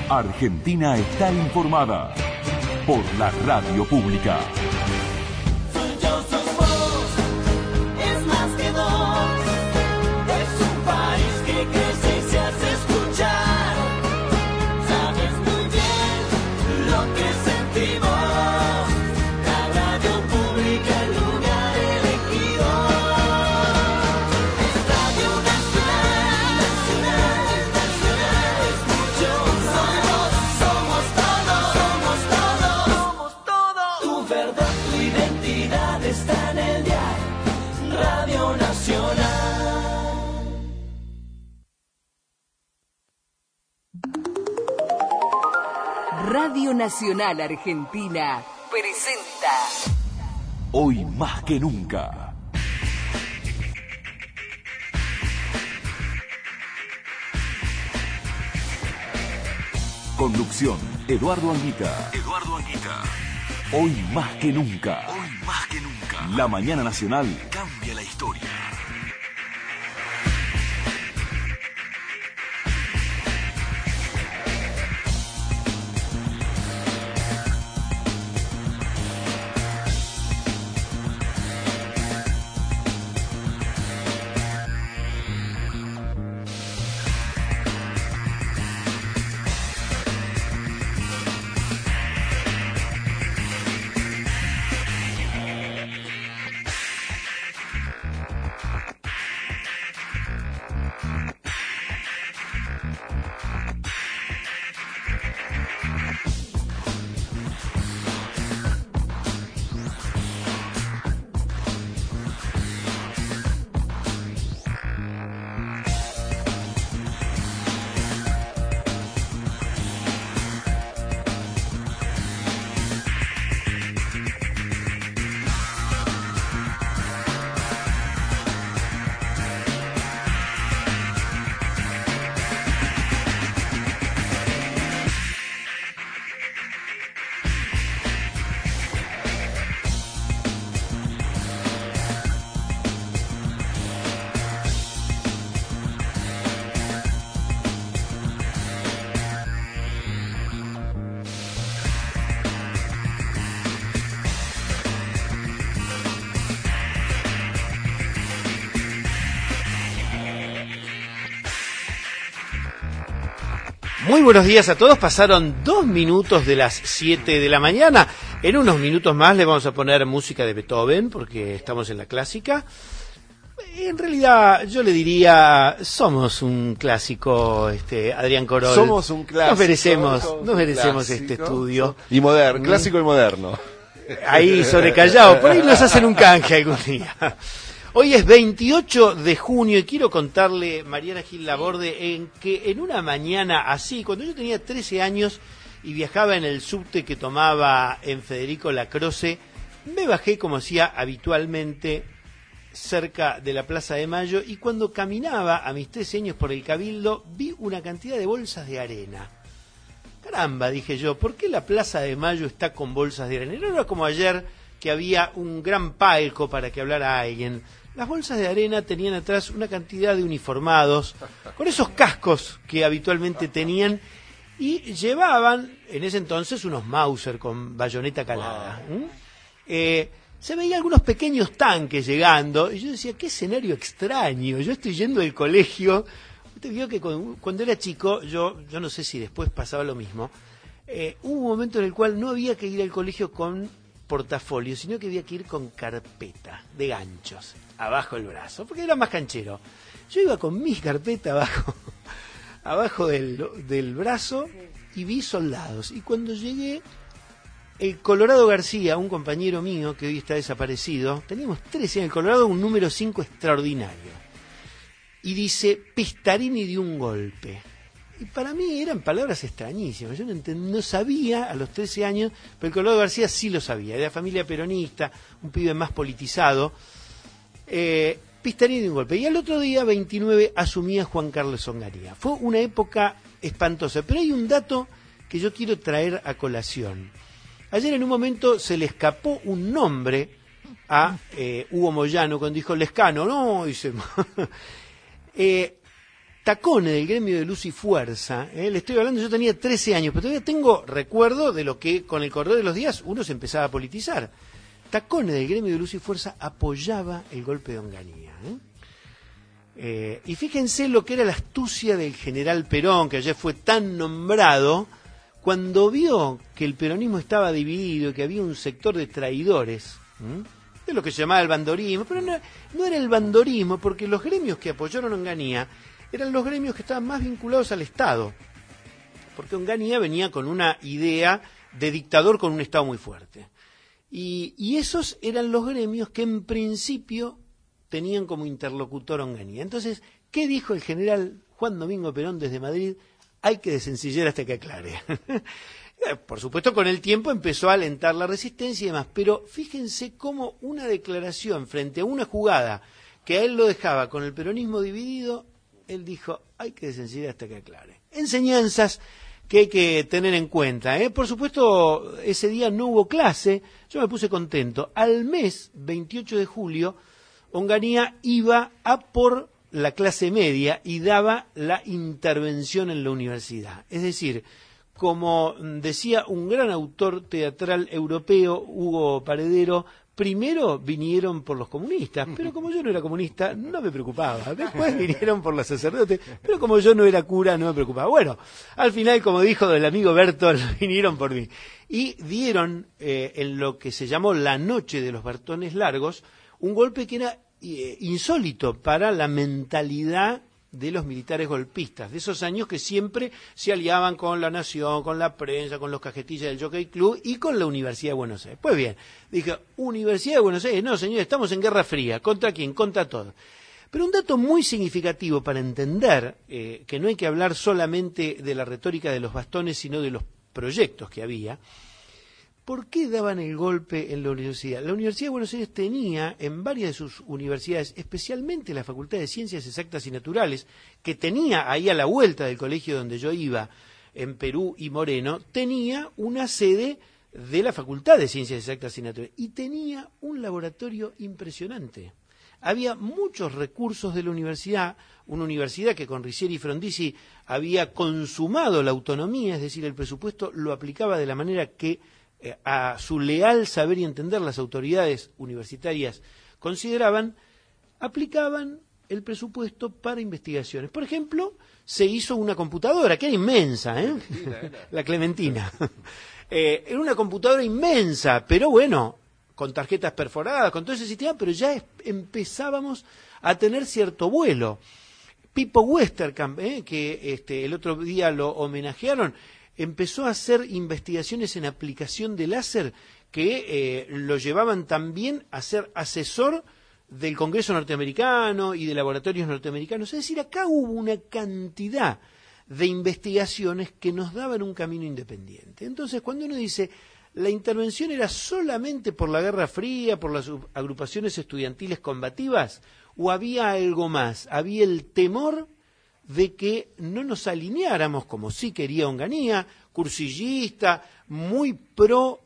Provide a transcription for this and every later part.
Argentina está informada por la radio pública. Radio Nacional Argentina presenta Hoy más que nunca. Conducción, Eduardo Anguita. Hoy más que nunca. La mañana nacional cambia la historia. Muy buenos días a todos, pasaron 2 minutos de las 7 de la mañana. En unos minutos más le vamos a poner música de Beethoven, porque estamos en la clásica. En realidad, yo le diría, somos un clásico, Adrián Corol. Somos un clásico. Nos merecemos este estudio. Y moderno, clásico y moderno. Ahí sobre Callao, por ahí nos hacen un canje algún día. Hoy es 28 de junio y quiero contarle, Mariana Gil Laborde, en que en una mañana así, cuando yo tenía 13 años y viajaba en el subte que tomaba en Federico Lacroze, me bajé como hacía habitualmente cerca de la Plaza de Mayo y cuando caminaba a mis 13 años por el Cabildo vi una cantidad de bolsas de arena. Caramba, dije yo, ¿por qué la Plaza de Mayo está con bolsas de arena? No era como ayer que había un gran palco para que hablara alguien. Las bolsas de arena tenían atrás una cantidad de uniformados, con esos cascos que habitualmente tenían, y llevaban, en ese entonces, unos Mauser con bayoneta calada. Se veían algunos pequeños tanques llegando, y yo decía, qué escenario extraño, yo estoy yendo del colegio. Usted vio que cuando era chico, yo no sé si después pasaba lo mismo, hubo un momento en el cual no había que ir al colegio con portafolio, sino que había que ir con carpeta de ganchos abajo el brazo, porque era más canchero. Yo iba con mis carpetas abajo del brazo y vi soldados. Y cuando llegué, el Colorado García, un compañero mío que hoy está desaparecido, teníamos 13 en el Colorado, un número 5 extraordinario. Y dice, Pistarini dio un golpe. Y para mí eran palabras extrañísimas. Yo no sabía a los 13 años, pero el Colorado García sí lo sabía. Era familia peronista, un pibe más politizado. Pistarini dio un golpe. Y al otro día, 29, asumía Juan Carlos Onganía. Fue una época espantosa. Pero hay un dato que yo quiero traer a colación. Ayer en un momento se le escapó un nombre a Hugo Moyano cuando dijo Lescano. No, dice... tacones del gremio de Luz y Fuerza, le estoy hablando, yo tenía 13 años, pero todavía tengo recuerdo de lo que con el correr de los días uno se empezaba a politizar. Tacones del gremio de Luz y Fuerza apoyaba el golpe de Onganía. Y fíjense lo que era la astucia del general Perón, que ayer fue tan nombrado, cuando vio que el peronismo estaba dividido, que había un sector de traidores, de lo que se llamaba el bandorismo, pero no era el bandorismo, porque los gremios que apoyaron a Onganía eran los gremios que estaban más vinculados al Estado, porque Onganía venía con una idea de dictador con un Estado muy fuerte. Y esos eran los gremios que en principio tenían como interlocutor a Onganía. Entonces, ¿qué dijo el general Juan Domingo Perón desde Madrid? Hay que desencillar hasta que aclare. Por supuesto, con el tiempo empezó a alentar la resistencia y demás, pero fíjense cómo una declaración frente a una jugada que a él lo dejaba con el peronismo dividido, él dijo, hay que desencillar hasta que aclare. Enseñanzas que hay que tener en cuenta. Por supuesto, ese día no hubo clase, yo me puse contento. Al mes, 28 de julio, Onganía iba a por la clase media y daba la intervención en la universidad. Es decir, como decía un gran autor teatral europeo, Hugo Paredero, primero vinieron por los comunistas, pero como yo no era comunista, no me preocupaba. Después vinieron por los sacerdotes, pero como yo no era cura, no me preocupaba. Bueno, al final, como dijo el amigo Bertolt, vinieron por mí. Y dieron, en lo que se llamó la Noche de los Bastones Largos, un golpe que era insólito para la mentalidad de los militares golpistas, de esos años que siempre se aliaban con La Nación, con la prensa, con los cajetillas del Jockey Club y con la Universidad de Buenos Aires. Pues bien, dije, Universidad de Buenos Aires, no señor, estamos en Guerra Fría, ¿contra quién? Contra todos. Pero un dato muy significativo para entender que no hay que hablar solamente de la retórica de los bastones, sino de los proyectos que había. ¿Por qué daban el golpe en la universidad? La Universidad de Buenos Aires tenía en varias de sus universidades, especialmente la Facultad de Ciencias Exactas y Naturales, que tenía ahí a la vuelta del colegio donde yo iba, en Perú y Moreno, tenía una sede de la Facultad de Ciencias Exactas y Naturales y tenía un laboratorio impresionante. Había muchos recursos de la universidad, una universidad que con Riccieri y Frondizi había consumado la autonomía, es decir, el presupuesto lo aplicaba de la manera que a su leal saber y entender las autoridades universitarias consideraban, aplicaban el presupuesto para investigaciones. Por ejemplo, se hizo una computadora, que era inmensa, la Clementina. Era una computadora inmensa, pero bueno, con tarjetas perforadas, con todo ese sistema, pero ya empezábamos a tener cierto vuelo. Pipo Westerkamp, que el otro día lo homenajearon, empezó a hacer investigaciones en aplicación de láser que lo llevaban también a ser asesor del Congreso norteamericano y de laboratorios norteamericanos. Es decir, acá hubo una cantidad de investigaciones que nos daban un camino independiente. Entonces, cuando uno dice, la intervención era solamente por la Guerra Fría, por las agrupaciones estudiantiles combativas, o había algo más, había el temor de que no nos alineáramos, como sí quería Onganía, cursillista, muy pro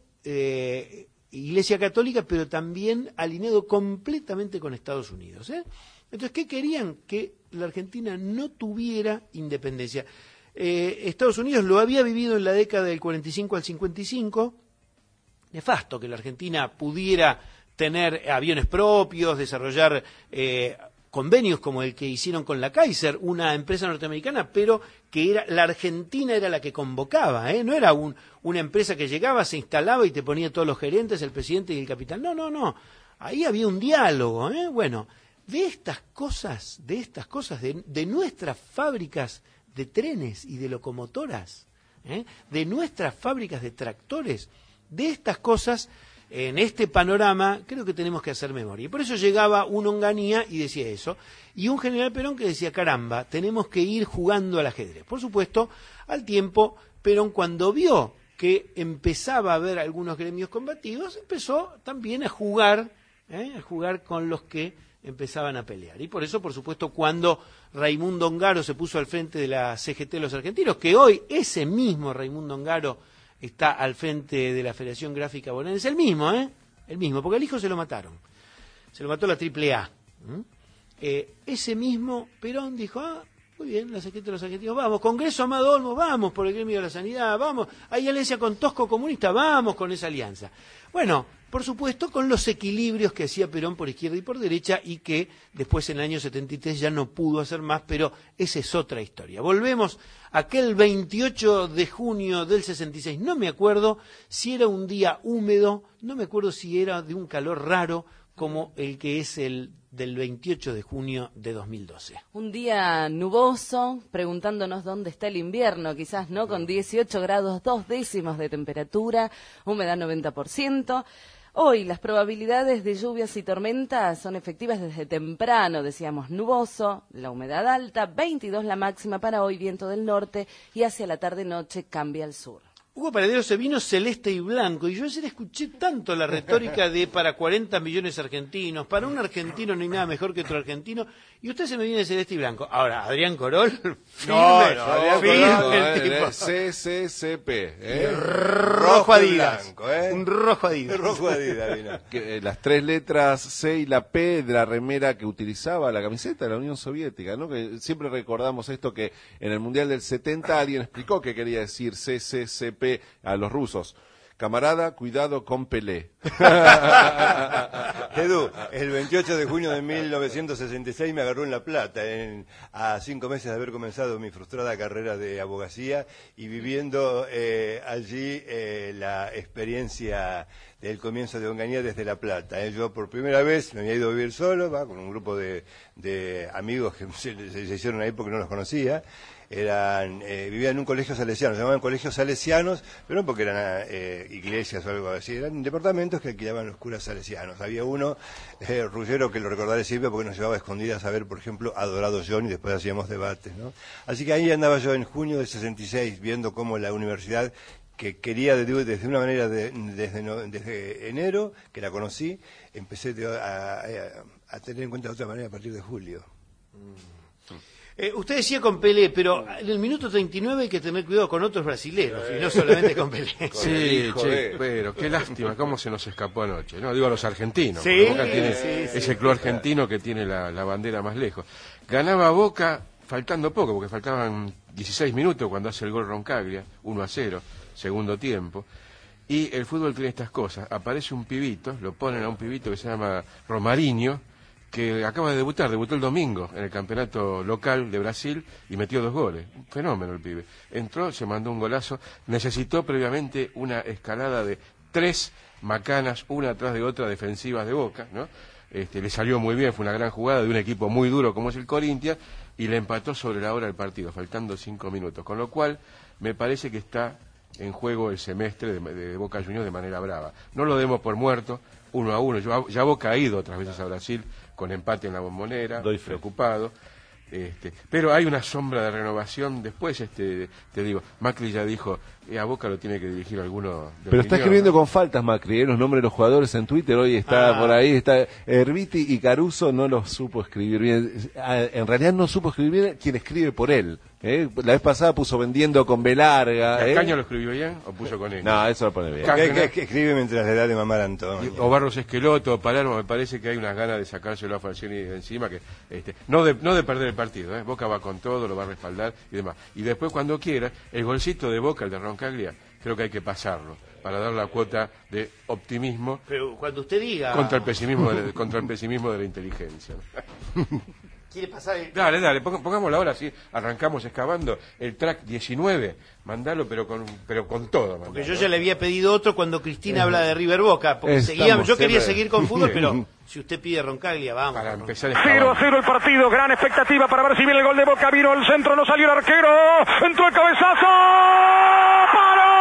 Iglesia Católica, pero también alineado completamente con Estados Unidos. Entonces, ¿qué querían? Que la Argentina no tuviera independencia. Estados Unidos lo había vivido en la década del 45 al 55, nefasto que la Argentina pudiera tener aviones propios, desarrollar convenios como el que hicieron con la Kaiser, una empresa norteamericana, pero que la Argentina era la que convocaba, no era una empresa que llegaba, se instalaba y te ponía todos los gerentes, el presidente y el capitán. No. Ahí había un diálogo, Bueno, de estas cosas, de nuestras fábricas de trenes y de locomotoras, de nuestras fábricas de tractores, de estas cosas, en este panorama, creo que tenemos que hacer memoria. Y por eso llegaba un Onganía y decía eso. Y un general Perón que decía, caramba, tenemos que ir jugando al ajedrez. Por supuesto, al tiempo, Perón cuando vio que empezaba a haber algunos gremios combativos, empezó también a jugar con los que empezaban a pelear. Y por eso, por supuesto, cuando Raimundo Ongaro se puso al frente de la CGT de los argentinos, que hoy ese mismo Raimundo Ongaro está al frente de la Federación Gráfica Bonaerense, el mismo, porque al hijo se lo mataron, se lo mató la AAA. Ese mismo Perón dijo, Muy bien, la secretaria de los argentinos, vamos. Congreso Amado Olmos, vamos por el gremio de la sanidad, vamos. Hay alianza con Tosco Comunista, vamos con esa alianza. Bueno, por supuesto, con los equilibrios que hacía Perón por izquierda y por derecha y que después en el año 73 ya no pudo hacer más, pero esa es otra historia. Volvemos a aquel 28 de junio del 66. No me acuerdo si era un día húmedo, no me acuerdo si era de un calor raro como el que es el del 28 de junio de 2012. Un día nuboso, preguntándonos dónde está el invierno, quizás, ¿no? Con 18 grados 2 décimos de temperatura, humedad 90%. Hoy las probabilidades de lluvias y tormentas son efectivas desde temprano, decíamos nuboso, la humedad alta, 22 la máxima para hoy, viento del norte y hacia la tarde-noche cambia al sur. Hugo Paradero se vino celeste y blanco, y yo ayer escuché tanto la retórica de para 40 millones de argentinos, para un argentino no hay nada mejor que otro argentino, y usted se me viene celeste y blanco. Ahora, Adrián Corol, firme el tipo. CCCP, Rojo Adidas, blanco, un rojo Adidas. Rojo Adidas, vino. Las tres letras C y la P de la remera que utilizaba la camiseta de la Unión Soviética, ¿no? Que siempre recordamos esto, que en el Mundial del 70 alguien explicó qué quería decir CCCP a los rusos. Camarada, cuidado con Pelé. Edu, el 28 de junio de 1966 me agarró en La Plata, a 5 meses de haber comenzado mi frustrada carrera de abogacía y viviendo allí la experiencia del comienzo de Onganía desde La Plata. Yo por primera vez me había ido a vivir solo, con un grupo de amigos que se hicieron ahí porque no los conocía. Vivían en un colegio salesiano, se llamaban colegios salesianos, pero no porque eran iglesias o algo así, eran departamentos que alquilaban los curas salesianos. Había uno, Ruggero, que lo recordaré siempre porque nos llevaba a escondidas a ver, por ejemplo, Adorado John, y después hacíamos debates, ¿no? Así que ahí andaba yo en junio del 66, viendo cómo la universidad, que quería desde una manera, desde enero, que la conocí, empecé a tener en cuenta de otra manera a partir de julio. Usted decía con Pelé, pero en el minuto 39 hay que tener cuidado con otros brasileños, y no solamente con Pelé. Sí, pero qué lástima cómo se nos escapó anoche, ¿no? Digo a los argentinos. Sí, Boca tiene ese club argentino que tiene la bandera más lejos. Ganaba Boca faltando poco, porque faltaban 16 minutos cuando hace el gol Roncaglia, 1-0, segundo tiempo. Y el fútbol tiene estas cosas. Aparece un pibito, lo ponen a un pibito que se llama Romarinho, que acaba de debutar, debutó el domingo en el campeonato local de Brasil y metió 2 goles. Un fenómeno el pibe. Entró, se mandó un golazo, necesitó previamente una escalada de 3 macanas, una atrás de otra, defensivas de Boca, ¿no? Le salió muy bien, fue una gran jugada de un equipo muy duro como es el Corinthians, y le empató sobre la hora del partido, faltando 5 minutos. Con lo cual, me parece que está en juego el semestre de Boca Juniors de manera brava. No lo demos por muerto, 1-1. Ya Boca ha ido otras veces a Brasil con empate en la Bombonera, preocupado. Pero hay una sombra de renovación después, te digo, Macri ya dijo, a Boca lo tiene que dirigir alguno de Pero está escribiendo con faltas Macri, los nombres de los jugadores en Twitter, hoy está por ahí, está Erviti y Caruso no los supo escribir bien, en realidad no supo escribir bien quien escribe por él. La vez pasada puso vendiendo con B larga. ¿Caño lo escribió bien o puso con él? No, eso lo pone bien. Que escribe mientras le da de mamar a Antonio. O Barros Esqueloto, Palermo, me parece que hay unas ganas de sacárselo a Falcioni de encima, que no de perder el partido, Boca va con todo, lo va a respaldar y demás. Y después cuando quiera, el golcito de Boca, el de Roncaglia, creo que hay que pasarlo para dar la cuota de optimismo. Pero cuando usted diga contra el pesimismo de la inteligencia. ¿Quiere pasar? Dale, pongámoslo ahora, sí, arrancamos excavando el track 19, mandalo pero con todo. Mandalo. Porque yo ya le había pedido otro cuando Cristina habla de River Boca, porque yo quería seguir con fútbol, pero si usted pide Roncaglia, vamos. Para empezar 0-0 el partido, gran expectativa para ver si viene el gol de Boca, vino el centro, no salió el arquero, entró el cabezazo, ¡paró!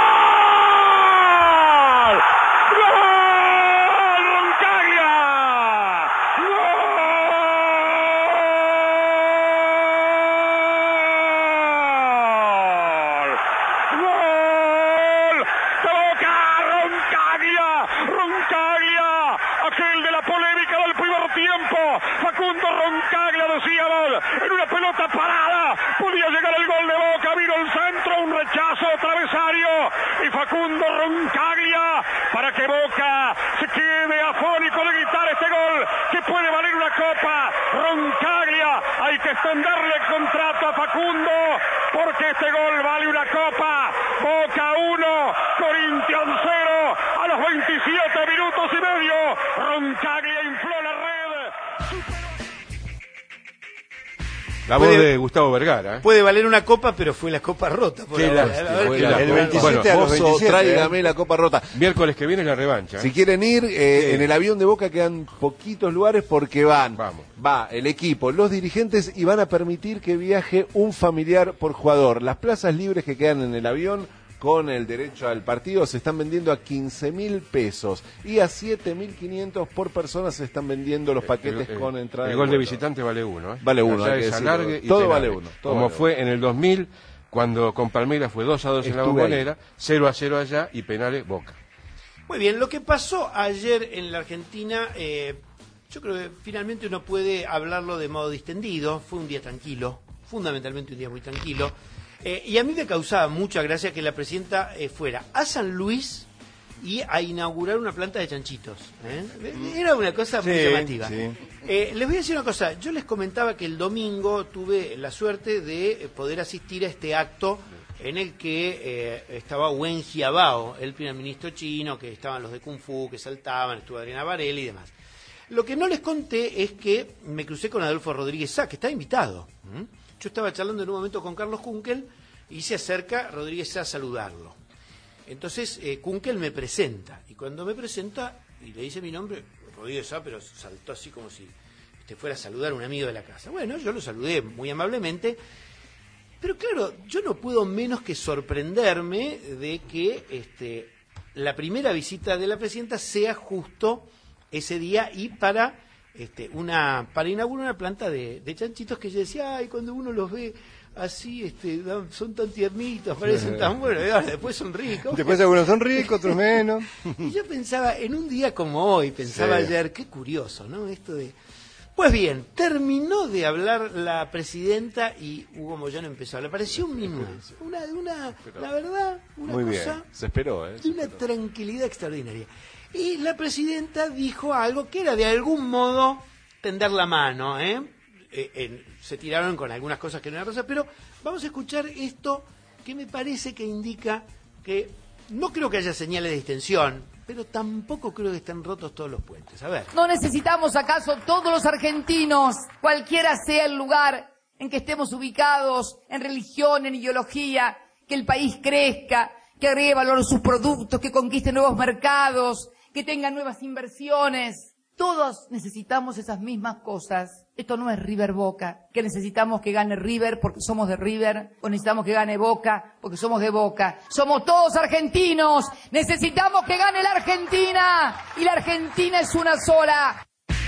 Facundo Roncaglia, decíamos, en una pelota parada, podía llegar el gol de Boca, vino el centro, un rechazo travesario, y Facundo Roncaglia, para que Boca se quede afónico de gritar este gol, que puede valer una copa. Roncaglia, hay que extenderle el contrato Facundo, porque este gol vale una copa. Boca 1, Corinthians 0, a los 27 minutos y medio. Roncaglia infló la red. La voz de Gustavo Vergara. Puede valer una copa, pero fue la copa rota. Por Qué ahora. lástima, A ver qué qué- lástima. El 27 Bueno, a los Mozo, 27. tráigame la copa rota. Miércoles que viene es la revancha. Si quieren ir, en el avión de Boca quedan poquitos lugares porque Vamos. va el equipo, los dirigentes y van a permitir que viaje un familiar por jugador. Las plazas libres que quedan en el avión con el derecho al partido se están vendiendo a 15.000 pesos y a 7.500 por persona se están vendiendo los paquetes con entrada. El y gol de vuelta. visitante vale uno. Vale uno, Allá hay que es decirlo. alargue y Todo penales. vale uno, todo Como vale fue en el 2000, cuando con Palmeiras fue 2-2 en la Estuve Bombonera, 0-0 allá y penales Boca. Muy bien, lo que pasó ayer en la Argentina, yo creo que finalmente uno puede hablarlo de modo distendido. Fue un día tranquilo, fundamentalmente un día muy tranquilo. Y a mí me causaba mucha gracia que la presidenta fuera a San Luis y a inaugurar una planta de chanchitos. Era una cosa muy Sí, llamativa. sí. Les voy a decir una cosa, yo les comentaba que el domingo tuve la suerte de poder asistir a este acto en el que estaba Wen Jiabao, el primer ministro chino, que estaban los de Kung Fu, que saltaban, estuvo Adriana Varela y demás. Lo que no les conté es que me crucé con Adolfo Rodríguez Sá, que estaba invitado. Yo estaba charlando en un momento con Carlos Kunkel y se acerca Rodríguez Sá a saludarlo. Entonces Kunkel me presenta, y cuando me presenta y le dice mi nombre, Rodríguez Sá, pero saltó así como si fuera a saludar a un amigo de la casa. Bueno, yo lo saludé muy amablemente, pero claro, yo no puedo menos que sorprenderme de que la primera visita de la presidenta sea justo ese día y para inaugurar una planta de chanchitos que yo decía, ay, cuando uno los ve así, son tan tiernitos, parecen tan buenos, y ahora después son ricos. Después algunos son ricos, otros menos. Y yo pensaba, en un día como hoy, pensaba Sí. ayer, qué curioso, ¿no? Esto de... Pues bien, terminó de hablar la presidenta y Hugo Moyano empezó a hablar. Pareció un minuto. La verdad, una Muy cosa bien, se esperó, de una tranquilidad extraordinaria. Y la presidenta dijo algo que era de algún modo tender la mano, se tiraron con algunas cosas que no eran cosas, pero vamos a escuchar esto que me parece que indica que no creo que haya señales de distensión, pero tampoco creo que estén rotos todos los puentes. A ver. ¿No necesitamos acaso todos los argentinos, cualquiera sea el lugar en que estemos ubicados, en religión, en ideología, que el país crezca, que agregue valor a sus productos, que conquiste nuevos mercados, que tenga nuevas inversiones? Todos necesitamos esas mismas cosas. Esto no es River Boca, que necesitamos que gane River porque somos de River, o necesitamos que gane Boca porque somos de Boca. Somos todos argentinos, necesitamos que gane la Argentina, y la Argentina es una sola.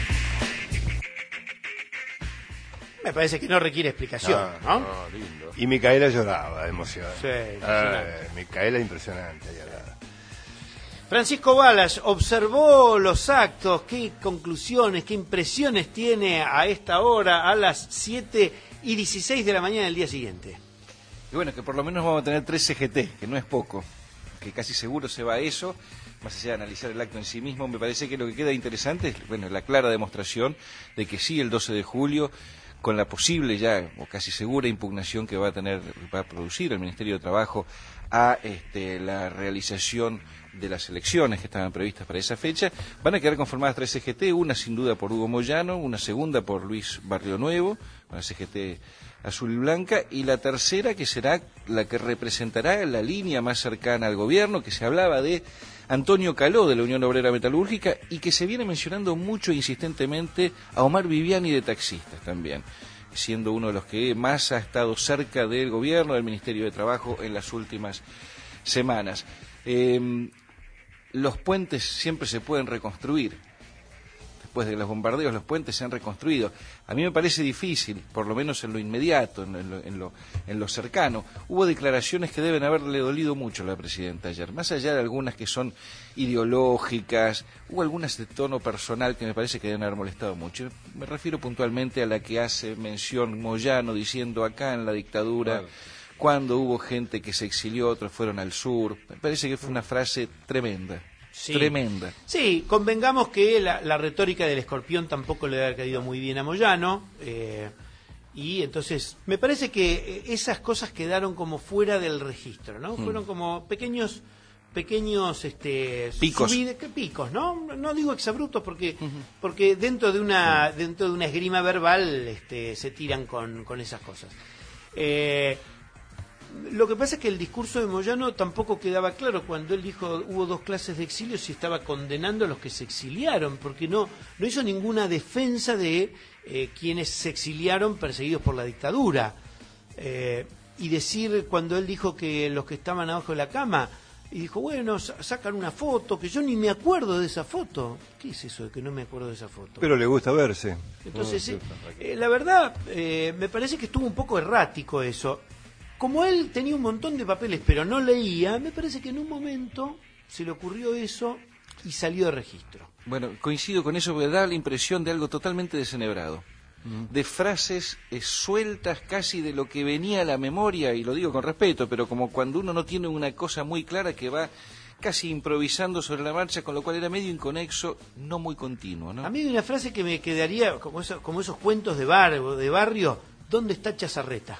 Me parece que no requiere explicación, ¿no? Lindo. Y Micaela lloraba de emoción. Sí, impresionante. Micaela impresionante. Allá la... Francisco Balas observó los actos, qué conclusiones, qué impresiones tiene a esta hora, a las 7:16 de la mañana del día siguiente. Y bueno, que por lo menos vamos a tener 3 CGT, que no es poco, que casi seguro se va a eso, más allá de analizar el acto en sí mismo. Me parece que lo que queda interesante es, bueno, la clara demostración de que sí, el 12 de julio, con la posible ya, o casi segura impugnación que va a producir el Ministerio de Trabajo a la realización de las elecciones que estaban previstas para esa fecha, van a quedar conformadas 3 CGT, una sin duda por Hugo Moyano, una segunda por Luis Barrio Nuevo, con la CGT azul y blanca, y la tercera que será la que representará la línea más cercana al gobierno, que se hablaba de Antonio Caló de la Unión Obrera Metalúrgica, y que se viene mencionando mucho e insistentemente a Omar Viviani de Taxistas también, siendo uno de los que más ha estado cerca del gobierno, del Ministerio de Trabajo en las últimas semanas. Los puentes siempre se pueden reconstruir. Después de los bombardeos, los puentes se han reconstruido. A mí me parece difícil, por lo menos en lo inmediato, en lo cercano. Hubo declaraciones que deben haberle dolido mucho a la presidenta ayer, más allá de algunas que son ideológicas, hubo algunas de tono personal que me parece que deben haber molestado mucho. Me refiero puntualmente a la que hace mención Moyano, diciendo acá en la dictadura... Claro. Cuando hubo gente que se exilió, otros fueron al sur. Me parece que fue una frase tremenda. Sí. Tremenda. Sí, convengamos que la retórica del escorpión tampoco le ha caído muy bien a Moyano. Y entonces, me parece que esas cosas quedaron como fuera del registro, ¿no? Fueron como pequeños picos, no digo exabruptos porque dentro de una esgrima verbal se tiran con esas cosas. Lo que pasa es que el discurso de Moyano tampoco quedaba claro cuando él dijo hubo 2 clases de exilio, si estaba condenando a los que se exiliaron, porque no hizo ninguna defensa de quienes se exiliaron perseguidos por la dictadura. Y decir, cuando él dijo que los que estaban abajo de la cama, y dijo, bueno, sacan una foto, que yo ni me acuerdo de esa foto. ¿Qué es eso de que no me acuerdo de esa foto? Pero le gusta verse. Entonces, la verdad, me parece que estuvo un poco errático eso. Como él tenía un montón de papeles, pero no leía, me parece que en un momento se le ocurrió eso y salió de registro. Bueno, coincido con eso, porque da la impresión de algo totalmente desenebrado. De frases sueltas casi de lo que venía a la memoria, y lo digo con respeto, pero como cuando uno no tiene una cosa muy clara que va casi improvisando sobre la marcha, con lo cual era medio inconexo, no muy continuo, ¿no? A mí hay una frase que me quedaría, como esos cuentos de barrio, ¿dónde está Chazarreta?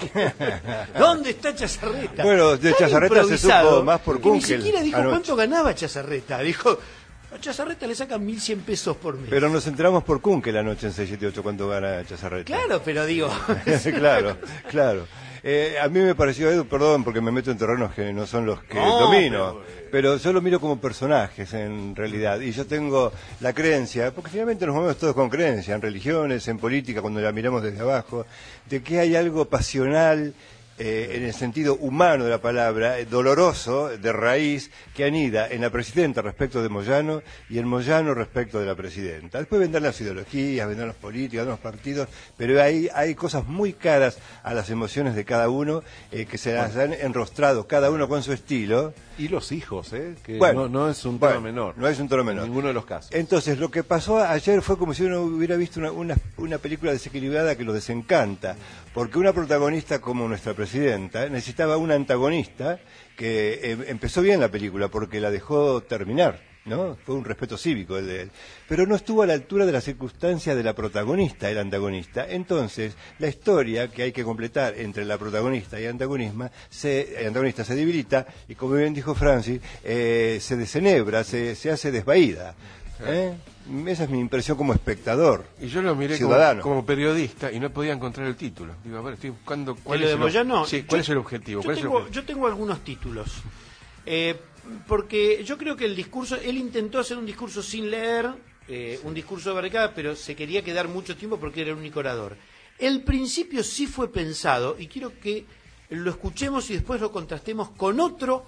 ¿Dónde está Chazarreta? Bueno, de Chazarreta se supo más por Kunkel. Ni siquiera dijo anoche. cuánto ganaba Chazarreta, dijo... A Chazarreta le sacan 1.100 pesos por mes. Pero nos enteramos por Kunkel la noche en 678 cuánto gana Chazarreta. Claro, pero digo... claro. A mí me pareció, Edu, perdón, porque me meto en terrenos que no son los que domino, pero yo lo miro como personajes en realidad. Y yo tengo la creencia, porque finalmente nos movemos todos con creencia, en religiones, en política, cuando la miramos desde abajo, de que hay algo pasional, en el sentido humano de la palabra, doloroso, de raíz, que anida en la presidenta respecto de Moyano y en Moyano respecto de la presidenta. Después vendrán las ideologías, vendrán los políticos, vendrán los partidos, pero hay cosas muy caras a las emociones de cada uno, que se las han enrostrado, cada uno con su estilo. Y los hijos, que bueno, no es un tema menor. No es un tema menor. En ninguno de los casos. Entonces, lo que pasó ayer fue como si uno hubiera visto una película desequilibrada que lo desencanta, porque una protagonista como nuestra presidenta necesitaba un antagonista que empezó bien la película porque la dejó terminar, ¿no? Fue un respeto cívico el de él. Pero no estuvo a la altura de las circunstancias de la protagonista, el antagonista. Entonces, la historia que hay que completar entre la protagonista y el antagonista se debilita y, como bien dijo Francis, se desenebra, se hace desvaída. Esa es mi impresión como espectador. Y yo lo miré como periodista y no podía encontrar el título. Digo, a ver, estoy buscando cuál es el objetivo. Yo tengo algunos títulos. Porque yo creo que el discurso, él intentó hacer un discurso sin leer, un discurso de barricada, pero se quería quedar mucho tiempo porque era el único orador. El principio sí fue pensado, y quiero que lo escuchemos y después lo contrastemos con otras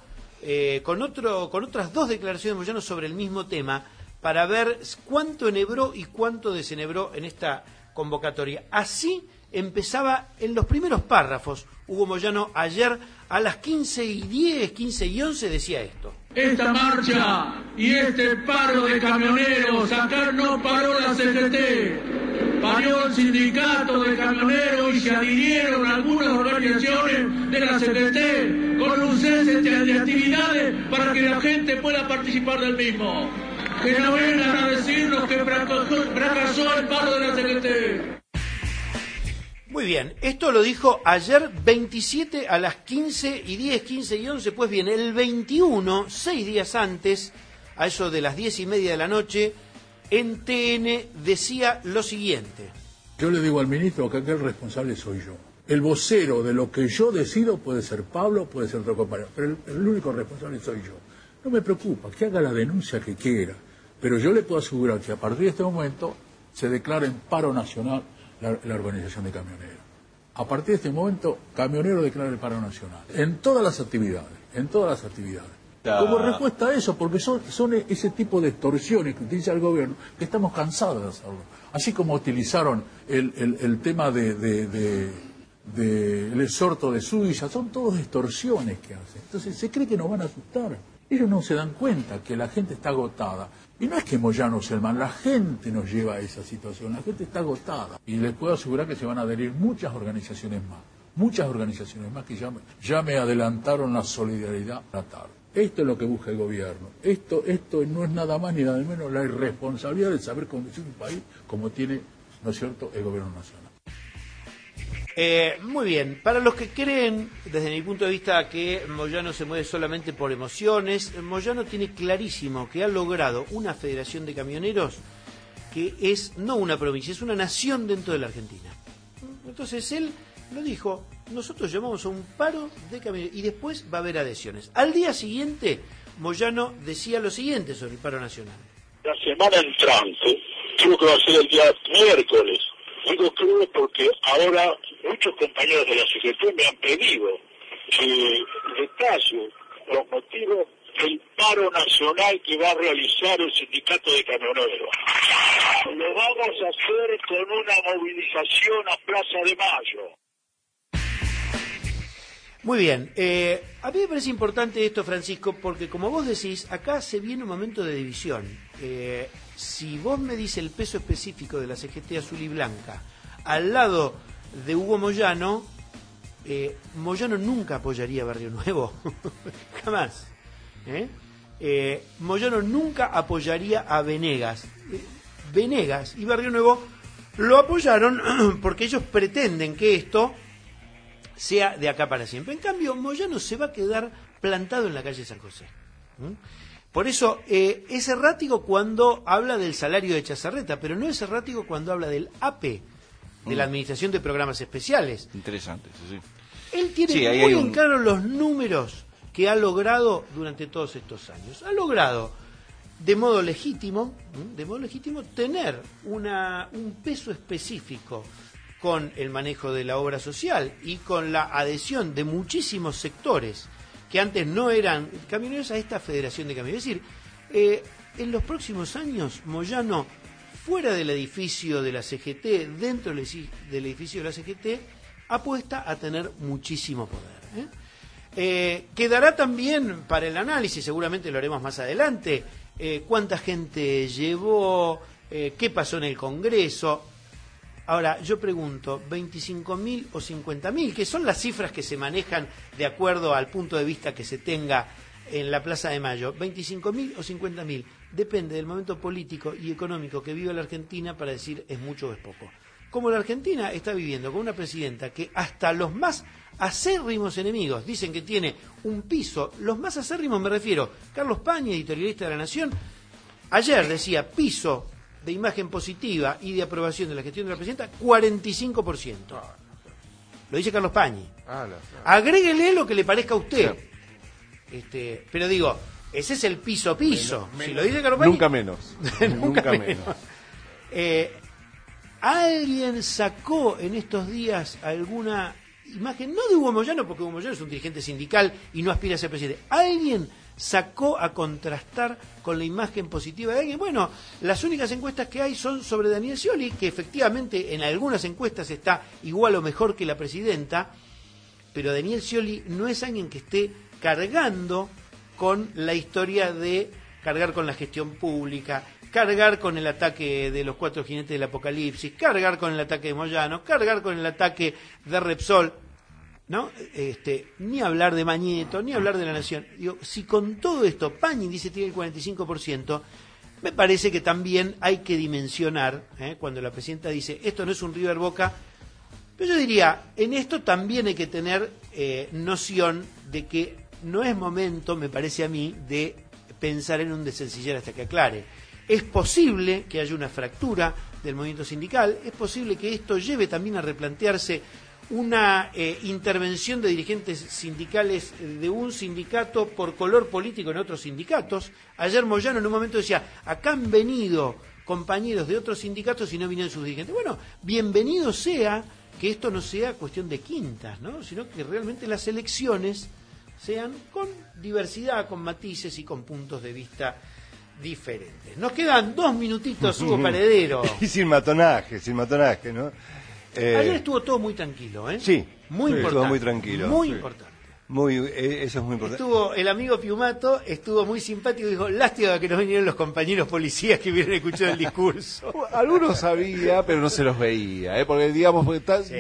2 declaraciones de Moyano sobre el mismo tema, para ver cuánto enhebró y cuánto desenebró en esta convocatoria. Así empezaba en los primeros párrafos. Hugo Moyano ayer a las 15:10, 15:11 decía esto. Esta marcha y este paro de camioneros, acá no paró la CGT, paró el sindicato de camioneros y se adhirieron algunas organizaciones de la CGT con un cese de actividades para que la gente pueda participar del mismo. Que no vengan a decirnos que fracasó el paro de la CGT. Muy bien, esto lo dijo ayer 27 a las 15:10, 15:11, pues bien, el 21, 6 días antes, a eso de las 10:30 de la noche, en TN decía lo siguiente. Yo le digo al ministro que aquel responsable soy yo. El vocero de lo que yo decido puede ser Pablo, puede ser otro compañero, pero el único responsable soy yo. No me preocupa, que haga la denuncia que quiera, pero yo le puedo asegurar que a partir de este momento se declara en paro nacional la organización de camioneros. A partir de este momento, Camionero declara el paro nacional. En todas las actividades. Como respuesta a eso, porque son ese tipo de extorsiones que utiliza el gobierno, que estamos cansados de hacerlo. Así como utilizaron el tema del exhorto de Suiza, son todas extorsiones que hacen. Entonces se cree que nos van a asustar. Ellos no se dan cuenta que la gente está agotada. Y no es que Moyano sea el mal, la gente nos lleva a esa situación, la gente está agotada. Y les puedo asegurar que se van a adherir muchas organizaciones más que ya me adelantaron la solidaridad a la tarde. Esto es lo que busca el gobierno. Esto no es nada más ni nada menos la irresponsabilidad de saber conducir un país como tiene, ¿no es cierto?, el gobierno nacional. Muy bien, para los que creen, desde mi punto de vista, que Moyano se mueve solamente por emociones, Moyano tiene clarísimo que ha logrado una federación de camioneros que es no una provincia, es una nación dentro de la Argentina. Entonces él lo dijo, nosotros llamamos a un paro de camioneros y después va a haber adhesiones. Al día siguiente, Moyano decía lo siguiente sobre el paro nacional. La semana entrante, creo que va a ser el día miércoles. Digo creo porque ahora muchos compañeros de la CGT me han pedido que detalle los motivos del paro nacional que va a realizar el sindicato de camioneros. Lo vamos a hacer con una movilización a Plaza de Mayo. Muy bien, a mí me parece importante esto, Francisco, porque como vos decís, acá se viene un momento de división. Si vos me dices el peso específico de la CGT azul y blanca al lado de Hugo Moyano, Moyano nunca apoyaría Barrio Nuevo, jamás. Moyano nunca apoyaría a Venegas. Venegas y Barrio Nuevo lo apoyaron porque ellos pretenden que esto sea de acá para siempre. En cambio, Moyano se va a quedar plantado en la calle San José. Por eso es errático cuando habla del salario de Chazarreta, pero no es errático cuando habla del AP, de la Administración de Programas Especiales. Interesante, sí. Él tiene muy en claro los números que ha logrado durante todos estos años. Ha logrado, de modo legítimo tener un peso específico con el manejo de la obra social y con la adhesión de muchísimos sectores que antes no eran camioneros a esta federación de camioneros. Es decir, en los próximos años, Moyano, fuera del edificio de la CGT, dentro del edificio de la CGT, apuesta a tener muchísimo poder. Quedará también para el análisis, seguramente lo haremos más adelante, cuánta gente llevó, qué pasó en el Congreso. Ahora, yo pregunto, 25.000 o 50.000, que son las cifras que se manejan de acuerdo al punto de vista que se tenga en la Plaza de Mayo, 25.000 o 50.000, depende del momento político y económico que vive la Argentina para decir es mucho o es poco. Como la Argentina está viviendo con una presidenta que hasta los más acérrimos enemigos dicen que tiene un piso, los más acérrimos me refiero, Carlos Pañi, editorialista de La Nación, ayer decía piso de imagen positiva y de aprobación de la gestión de la presidenta, 45%. Lo dice Carlos Pañi. Agréguele lo que le parezca a usted. Pero digo, ese es el piso. Menos. Si lo dice Carlos Pañi... Nunca menos. Nunca menos. ¿Alguien sacó en estos días alguna imagen, no de Hugo Moyano, porque Hugo Moyano es un dirigente sindical y no aspira a ser presidente? ¿Alguien sacó a contrastar con la imagen positiva de alguien? Bueno, las únicas encuestas que hay son sobre Daniel Scioli, que efectivamente en algunas encuestas está igual o mejor que la presidenta, pero Daniel Scioli no es alguien que esté cargando con la historia de cargar con la gestión pública, cargar con el ataque de los 4 jinetes del apocalipsis, cargar con el ataque de Moyano, cargar con el ataque de Repsol, ¿no? Ni hablar de Mañeto, ni hablar de La Nación. Digo, si con todo esto Pañi dice tiene el 45%, me parece que también hay que dimensionar, cuando la presidenta dice esto no es un River Boca, pero yo diría, en esto también hay que tener noción de que no es momento, me parece a mí, de pensar en un desencillar hasta que aclare. Es posible que haya una fractura del movimiento sindical, es posible que esto lleve también a replantearse una intervención de dirigentes sindicales de un sindicato por color político en otros sindicatos. Ayer Moyano en un momento decía, acá han venido compañeros de otros sindicatos y no vinieron sus dirigentes. Bueno, bienvenido sea que esto no sea cuestión de quintas, ¿no? Sino que realmente las elecciones sean con diversidad, con matices y con puntos de vista diferentes. Nos quedan 2 minutitos, Hugo Paredero. Y sin matonaje, ¿no? Ayer estuvo todo muy tranquilo, ¿eh? Sí, muy importante. Estuvo muy tranquilo. Muy importante. Eso es muy importante. Estuvo el amigo Piumato, estuvo muy simpático, dijo, lástima que no vinieron los compañeros policías que hubieran escuchado el discurso. Algunos sabía, pero no se los veía, porque digamos,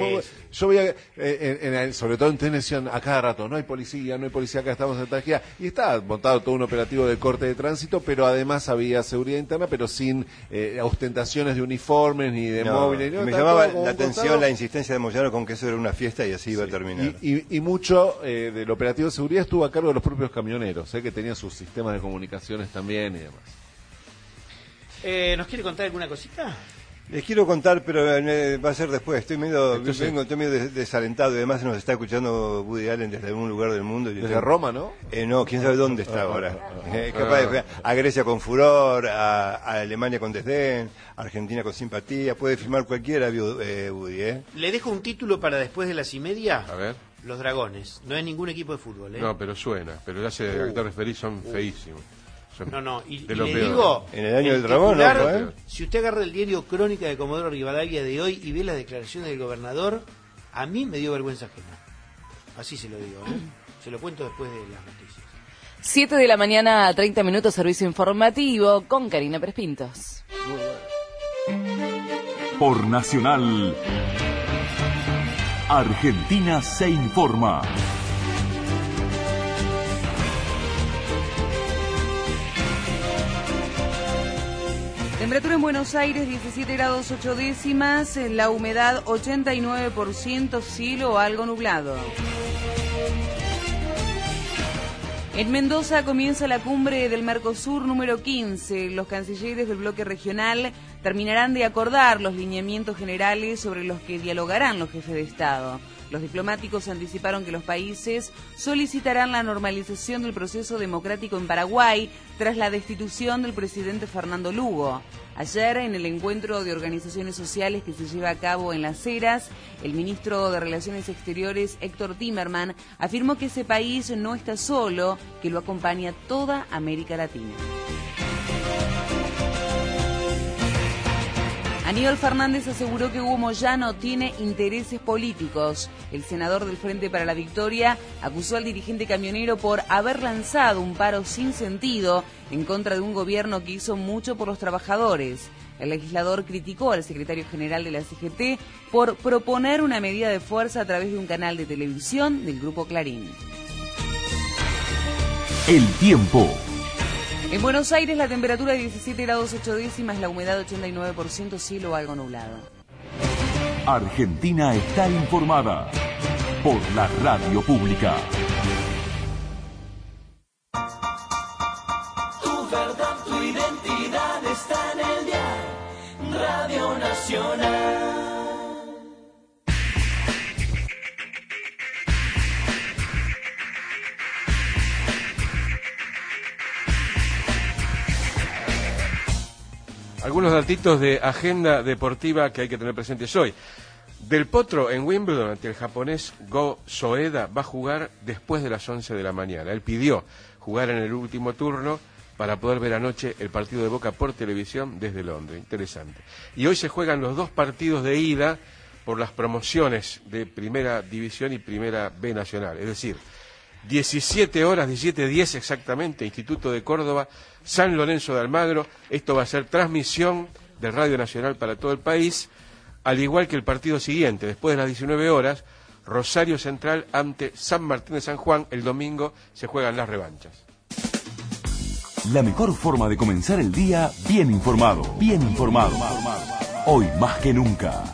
yo veía, sobre todo en televisión, a cada rato, no hay policía, acá estamos en Tajía, y estaba montado todo un operativo de corte de tránsito, pero además había seguridad interna, pero sin ostentaciones de uniformes ni de móviles. Me llamaba la atención la insistencia de Moyano con que eso era una fiesta y así iba a terminar. Y mucho del operativo de seguridad estuvo a cargo de los propios camioneros, que tenían sus sistemas de comunicaciones también y demás. ¿Nos quiere contar alguna cosita? Les quiero contar, pero va a ser después. Estoy medio desalentado y además nos está escuchando Woody Allen desde algún lugar del mundo. Desde Roma, ¿no? No, quién sabe dónde está ahora. Capaz de a Grecia con furor, a Alemania con desdén, a Argentina con simpatía. Puede firmar cualquiera, Woody. Le dejo un título para después de las 1:30. A ver. Los Dragones. No es ningún equipo de fútbol, No, pero suena. Pero ya se a qué te referís, son feísimos. No, y de le peor. digo, en el año del dragón, ¿no? Si usted agarra el diario Crónica de Comodoro Rivadavia de hoy y ve las declaraciones del gobernador, a mí me dio vergüenza ajena. Así se lo digo, se lo cuento después de las noticias. 7 de la mañana, 30 minutos, servicio informativo con Karina Pérez Pintos. Por Nacional, Argentina se informa. Temperatura en Buenos Aires 17 grados 8 décimas, la humedad 89%, cielo algo nublado. En Mendoza comienza la cumbre del Mercosur número 15. Los cancilleres del bloque regional terminarán de acordar los lineamientos generales sobre los que dialogarán los jefes de Estado. Los diplomáticos anticiparon que los países solicitarán la normalización del proceso democrático en Paraguay tras la destitución del presidente Fernando Lugo. Ayer, en el encuentro de organizaciones sociales que se lleva a cabo en Las Heras, el ministro de Relaciones Exteriores, Héctor Timerman, afirmó que ese país no está solo, que lo acompaña toda América Latina. Aníbal Fernández aseguró que Hugo Moyano tiene intereses políticos. El senador del Frente para la Victoria acusó al dirigente camionero por haber lanzado un paro sin sentido en contra de un gobierno que hizo mucho por los trabajadores. El legislador criticó al secretario general de la CGT por proponer una medida de fuerza a través de un canal de televisión del Grupo Clarín. El tiempo. En Buenos Aires la temperatura 17 grados 8 décimas, la humedad 89%, cielo algo nublado. Argentina está informada por la radio pública. Tu verdad, tu identidad está en el dial Radio Nacional. Algunos datitos de agenda deportiva que hay que tener presentes hoy. Del Potro en Wimbledon ante el japonés Go Soeda va a jugar después de las 11 de la mañana. Él pidió jugar en el último turno para poder ver anoche el partido de Boca por televisión desde Londres. Interesante. Y hoy se juegan los dos partidos de ida por las promociones de Primera División y Primera B Nacional. Es decir, 17 horas, 17:10 exactamente, Instituto de Córdoba, San Lorenzo de Almagro. Esto va a ser transmisión de Radio Nacional para todo el país, al igual que el partido siguiente, después de las 19 horas, Rosario Central ante San Martín de San Juan. El domingo se juegan las revanchas. La mejor forma de comenzar el día bien informado, bien informado. Hoy más que nunca.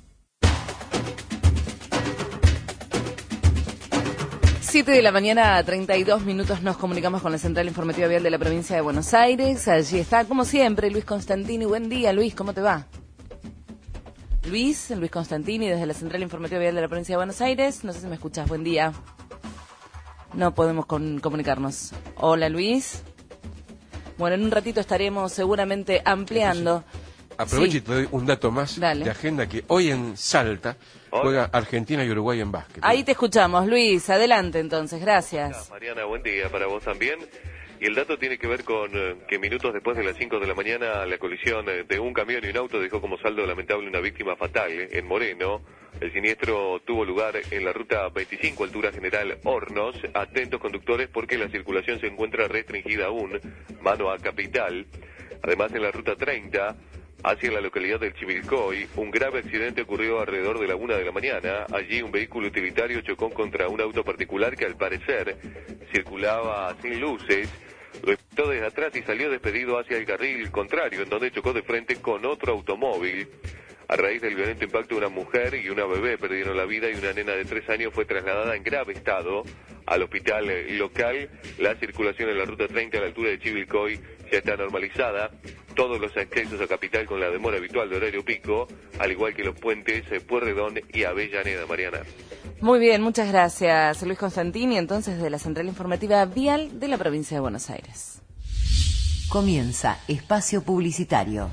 7 de la mañana, 32 minutos, nos comunicamos con la Central Informativa Vial de la Provincia de Buenos Aires. Allí está, como siempre, Luis Constantini. Buen día, Luis, ¿cómo te va? Luis Constantini, desde la Central Informativa Vial de la Provincia de Buenos Aires. No sé si me escuchas, buen día. No podemos comunicarnos. Hola, Luis. Bueno, en un ratito estaremos seguramente ampliando. Aprovecho y te doy un dato más de agenda, que hoy en Salta juega Argentina y Uruguay en básquet. Ahí te escuchamos, Luis. Adelante, entonces. Gracias. Mariana, buen día para vos también. Y el dato tiene que ver con que minutos después de las 5 de la mañana la colisión de un camión y un auto dejó como saldo lamentable una víctima fatal en Moreno. El siniestro tuvo lugar en la ruta 25, altura General Hornos. Atentos conductores porque la circulación se encuentra restringida aún, mano a Capital. Además en la ruta 30... hacia la localidad del Chivilcoy. Un grave accidente ocurrió alrededor de la 1 de la mañana. Allí un vehículo utilitario chocó contra un auto particular que al parecer circulaba sin luces. Lo impactó desde atrás y salió despedido hacia el carril contrario, en donde chocó de frente con otro automóvil. A raíz del violento impacto, una mujer y una bebé perdieron la vida y una nena de 3 años fue trasladada en grave estado al hospital local. La circulación en la ruta 30 a la altura de Chivilcoy ya está normalizada. Todos los accesos a Capital con la demora habitual de horario pico, al igual que los puentes Pueyrredón y Avellaneda. Mariana. Muy bien, muchas gracias, Luis Constantini, entonces de la Central Informativa Vial de la provincia de Buenos Aires. Comienza Espacio Publicitario.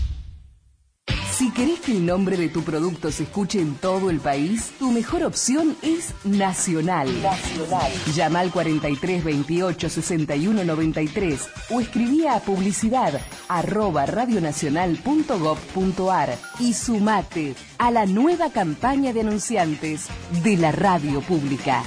Si querés que el nombre de tu producto se escuche en todo el país, tu mejor opción es Nacional. Llama al 43 28 61 93 o escribí a publicidad@radionacional.gov.ar y sumate a la nueva campaña de anunciantes de la radio pública.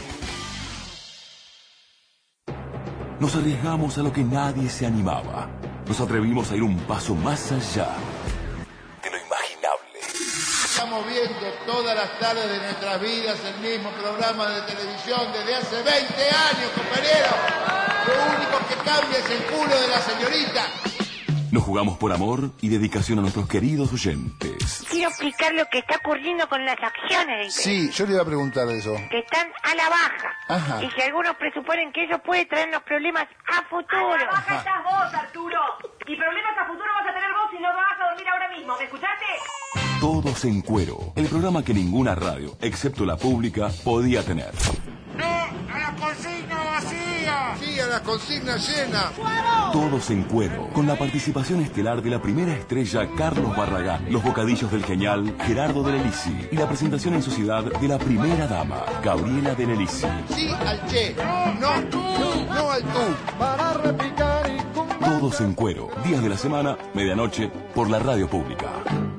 Nos arriesgamos a lo que nadie se animaba. Nos atrevimos a ir un paso más allá de lo imaginable. Estamos viendo todas las tardes de nuestras vidas el mismo programa de televisión desde hace 20 años, compañeros. Lo único que cambia es el culo de la señorita. Nos jugamos por amor y dedicación a nuestros queridos oyentes. Quiero explicar lo que está ocurriendo con las acciones. Sí, yo le iba a preguntar de eso. Que están a la baja. Ajá. Y que algunos presuponen que eso puede traernos problemas a futuro. A la baja estás vos, Arturo. Y problemas a futuro vas a tener vos si no vas a dormir ahora mismo. ¿Me escuchaste? Todos en Cuero, el programa que ninguna radio, excepto la pública, podía tener. ¡No a la consigna vacía! ¡Sí a la consigna llena! Todos en Cuero, con la participación estelar de la primera estrella Carlos Barragán, los bocadillos del genial Gerardo de Lelisi y la presentación en sociedad de la primera dama, Gabriela de Lelisi. Sí al che, no tú, no al tú. Para repicar y Todos en Cuero, días de la semana, medianoche, por la radio pública.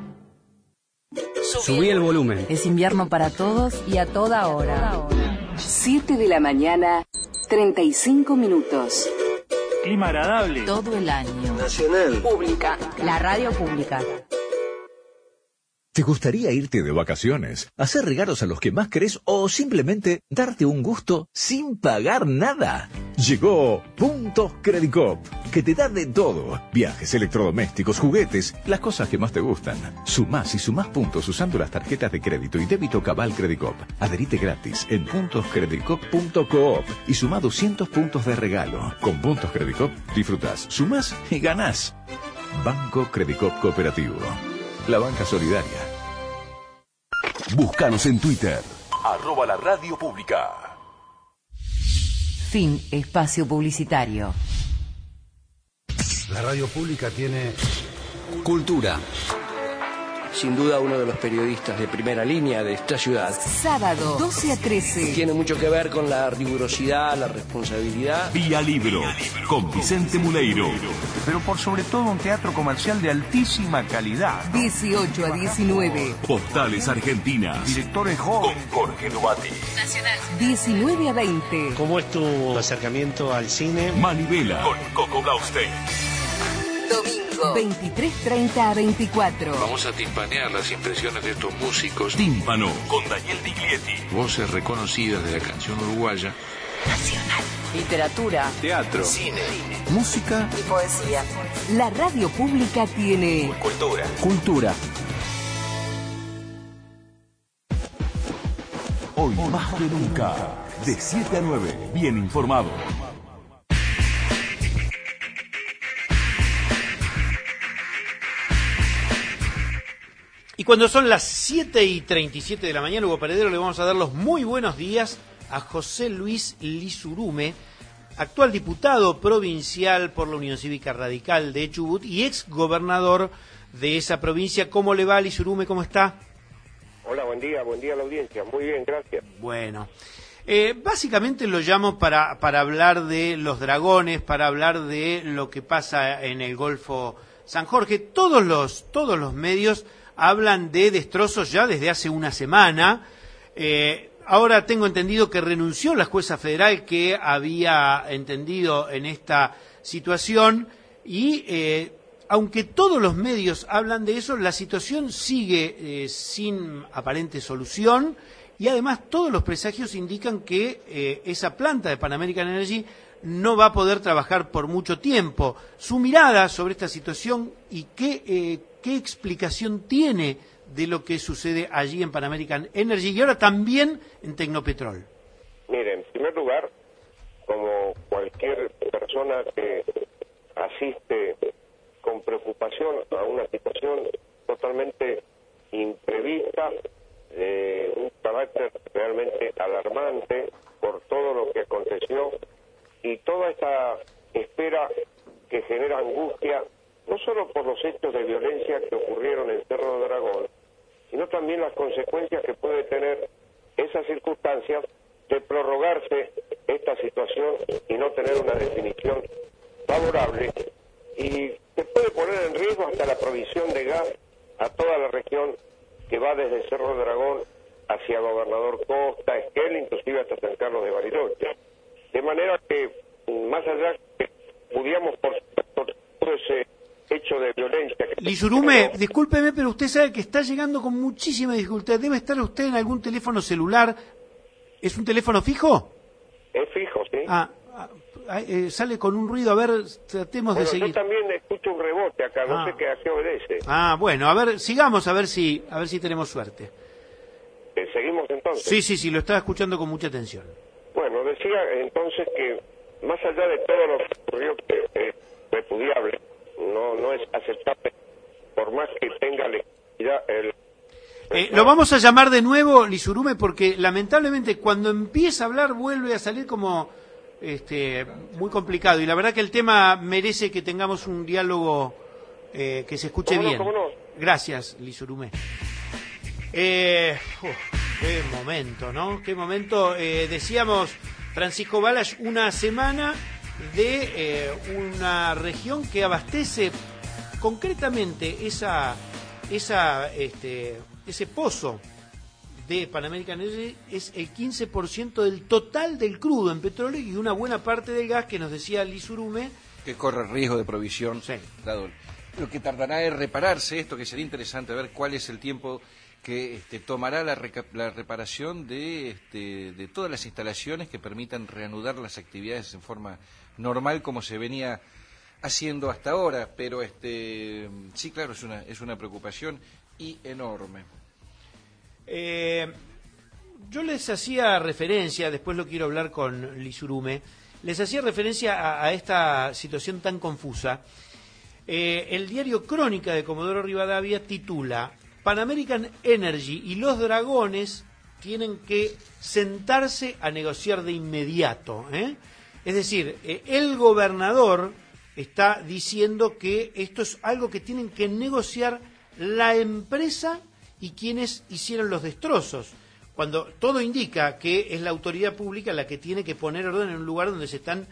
Subí el volumen. Es invierno para todos y a toda hora. 7 de la mañana, 35 minutos. Clima agradable. Todo el año. Nacional. Pública. La radio pública. ¿Te gustaría irte de vacaciones, hacer regalos a los que más querés o simplemente darte un gusto sin pagar nada? Llegó Puntos Credicop, que te da de todo. Viajes, electrodomésticos, juguetes, las cosas que más te gustan. Sumás y sumás puntos usando las tarjetas de crédito y débito Cabal Credicop. Adherite gratis en puntoscredicop.coop y sumá 200 puntos de regalo. Con Puntos Credicop disfrutás, sumás y ganás. Banco Credicop Cooperativo. La banca solidaria. Búscanos en Twitter, @la radio pública. Fin Espacio Publicitario. La radio pública tiene cultura. Sin duda uno de los periodistas de primera línea de esta ciudad. Sábado, 12 a 13. Tiene mucho que ver con la rigurosidad, la responsabilidad. Vía Libro, con Vicente Muleiro. Pero por sobre todo un teatro comercial de altísima calidad. 18 a 19. Postales Argentinas. Directores jóvenes. Con Jorge Dubati. Nacional. 19 a 20. ¿Cómo es tu acercamiento al cine? Manivela. Con Coco Blaustein. Domingo, 23:30 a 24. Vamos a timpanear las impresiones de estos músicos. Tímpano, con Daniel Diglietti. Voces reconocidas de la canción uruguaya. Nacional. Literatura. Teatro. Cine. Música. Y poesía. La radio pública tiene... Cultura. Cultura. Hoy más que nunca, de 7 a 9, bien informado. Y cuando son las 7:37 de la mañana, Hugo Paredero, le vamos a dar los muy buenos días a José Luis Lizurume, actual diputado provincial por la Unión Cívica Radical de Chubut y ex gobernador de esa provincia. ¿Cómo le va, Lizurume? ¿Cómo está? Hola, buen día a la audiencia. Muy bien, gracias. Bueno, básicamente lo llamo para hablar de los dragones, para hablar de lo que pasa en el Golfo San Jorge. Todos los medios hablan de destrozos ya desde hace una semana. Ahora tengo entendido que renunció la jueza federal que había entendido en esta situación y aunque todos los medios hablan de eso, la situación sigue sin aparente solución y además todos los presagios indican que esa planta de Pan American Energy no va a poder trabajar por mucho tiempo. Su mirada sobre esta situación y qué explicación tiene de lo que sucede allí en Pan American Energy y ahora también en Tecnopetrol. Mire, en primer lugar, como cualquier persona que asiste con preocupación a una situación totalmente imprevista, de un carácter realmente alarmante por todo lo que aconteció y toda esta espera que genera angustia, no solo por los hechos de violencia que ocurrieron en Cerro de Dragón, sino también las consecuencias que puede tener esas circunstancias de prorrogarse esta situación y no tener una definición favorable, y se puede poner en riesgo hasta la provisión de gas a toda la región que va desde Cerro de Dragón hacia Gobernador Costa, Esquel, inclusive hasta San Carlos de Bariloche. De manera que, más allá que pudiéramos por todo ese hecho de violencia... Lizurume, discúlpeme, pero usted sabe que está llegando con muchísima dificultad. ¿Debe estar usted en algún teléfono celular? ¿Es un teléfono fijo? Es fijo, sí. Sale con un ruido, a ver, tratemos de seguir. Yo también escucho un rebote acá, no sé a qué obedece. Bueno, a ver, sigamos a ver si tenemos suerte. ¿Seguimos entonces? Sí, lo estaba escuchando con mucha atención. Bueno, decía entonces que más allá de todo lo que ocurrió, que es repudiable, no es aceptable, por más que tenga legitimidad lo vamos a llamar de nuevo, Lizurume, porque lamentablemente cuando empieza a hablar vuelve a salir como muy complicado. Y la verdad que el tema merece que tengamos un diálogo que se escuche bien. ¿Cómo no? Gracias, Lizurume. Qué momento, ¿no? Qué momento. Decíamos, Francisco Balas, una semana de una región que abastece concretamente ese pozo de Pan American Energy es el 15% del total del crudo en petróleo y una buena parte del gas que nos decía Lizurume que corre riesgo de provisión, sí, dado lo que tardará en repararse esto, que sería interesante ver cuál es el tiempo que tomará la reparación de todas las instalaciones que permitan reanudar las actividades en forma normal como se venía haciendo hasta ahora, pero sí, claro, es una preocupación y enorme. Yo les hacía referencia, después lo quiero hablar con Lizurume, les hacía referencia a esta situación tan confusa. El diario Crónica de Comodoro Rivadavia titula: Pan American Energy y los dragones tienen que sentarse a negociar de inmediato. Es decir, el gobernador está diciendo que esto es algo que tienen que negociar la empresa y quienes hicieron los destrozos, cuando todo indica que es la autoridad pública la que tiene que poner orden en un lugar donde se está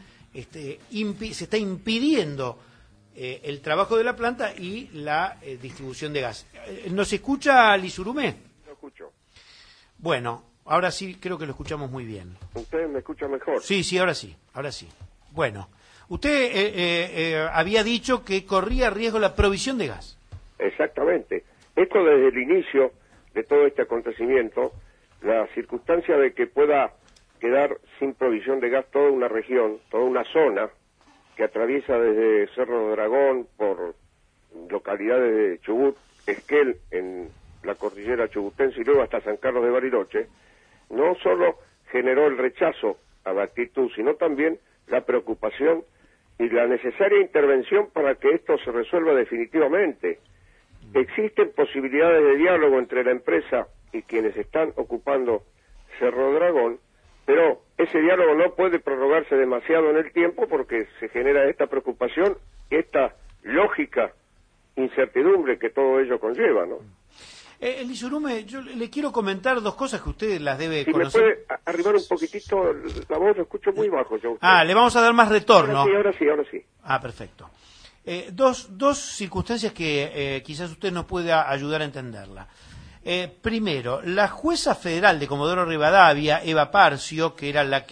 impidiendo el trabajo de la planta y la distribución de gas. ¿Nos escucha, Lizurume? Lo escucho. Bueno, ahora sí creo que lo escuchamos muy bien. ¿Usted me escucha mejor? Sí, ahora sí. Bueno, usted había dicho que corría riesgo la provisión de gas. Exactamente. Esto desde el inicio de todo este acontecimiento, la circunstancia de que pueda quedar sin provisión de gas toda una región, toda una zona que atraviesa desde Cerro de Dragón por localidades de Chubut, Esquel, en la cordillera chubutense y luego hasta San Carlos de Bariloche, no solo generó el rechazo a la actitud, sino también la preocupación y la necesaria intervención para que esto se resuelva definitivamente. Existen posibilidades de diálogo entre la empresa y quienes están ocupando Cerro Dragón, pero ese diálogo no puede prorrogarse demasiado en el tiempo porque se genera esta preocupación, esta lógica incertidumbre que todo ello conlleva, ¿no? Lizurume, yo le quiero comentar dos cosas que usted las debe conocer. ¿Me puede arribar un poquitito la voz? Lo escucho muy bajo yo. Le vamos a dar más retorno. Ahora sí. Perfecto. Dos circunstancias que quizás usted nos pueda ayudar a entenderla. Primero, la jueza federal de Comodoro Rivadavia, Eva Parcio, que era la que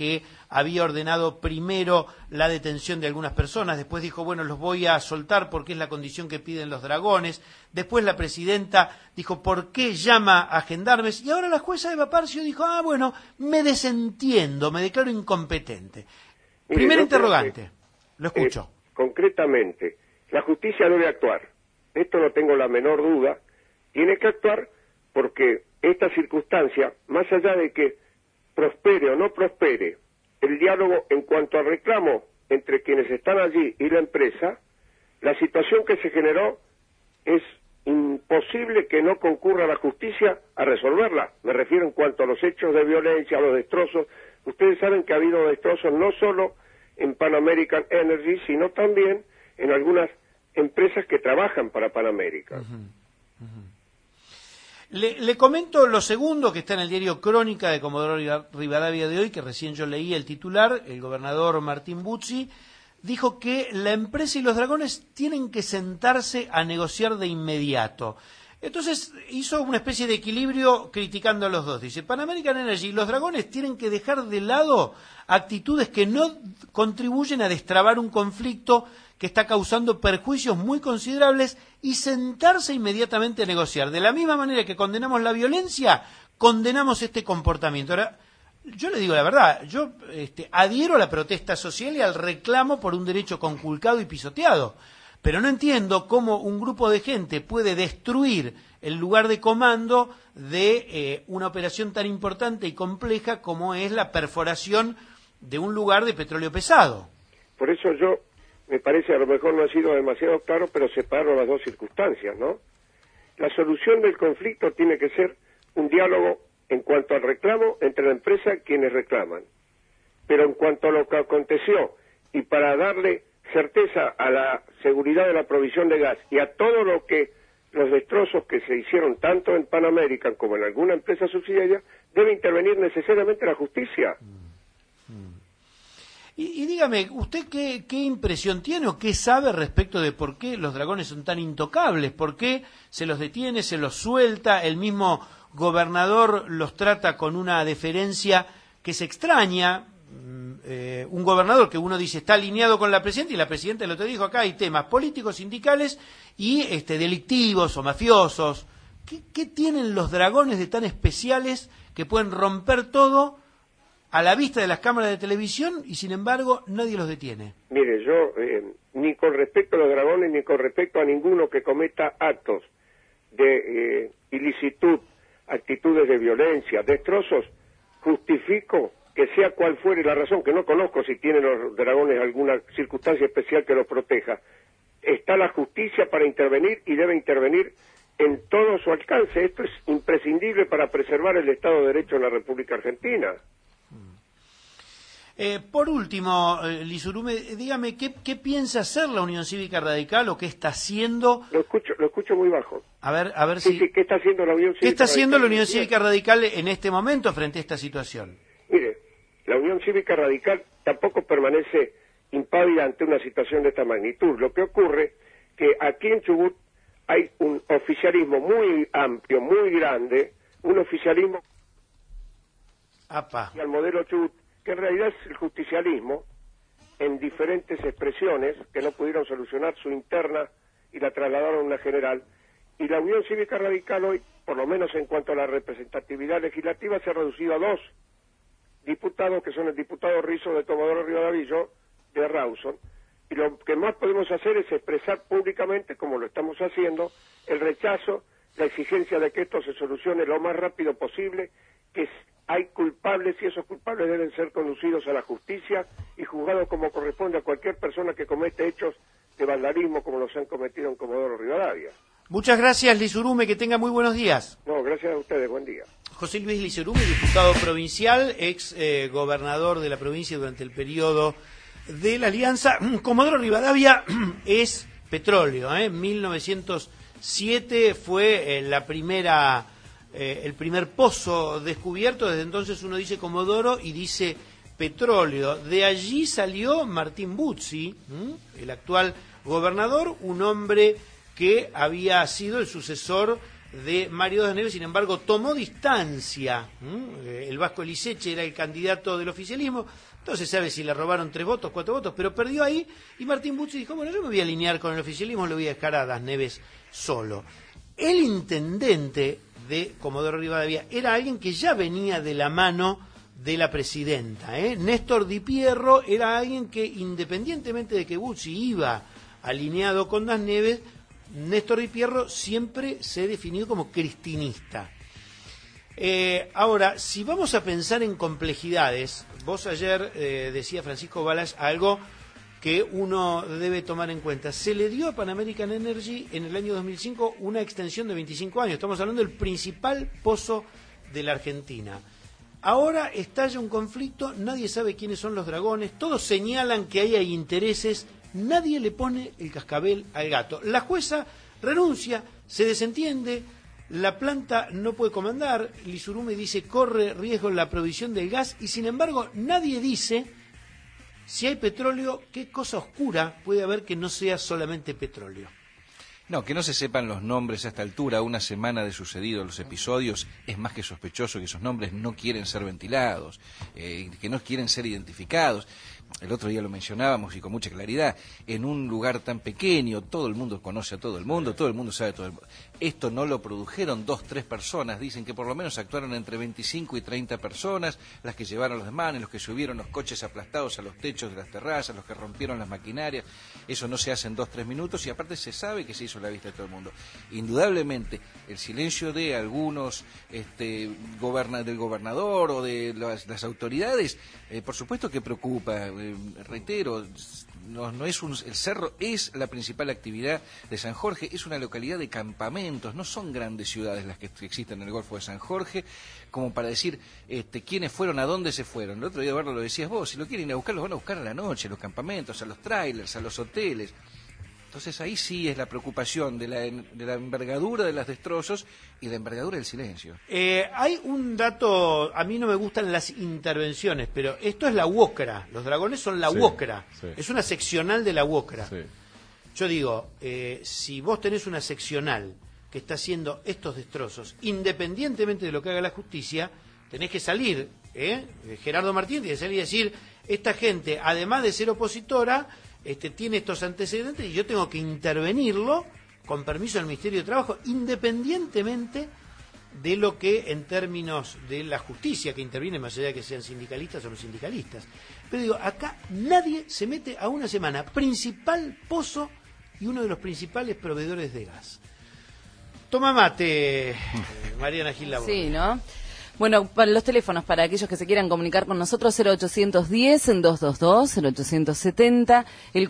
había ordenado primero la detención de algunas personas, después dijo, bueno, los voy a soltar porque es la condición que piden los dragones, después la presidenta dijo, ¿por qué llama a gendarmes? Y ahora la jueza Eva Parcio dijo, bueno, me desentiendo, me declaro incompetente. Mire, Primer interrogante, lo escucho. Concretamente, la justicia debe actuar, esto no tengo la menor duda, tiene que actuar porque esta circunstancia, más allá de que prospere o no prospere el diálogo en cuanto al reclamo entre quienes están allí y la empresa, la situación que se generó es imposible que no concurra la justicia a resolverla. Me refiero en cuanto a los hechos de violencia, a los destrozos. Ustedes saben que ha habido destrozos no solo en Pan American Energy, sino también en algunas empresas que trabajan para Pan American. Le comento lo segundo que está en el diario Crónica de Comodoro Rivadavia de hoy, que recién yo leí el titular. El gobernador Martín Buzzi dijo que la empresa y los dragones tienen que sentarse a negociar de inmediato. Entonces hizo una especie de equilibrio criticando a los dos. Dice, Pan American Energy y los dragones tienen que dejar de lado actitudes que no contribuyen a destrabar un conflicto que está causando perjuicios muy considerables y sentarse inmediatamente a negociar. De la misma manera que condenamos la violencia, condenamos este comportamiento. Ahora, yo le digo la verdad, yo adhiero a la protesta social y al reclamo por un derecho conculcado y pisoteado, pero no entiendo cómo un grupo de gente puede destruir el lugar de comando de una operación tan importante y compleja como es la perforación de un lugar de petróleo pesado. Por eso yo, me parece, a lo mejor no ha sido demasiado claro, pero separo las dos circunstancias, ¿no? La solución del conflicto tiene que ser un diálogo en cuanto al reclamo entre la empresa y quienes reclaman. Pero en cuanto a lo que aconteció, y para darle certeza a la seguridad de la provisión de gas y a todo lo que los destrozos que se hicieron tanto en Pan American como en alguna empresa subsidiaria, debe intervenir necesariamente la justicia. Y dígame, ¿usted qué impresión tiene o qué sabe respecto de por qué los dragones son tan intocables? ¿Por qué se los detiene, se los suelta? El mismo gobernador los trata con una deferencia que se extraña. Un gobernador que uno dice está alineado con la presidenta y la presidenta lo te dijo, acá hay temas políticos, sindicales y delictivos o mafiosos. ¿Qué tienen los dragones de tan especiales que pueden romper todo a la vista de las cámaras de televisión y sin embargo nadie los detiene? Mire, yo ni con respecto a los dragones ni con respecto a ninguno que cometa actos de ilicitud, actitudes de violencia, destrozos, justifico que sea cual fuere la razón, que no conozco si tienen los dragones alguna circunstancia especial que los proteja. Está la justicia para intervenir y debe intervenir en todo su alcance. Esto es imprescindible para preservar el Estado de Derecho en la República Argentina. Por último, Lizurume, dígame, ¿qué piensa hacer la Unión Cívica Radical o qué está haciendo? Lo escucho muy bajo. A ver si... Sí, ¿qué está haciendo la Unión Cívica Radical? ¿Qué está haciendo la Unión Cívica Radical en este momento frente a esta situación? Mire, la Unión Cívica Radical tampoco permanece impávida ante una situación de esta magnitud. Lo que ocurre que aquí en Chubut hay un oficialismo muy amplio, muy grande, un oficialismo y al modelo Chubut, que en realidad es el justicialismo en diferentes expresiones que no pudieron solucionar su interna y la trasladaron a una general. Y la Unión Cívica Radical hoy, por lo menos en cuanto a la representatividad legislativa, se ha reducido a 2 diputados, que son el diputado Rizzo de Comodoro Rivadavia de Rawson. Y lo que más podemos hacer es expresar públicamente, como lo estamos haciendo, el rechazo, la exigencia de que esto se solucione lo más rápido posible, que hay culpables y esos culpables deben ser conducidos a la justicia y juzgados como corresponde a cualquier persona que comete hechos de vandalismo como los han cometido en Comodoro Rivadavia. Muchas gracias, Lizurume, que tenga muy buenos días. No, gracias a ustedes, buen día. José Luis Lizurume, diputado provincial, ex gobernador de la provincia durante el periodo de la Alianza. Comodoro Rivadavia es petróleo, 1907 fue el primer pozo descubierto. Desde entonces uno dice Comodoro y dice petróleo. De allí salió Martín Buzzi, el actual gobernador, un hombre que había sido el sucesor de Mario Das Neves, sin embargo, tomó distancia. El Vasco Liceche era el candidato del oficialismo, entonces sabe si le robaron 3 votos, 4 votos, pero perdió ahí, y Martín Buzzi dijo, bueno, yo me voy a alinear con el oficialismo, le voy a dejar a Das Neves solo. El intendente de Comodoro Rivadavia era alguien que ya venía de la mano de la presidenta. Néstor Di Pierro era alguien que, independientemente de que Buzzi iba alineado con Das Neves, Néstor Di Pierro siempre se ha definido como cristinista. Ahora, si vamos a pensar en complejidades, vos ayer decía Francisco Balas algo que uno debe tomar en cuenta. Se le dio a Pan American Energy en el año 2005 una extensión de 25 años. Estamos hablando del principal pozo de la Argentina. Ahora estalla un conflicto, nadie sabe quiénes son los dragones, todos señalan que ahí hay intereses, nadie le pone el cascabel al gato. La jueza renuncia, se desentiende, la planta no puede comandar, Lizurume dice corre riesgo la provisión del gas y sin embargo nadie dice si hay petróleo, qué cosa oscura puede haber que no sea solamente petróleo. No, que no se sepan los nombres a esta altura, una semana de sucedido los episodios, es más que sospechoso que esos nombres no quieren ser ventilados, que no quieren ser identificados. El otro día lo mencionábamos y con mucha claridad, en un lugar tan pequeño, todo el mundo conoce a todo el mundo sabe a todo el mundo. Esto no lo produjeron 2, 3 personas, dicen que por lo menos actuaron entre 25 y 30 personas, las que llevaron los desmanes, los que subieron los coches aplastados a los techos de las terrazas, los que rompieron las maquinarias. Eso no se hace en 2, 3 minutos y aparte se sabe que se hizo a la vista de todo el mundo. Indudablemente, el silencio de algunos del gobernador o de las autoridades, por supuesto que preocupa. Reitero, no es el cerro es la principal actividad de San Jorge, es una localidad de campamentos, no son grandes ciudades las que existen en el Golfo de San Jorge, como para decir quiénes fueron, a dónde se fueron. El otro día, Eduardo, lo decías vos, si lo quieren ir a buscar, los van a buscar a la noche, a los campamentos, a los trailers, a los hoteles. Entonces ahí sí es la preocupación de la envergadura de los destrozos y la envergadura del silencio. Hay un dato, a mí no me gustan las intervenciones, pero esto es la UOCRA, los dragones son la UOCRA, es una seccional de la UOCRA. Sí. Yo digo, si vos tenés una seccional que está haciendo estos destrozos, independientemente de lo que haga la justicia, tenés que salir, Gerardo Martín tiene que salir y decir, esta gente, además de ser opositora, tiene estos antecedentes y yo tengo que intervenirlo con permiso del Ministerio de Trabajo, independientemente de lo que en términos de la justicia que interviene, más allá de que sean sindicalistas o no sindicalistas. Pero digo, acá nadie se mete a una semana, principal pozo y uno de los principales proveedores de gas. Toma mate, Mariana Gil Laborde. Sí, ¿no? Bueno, para los teléfonos, para aquellos que se quieran comunicar con nosotros, 0810-222, 0870, el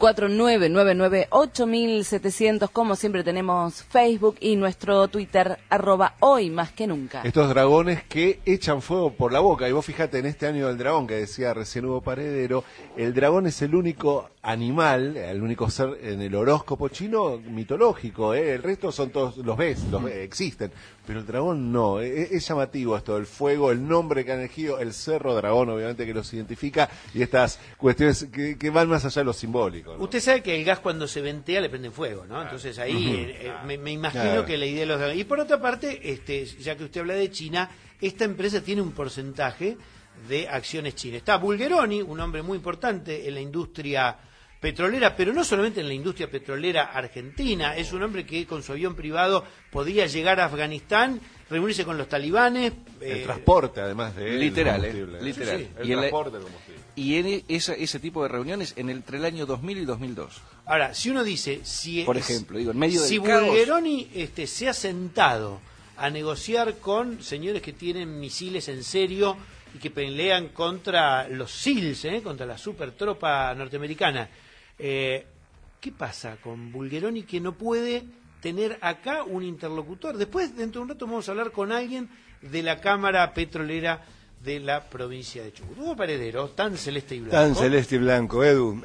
4999-8700, como siempre tenemos Facebook y nuestro Twitter, @hoymasquenunca. Estos dragones que echan fuego por la boca, y vos fíjate en este año del dragón, que decía recién Hugo Paredero, el dragón es el único animal, el único ser en el horóscopo chino mitológico, el resto son todos, los ves, existen, pero el dragón no, es llamativo esto del fuego, el nombre que han elegido, el cerro dragón obviamente que los identifica, y estas cuestiones que van más allá de lo simbólico, ¿no? Usted sabe que el gas cuando se ventea le prende fuego, ¿no? Entonces ahí me imagino que la idea de los dragones. Y por otra parte, ya que usted habla de China, esta empresa tiene un porcentaje de acciones chinas. Está Bulgeroni, un hombre muy importante en la industria petrolera, pero no solamente en la industria petrolera argentina, es un hombre que con su avión privado podía llegar a Afganistán, reunirse con los talibanes. El transporte, además de él. Literal. Sí, el transporte del combustible. Y en ese tipo de reuniones entre el año 2000 y 2002. Ahora, si uno dice, por ejemplo, en medio del si Bulgeroni se ha sentado a negociar con señores que tienen misiles en serio y que pelean contra los SEALs, contra la super tropa norteamericana, ¿qué pasa con Bulgeroni que no puede tener acá un interlocutor? Después, dentro de un rato, vamos a hablar con alguien de la Cámara Petrolera de la provincia de Chubut. Hugo Paredero, tan celeste y blanco. Tan celeste y blanco, Edu.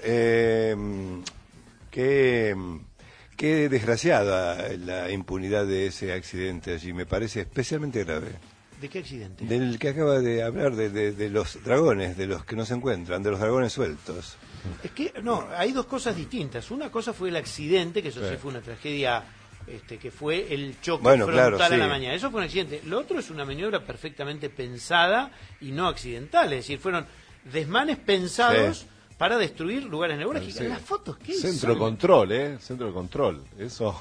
Qué desgraciada la impunidad de ese accidente allí, me parece especialmente grave. ¿De qué accidente? Del que acaba de hablar, de los dragones, de los que no se encuentran, de los dragones sueltos. Es que, no, hay dos cosas distintas. Una cosa fue el accidente, que eso sí fue una tragedia que fue el choque Claro, frontal sí. a la mañana. Eso fue un accidente. Lo otro es una maniobra perfectamente pensada y no accidental. Es decir, fueron desmanes pensados para destruir lugares neurálgicos. Sí. Las fotos, ¿qué Centro de son? control, centro de control. Eso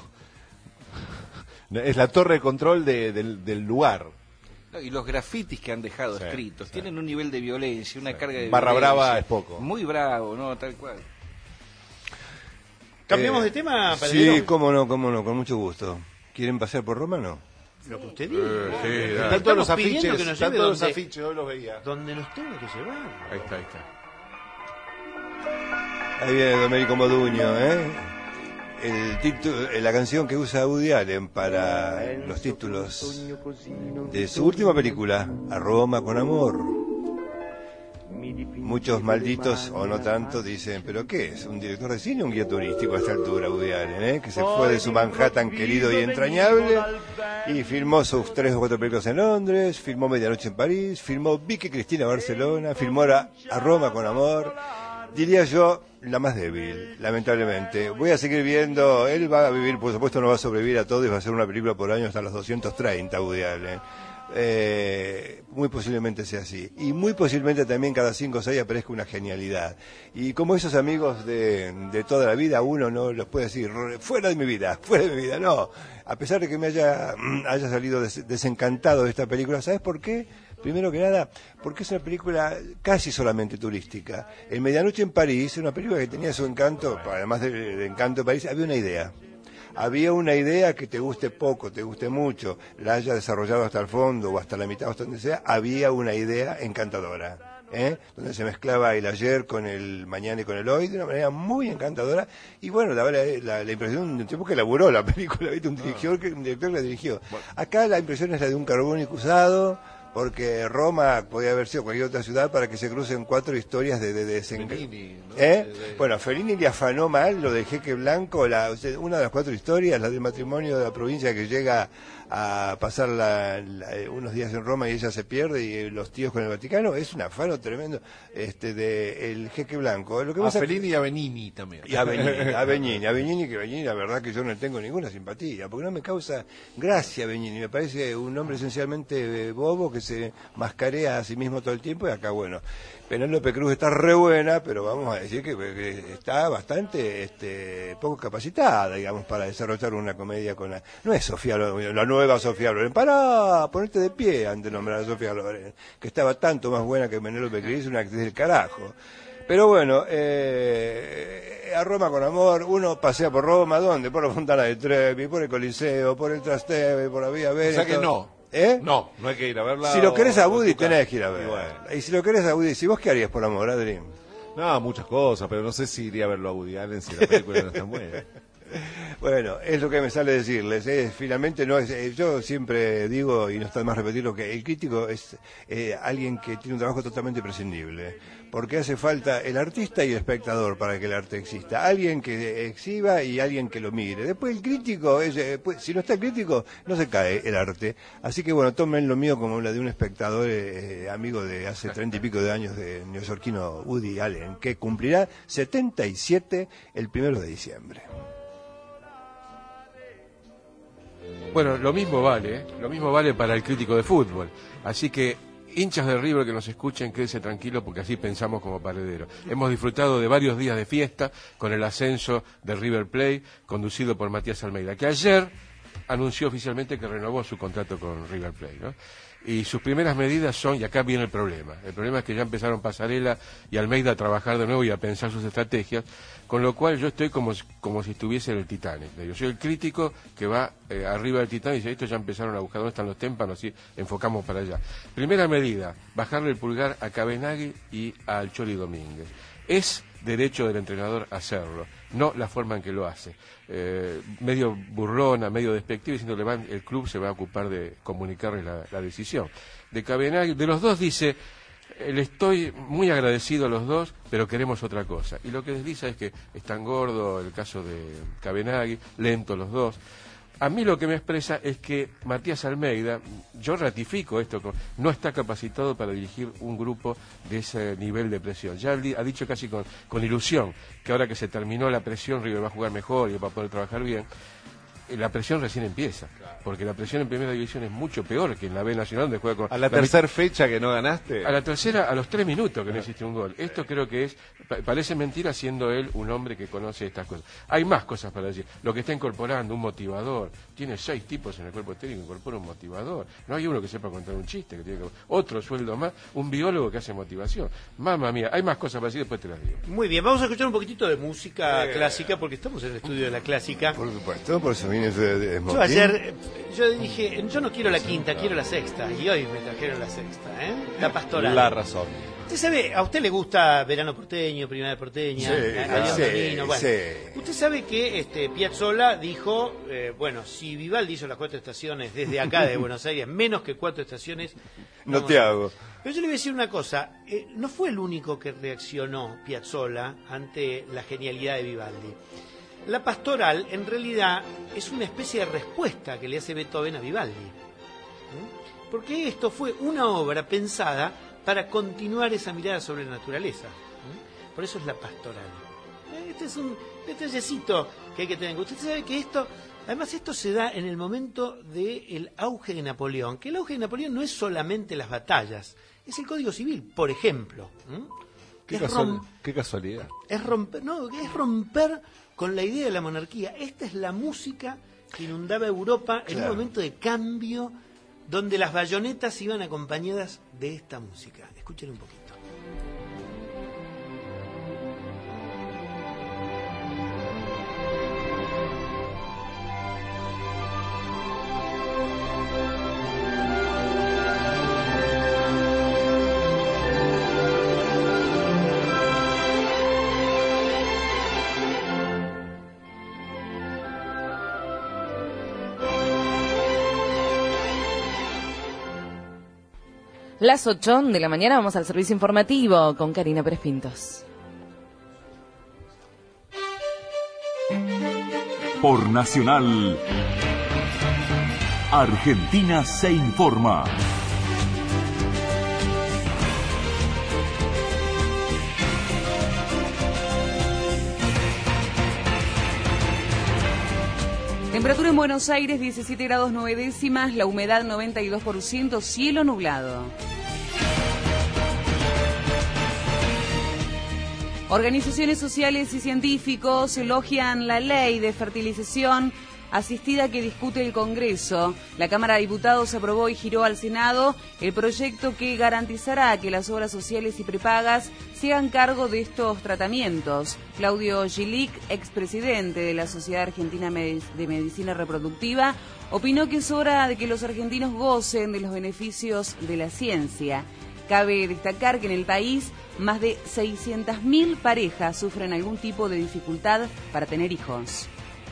es la torre de control del lugar. No, y los grafitis que han dejado escritos tienen un nivel de violencia, una carga de Barra violencia. brava es poco. Muy bravo, ¿no? Tal cual. ¿Cambiamos de tema? Sí, Paredero? cómo no, con mucho gusto. ¿Quieren pasar por Roma, no? Lo que usted diga. Sí, Están todos los Estamos pidiendo afiches, que nos están lleve todos los donde- afiches, hoy los veía. Donde nos tenga que llevar. Ahí está. Ahí viene Domenico Moduño, El título, la canción que usa Woody Allen para los títulos de su última película, A Roma con amor. Muchos malditos, o no tanto, dicen, ¿pero qué es? ¿Un director de cine o un guía turístico a esta altura, Woody Allen, que se fue de su Manhattan querido y entrañable y filmó sus 3 o 4 películas en Londres, filmó Medianoche en París, filmó Vicky Cristina Barcelona, filmó A Roma con amor. Diría yo, la más débil, lamentablemente. Voy a seguir viendo, él va a vivir, por supuesto no va a sobrevivir a todo y va a hacer una película por año hasta los 230, Woody Allen. Muy posiblemente sea así. Y muy posiblemente también cada 5 o 6 aparezca una genialidad. Y como esos amigos de toda la vida, uno no los puede decir, fuera de mi vida, no. A pesar de que me haya salido desencantado de esta película, ¿sabes por qué? Primero que nada, porque es una película casi solamente turística. En Medianoche en París, una película que tenía su encanto, además del encanto de París, había una idea. Había una idea que te guste poco, te guste mucho, la haya desarrollado hasta el fondo o hasta la mitad o hasta donde sea, había una idea encantadora. Donde se mezclaba el ayer con el mañana y con el hoy de una manera muy encantadora. Y bueno, la impresión de un tipo que elaboró la película, ¿viste? Un director que la dirigió. Acá la impresión es la de un carbónico usado, porque Roma podía haber sido cualquier otra ciudad para que se crucen 4 historias de Fellini, ¿no? Bueno, Fellini le afanó mal lo de Jeque Blanco, una de las 4 historias, la del matrimonio de la provincia que llega a pasar unos días en Roma y ella se pierde, y los tíos con el Vaticano, es un afano tremendo de el Jeque Blanco. Lo que pasa Fellini y a Benigni también. Y a Benigni, que Benigni la verdad que yo no tengo ninguna simpatía, porque no me causa gracia Benigni, me parece un hombre esencialmente bobo que se mascarea a sí mismo todo el tiempo. Y acá, bueno, Penélope Cruz está re buena, pero vamos a decir que está bastante poco capacitada, digamos, para desarrollar una comedia con no es Sofía Loren, la nueva Sofía Loren. Pará, ponerte de pie ante nombrar a Sofía Loren, que estaba tanto más buena que Penélope Cruz, una actriz del carajo. Pero bueno, A Roma con amor, uno pasea por Roma, ¿dónde? Por la Fontana de Trevi, por el Coliseo, por el Trastevere, por la Vía Veneto. O sea que no. No hay que ir a verla. Si lo querés a Woody, tenés que ir a verla. Y si lo querés a Woody, si vos qué harías por amor, Adri? No, muchas cosas, pero no sé si iría a verlo a Woody Allen si la película no es tan buena. Bueno, es lo que me sale decirles. Finalmente no es. Yo siempre digo, y no está de más repetirlo, que el crítico es alguien que tiene un trabajo totalmente prescindible. Porque hace falta el artista y el espectador para que el arte exista. Alguien que exhiba y alguien que lo mire. Después el crítico, si no está el crítico, no se cae el arte. Así que bueno, tomen lo mío como la de un espectador amigo de hace 30 y pico de años de neoyorquino Woody Allen, que cumplirá 77 el 1 de diciembre. Bueno, lo mismo vale para el crítico de fútbol. Así que, hinchas de River que nos escuchen, quédense tranquilos porque así pensamos como Paredero. Hemos disfrutado de varios días de fiesta con el ascenso de River Plate, conducido por Matías Almeida, que ayer anunció oficialmente que renovó su contrato con River Plate, ¿no? Y sus primeras medidas son, y acá viene el problema es que ya empezaron Pasarela y Almeida a trabajar de nuevo y a pensar sus estrategias, con lo cual yo estoy como si estuviese en el Titanic. Yo soy el crítico que va arriba del Titanic y dice, estos ya empezaron a buscar dónde están los témpanos y enfocamos para allá. Primera medida, bajarle el pulgar a Cabenagui y al Choli Domínguez. Es derecho del entrenador hacerlo, no la forma en que lo hace. Medio burlona, medio despectiva, diciendo que el club se va a ocupar de comunicarles la decisión. De Cabenagui, de los dos dice, le estoy muy agradecido a los dos, pero queremos otra cosa. Y lo que desliza es que es tan gordo el caso de Cabenagui, lento los dos. A mí lo que me expresa es que Matías Almeida, yo ratifico esto, no está capacitado para dirigir un grupo de ese nivel de presión. Ya ha dicho casi con ilusión que ahora que se terminó la presión River va a jugar mejor y va a poder trabajar bien. la presión recién empieza, porque la presión en primera división es mucho peor que en la B Nacional, donde juega con... A la tercera fecha que no ganaste. A la tercera, a los 3 minutos que no existe un gol. Esto creo que parece mentira, siendo él un hombre que conoce estas cosas. Hay más cosas para decir. Lo que está incorporando, un motivador. Tiene 6 tipos en el cuerpo técnico, incorpora un motivador. No hay uno que sepa contar un chiste, que tiene otro sueldo más, un biólogo que hace motivación. Mamma mía, hay más cosas para decir, después te las digo. Muy bien, vamos a escuchar un poquitito de música clásica, porque estamos en el estudio de la clásica. Por supuesto, por eso vine de Yo ayer, yo dije, yo no quiero la quinta, quiero la sexta, y hoy me trajeron la sexta, la pastoral. La razón. Usted sabe, a usted le gusta Verano Porteño, Primavera Porteña, Tonino, bueno. Sí. Usted sabe que Piazzolla dijo, bueno, si Vivaldi hizo las 4 estaciones desde acá de Buenos Aires, menos que 4 estaciones... No te hago. Pero yo le voy a decir una cosa, no fue el único que reaccionó Piazzolla ante la genialidad de Vivaldi. La pastoral, en realidad, es una especie de respuesta que le hace Beethoven a Vivaldi. Porque esto fue una obra pensada para continuar esa mirada sobre la naturaleza. Por eso es la pastoral. Este es un detallecito que hay que tener. Usted sabe que además esto se da en el momento del auge de Napoleón, que el auge de Napoleón no es solamente las batallas, es el Código Civil, por ejemplo. Qué casualidad. Es romper con la idea de la monarquía. Esta es la música que inundaba Europa en un momento de cambio, donde las bayonetas iban acompañadas de esta música. Escuchen un poquito. Las 8 de la mañana vamos al servicio informativo con Karina Pérez Pintos. Por Nacional, Argentina se informa. Temperatura en Buenos Aires 17 grados 9 décimas, la humedad 92%, cielo nublado. Organizaciones sociales y científicos elogian la ley de fertilización asistida que discute el Congreso. La Cámara de Diputados aprobó y giró al Senado el proyecto que garantizará que las obras sociales y prepagas se hagan cargo de estos tratamientos. Claudio Gilic, expresidente de la Sociedad Argentina de Medicina Reproductiva, opinó que es hora de que los argentinos gocen de los beneficios de la ciencia. Cabe destacar que en el país más de 600.000 parejas sufren algún tipo de dificultad para tener hijos.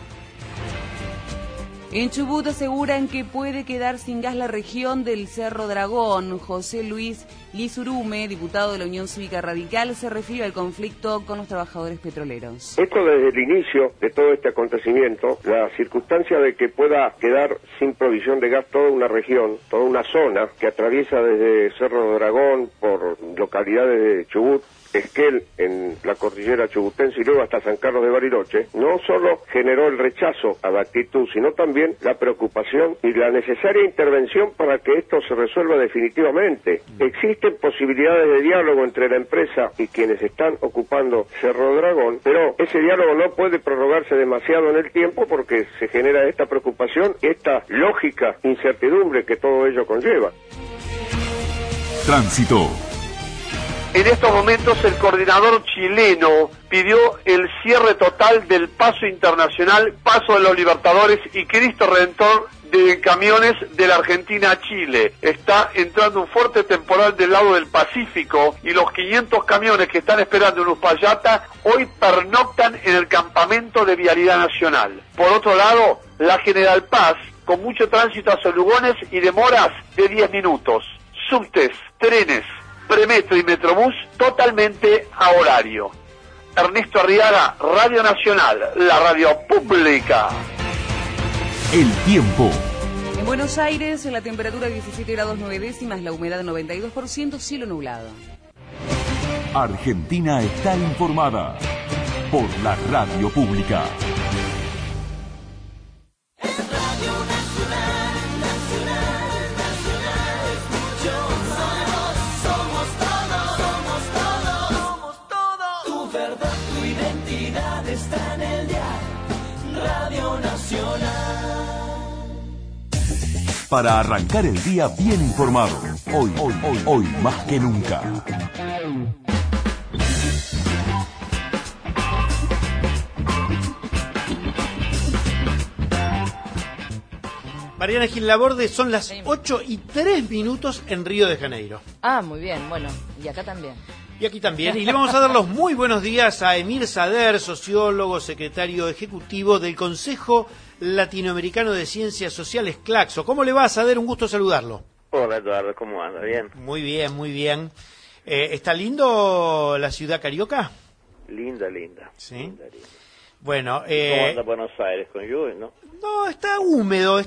En Chubut aseguran que puede quedar sin gas la región del Cerro Dragón. José Luis Lizurume, diputado de la Unión Cívica Radical, se refiere al conflicto con los trabajadores petroleros. Esto desde el inicio de todo este acontecimiento, la circunstancia de que pueda quedar sin provisión de gas toda una región, toda una zona que atraviesa desde Cerro Dragón por localidades de Chubut, Esquel, en la cordillera chubutense y luego hasta San Carlos de Bariloche, no solo generó el rechazo a la actitud, sino también la preocupación y la necesaria intervención para que esto se resuelva definitivamente. Existen posibilidades de diálogo entre la empresa y quienes están ocupando Cerro Dragón, pero ese diálogo no puede prorrogarse demasiado en el tiempo porque se genera esta preocupación y esta lógica incertidumbre que todo ello conlleva. Tránsito. En estos momentos el coordinador chileno pidió el cierre total del paso internacional, Paso de los Libertadores y Cristo Redentor de camiones de la Argentina a Chile. Está entrando un fuerte temporal del lado del Pacífico y los 500 camiones que están esperando en Uspallata hoy pernoctan en el campamento de Vialidad Nacional. Por otro lado, la General Paz, con mucho tránsito a Solugones y demoras de 10 minutos. Subtes, trenes, Premetro y Metrobús totalmente a horario. Ernesto Arriaga, Radio Nacional, la radio pública. El tiempo. En Buenos Aires, la temperatura 17 grados 9 décimas, la humedad 92%, cielo nublado. Argentina está informada por la radio pública. Toda tu identidad está en el dial, Radio Nacional. Para arrancar el día bien informado. Hoy más que nunca. Mariana Gil Laborde, son las 8:03 en Río de Janeiro. Ah, muy bien, bueno, y acá también. Y aquí también. Y le vamos a dar los muy buenos días a Emir Sader, sociólogo, secretario ejecutivo del Consejo Latinoamericano de Ciencias Sociales, CLACSO. ¿Cómo le va, Sader? Un gusto saludarlo. Hola, Eduardo, ¿cómo anda? ¿Bien? Muy bien, muy bien. ¿Está lindo la ciudad carioca? Linda, linda. Sí. Linda. Bueno, ¿Cómo anda Buenos Aires con lluvia, no? No, está húmedo,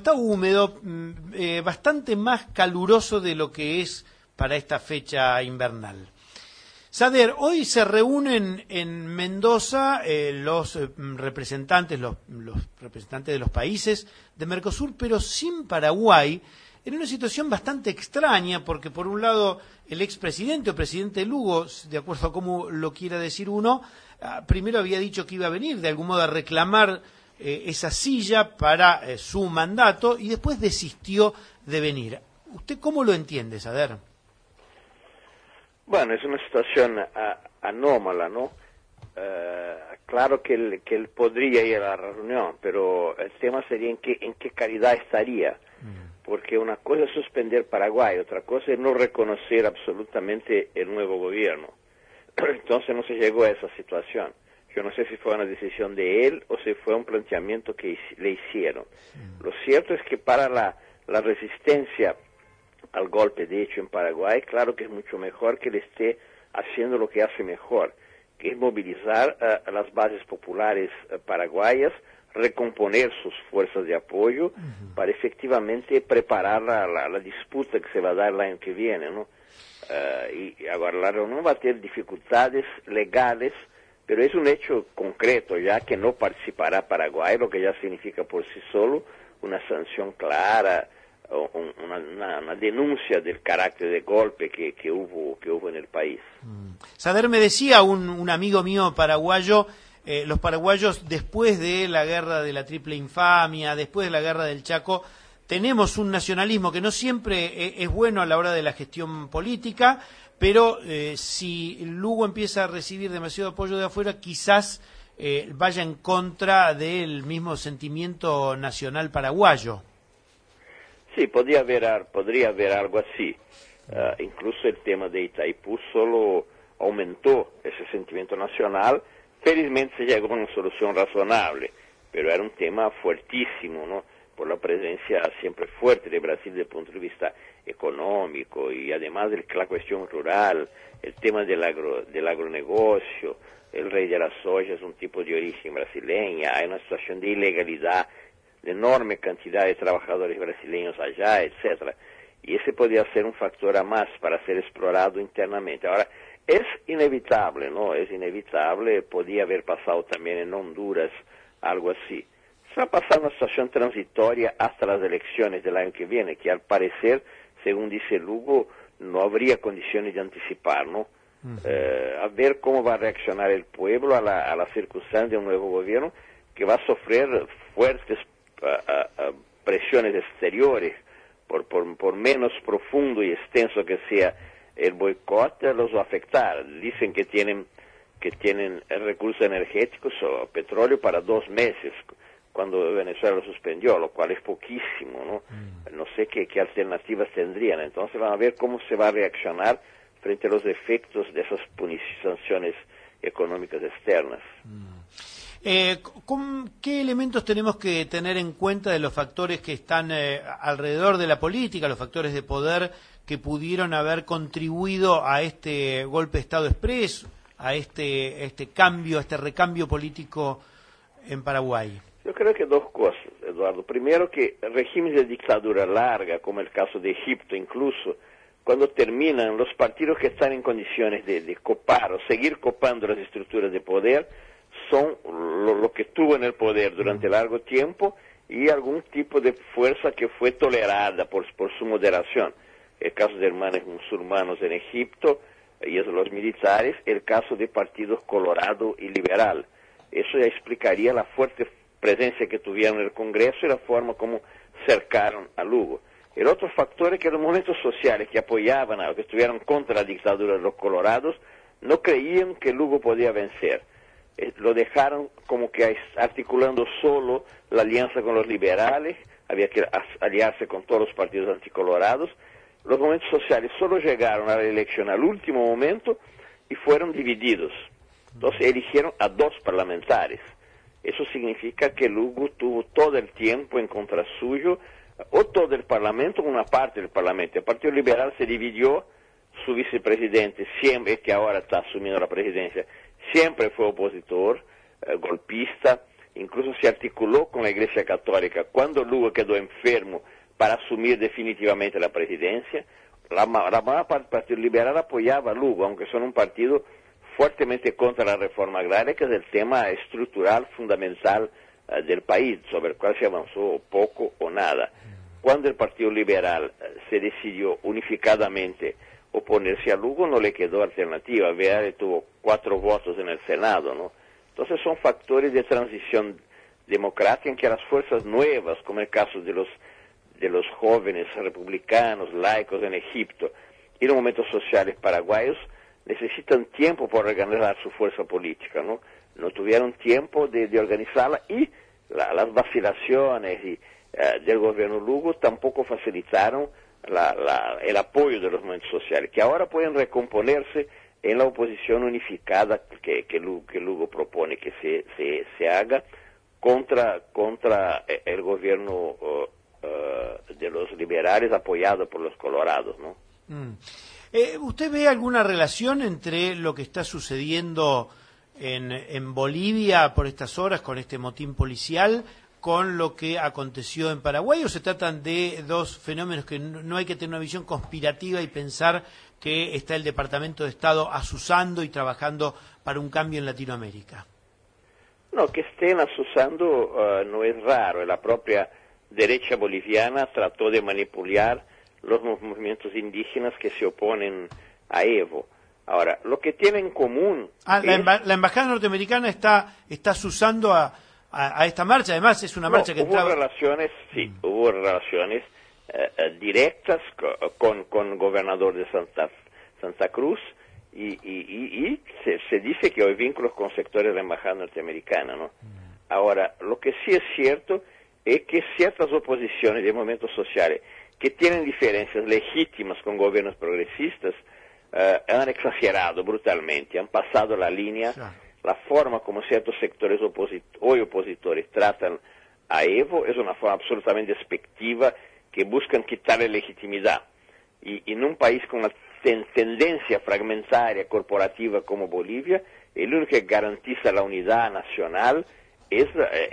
bastante más caluroso de lo que es para esta fecha invernal. Sader, hoy se reúnen en Mendoza los representantes de los países de Mercosur, pero sin Paraguay, en una situación bastante extraña, porque por un lado el expresidente o presidente Lugo, de acuerdo a cómo lo quiera decir uno, primero había dicho que iba a venir de algún modo a reclamar esa silla para su mandato y después desistió de venir. ¿Usted cómo lo entiende, Sader? Bueno, es una situación anómala, ¿no? Claro que él podría ir a la reunión, pero el tema sería en qué calidad estaría. Porque una cosa es suspender Paraguay, otra cosa es no reconocer absolutamente el nuevo gobierno. Entonces no se llegó a esa situación. Yo no sé si fue una decisión de él o si fue un planteamiento que le hicieron. Lo cierto es que para la resistencia al golpe de hecho en Paraguay, claro que es mucho mejor que él esté haciendo lo que hace mejor, que es movilizar a las bases populares paraguayas, recomponer sus fuerzas de apoyo para efectivamente preparar la disputa que se va a dar el año que viene, ¿no? Y ahora la reunión va a tener dificultades legales, pero es un hecho concreto ya que no participará Paraguay, lo que ya significa por sí solo una sanción clara, una denuncia del carácter de golpe que hubo en el país. Sader, me decía un amigo mío paraguayo, los paraguayos después de la guerra de la triple infamia, después de la guerra del Chaco, tenemos un nacionalismo que no siempre es bueno a la hora de la gestión política, pero si Lugo empieza a recibir demasiado apoyo de afuera, quizás vaya en contra del mismo sentimiento nacional paraguayo. Sí, podría haber algo así. Incluso el tema de Itaipú solo aumentó ese sentimiento nacional. Felizmente se llegó a una solución razonable, pero era un tema fuertísimo, ¿no? Por la presencia siempre fuerte de Brasil desde el punto de vista económico y además de la cuestión rural, el tema del agronegocio. El rey de la soja es un tipo de origen brasileña, hay una situación de ilegalidad, de enorme cantidad de trabajadores brasileños allá, etcétera. Y ese podría ser un factor a más para ser explorado internamente. Ahora, es inevitable, ¿no? Es inevitable, podía haber pasado también en Honduras algo así. Se va a pasar una situación transitoria hasta las elecciones del año que viene, que al parecer, según dice Lugo, no habría condiciones de anticipar, ¿no? A ver cómo va a reaccionar el pueblo a la circunstancia de un nuevo gobierno que va a sufrir fuertes presiones exteriores, por menos profundo y extenso que sea el boicot, los va a afectar. Dicen que tienen recursos energéticos o petróleo para 2 meses, cuando Venezuela lo suspendió, lo cual es poquísimo, ¿no? No sé qué alternativas tendrían. Entonces van a ver cómo se va a reaccionar frente a los efectos de esas sanciones económicas externas. ¿Qué elementos tenemos que tener en cuenta de los factores que están alrededor de la política, los factores de poder que pudieron haber contribuido a este golpe de Estado express, a este cambio, a este recambio político en Paraguay? Yo creo que 2 cosas, Eduardo. Primero, que regímenes de dictadura larga, como el caso de Egipto incluso, cuando terminan, los partidos que están en condiciones de copar o seguir copando las estructuras de poder son lo que estuvo en el poder durante largo tiempo y algún tipo de fuerza que fue tolerada por su moderación. El caso de hermanos musulmanes en Egipto, y los militares, el caso de partidos Colorado y Liberal. Eso ya explicaría la fuerte presencia que tuvieron en el Congreso y la forma como cercaron a Lugo. El otro factor es que los movimientos sociales que apoyaban, que estuvieron contra la dictadura de los Colorados, no creían que Lugo podía vencer. Lo dejaron como que articulando solo la alianza con los liberales, había que aliarse con todos los partidos anticolorados. Los movimientos sociales solo llegaron a la elección al último momento y fueron divididos. Entonces eligieron a 2 parlamentares. Eso significa que Lugo tuvo todo el tiempo en contra suyo, o todo el Parlamento, una parte del Parlamento. El Partido Liberal se dividió, su vicepresidente, siempre, que ahora está asumiendo la presidencia, siempre fue opositor, golpista, incluso se articuló con la Iglesia Católica cuando Lugo quedó enfermo para asumir definitivamente la presidencia. La mayor parte del Partido Liberal apoyaba a Lugo, aunque son un partido fuertemente contra la reforma agraria, que es el tema estructural fundamental del país, sobre el cual se avanzó poco o nada. Cuando el Partido Liberal se decidió unificadamente oponerse a Lugo, no le quedó alternativa. Vea, tuvo 4 votos en el Senado, ¿no? Entonces son factores de transición democrática en que las fuerzas nuevas, como el caso de los jóvenes republicanos, laicos en Egipto, y los movimientos sociales paraguayos, necesitan tiempo para organizar su fuerza política, ¿no? No tuvieron tiempo de organizarla, y las vacilaciones del gobierno Lugo tampoco facilitaron el apoyo de los movimientos sociales, que ahora pueden recomponerse en la oposición unificada que Lugo propone que se haga contra el gobierno de los liberales apoyado por los colorados, ¿no? ¿Usted ve alguna relación entre lo que está sucediendo en Bolivia por estas horas con este motín policial con lo que aconteció en Paraguay, o se tratan de 2 fenómenos que no hay que tener una visión conspirativa y pensar que está el Departamento de Estado azuzando y trabajando para un cambio en Latinoamérica? No, que estén azuzando no es raro. La propia derecha boliviana trató de manipular los movimientos indígenas que se oponen a Evo. Ahora, lo que tienen en común... La embajada norteamericana está azuzando a esta marcha. Además es una marcha que entraba... Hubo relaciones directas con el gobernador de Santa Cruz, y se dice que hay vínculos con sectores de la embajada norteamericana, ¿no? Ahora, lo que sí es cierto es que ciertas oposiciones de movimientos sociales que tienen diferencias legítimas con gobiernos progresistas han exagerado brutalmente, han pasado la línea. La forma como ciertos sectores opositores tratan a Evo es una forma absolutamente despectiva, que buscan quitarle legitimidad. Y en un país con una tendencia fragmentaria corporativa como Bolivia, el único que garantiza la unidad nacional es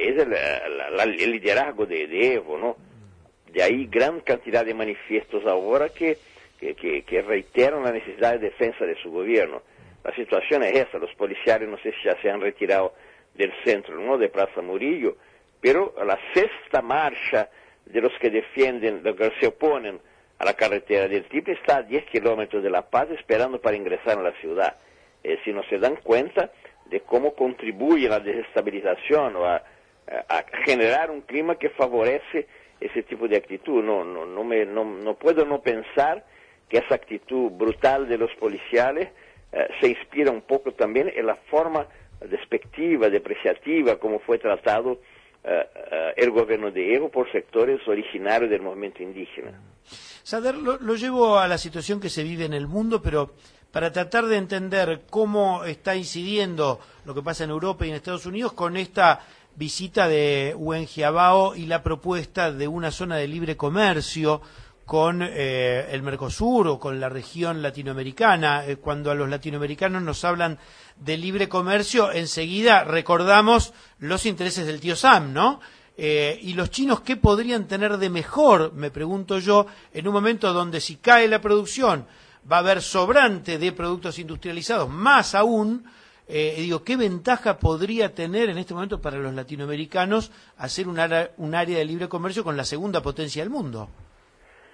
el liderazgo de Evo, ¿no? De ahí gran cantidad de manifiestos ahora que reiteran la necesidad de defensa de su gobierno. La situación es esa. Los policiales no sé si ya se han retirado del centro, ¿no?, de Plaza Murillo, pero la 6ª marcha de los que defienden, los que se oponen a la carretera del Tiple está a 10 kilómetros de La Paz esperando para ingresar a la ciudad. Si no se dan cuenta de cómo contribuye a la desestabilización o a generar un clima que favorece ese tipo de actitud. No puedo no pensar que esa actitud brutal de los policiales se inspira un poco también en la forma despectiva, depreciativa, como fue tratado el gobierno de Evo por sectores originarios del movimiento indígena. Sader, lo llevo a la situación que se vive en el mundo, pero para tratar de entender cómo está incidiendo lo que pasa en Europa y en Estados Unidos con esta visita de Wen Jiabao y la propuesta de una zona de libre comercio con el Mercosur o con la región latinoamericana. Cuando a los latinoamericanos nos hablan de libre comercio, enseguida recordamos los intereses del tío Sam, ¿no? Y los chinos, ¿qué podrían tener de mejor, me pregunto yo, en un momento donde si cae la producción va a haber sobrante de productos industrializados, más aún, ¿qué ventaja podría tener en este momento para los latinoamericanos hacer un área de libre comercio con la segunda potencia del mundo?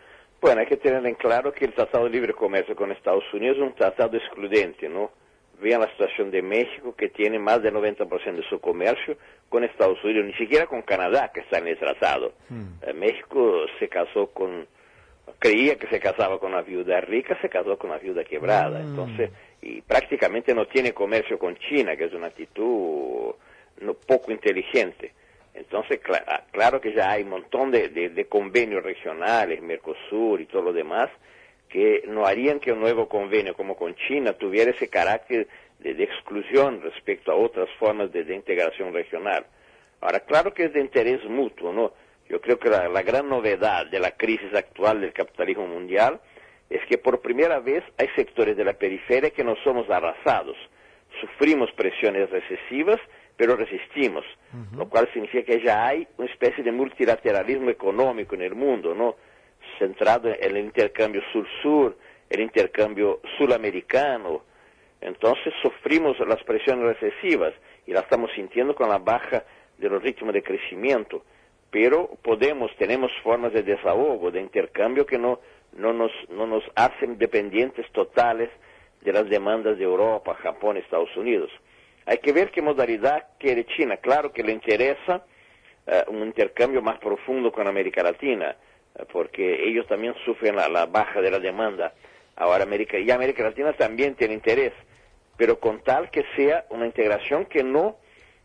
Bueno, hay que tener en claro que el Tratado de Libre Comercio con Estados Unidos es un tratado excludente, ¿no? Vean la situación de México, que tiene más del 90% de su comercio con Estados Unidos, ni siquiera con Canadá, que está en el tratado. México se casó creía que se casaba con una viuda rica, se casó con una viuda quebrada. Entonces, y prácticamente no tiene comercio con China, que es una actitud poco inteligente. Entonces, claro que ya hay un montón de convenios regionales, Mercosur y todo lo demás, que no harían que un nuevo convenio como con China tuviera ese carácter de exclusión respecto a otras formas de integración regional. Ahora, claro que es de interés mutuo, ¿no? Yo creo que la gran novedad de la crisis actual del capitalismo mundial es que por primera vez hay sectores de la periferia que no somos arrasados. Sufrimos presiones recesivas, pero resistimos, lo cual significa que ya hay una especie de multilateralismo económico en el mundo, ¿no? Centrado en el intercambio sur-sur, el intercambio suramericano. Entonces sufrimos las presiones recesivas y la estamos sintiendo con la baja de los ritmos de crecimiento, pero tenemos formas de desahogo, de intercambio que no nos hacen dependientes totales de las demandas de Europa, Japón, Estados Unidos. Hay que ver qué modalidad quiere China. Claro que le interesa un intercambio más profundo con América Latina, porque ellos también sufren la baja de la demanda. Ahora América Latina también tiene interés, pero con tal que sea una integración que no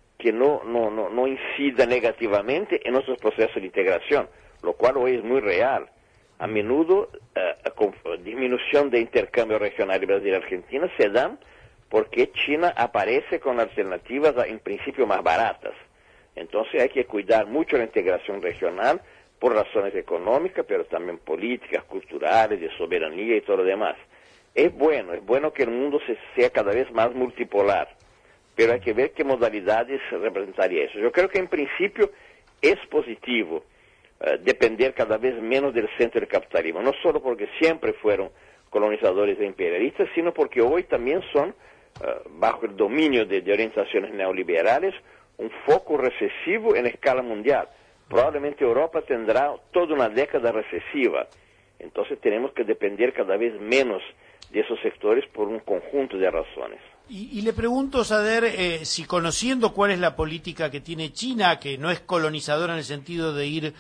incida negativamente en nuestros procesos de integración, lo cual hoy es muy real. A menudo, con disminución de intercambio regional de Brasil y Argentina se dan porque China aparece con alternativas en principio más baratas. Entonces hay que cuidar mucho la integración regional por razones económicas, pero también políticas, culturales, de soberanía y todo lo demás. Es bueno que el mundo sea cada vez más multipolar, pero hay que ver qué modalidades representaría eso. Yo creo que en principio es positivo depender cada vez menos del centro del capitalismo, no solo porque siempre fueron colonizadores e imperialistas, sino porque hoy también son, bajo el dominio de orientaciones neoliberales, un foco recesivo en escala mundial. Probablemente Europa tendrá toda una década recesiva, entonces tenemos que depender cada vez menos de esos sectores por un conjunto de razones. Y le pregunto, Sader, si conociendo cuál es la política que tiene China, que no es colonizadora en el sentido de ir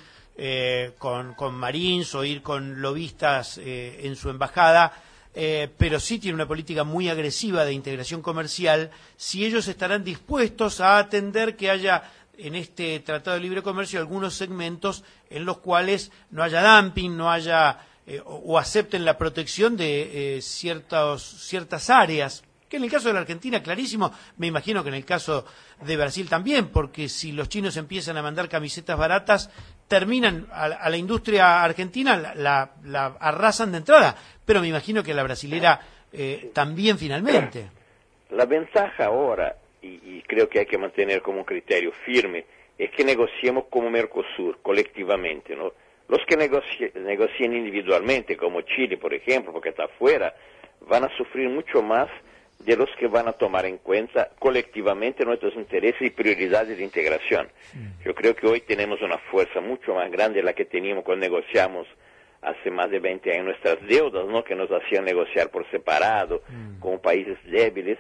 con marines o ir con lobistas en su embajada, pero sí tiene una política muy agresiva de integración comercial, si ellos estarán dispuestos a atender que haya en este Tratado de Libre Comercio algunos segmentos en los cuales no haya dumping, no haya o acepten la protección de ciertas áreas, que en el caso de la Argentina, clarísimo, me imagino que en el caso de Brasil también, porque si los chinos empiezan a mandar camisetas baratas, terminan a la industria argentina, la arrasan de entrada, pero me imagino que la brasilera también finalmente. La ventaja ahora, y creo que hay que mantener como un criterio firme, es que negociemos como Mercosur, colectivamente, ¿no? Los que negocien individualmente, como Chile, por ejemplo, porque está afuera, van a sufrir mucho más de los que van a tomar en cuenta colectivamente nuestros intereses y prioridades de integración. Yo creo que hoy tenemos una fuerza mucho más grande de la que teníamos cuando negociamos hace más de 20 años nuestras deudas, ¿no? Que nos hacían negociar por separado, como países débiles,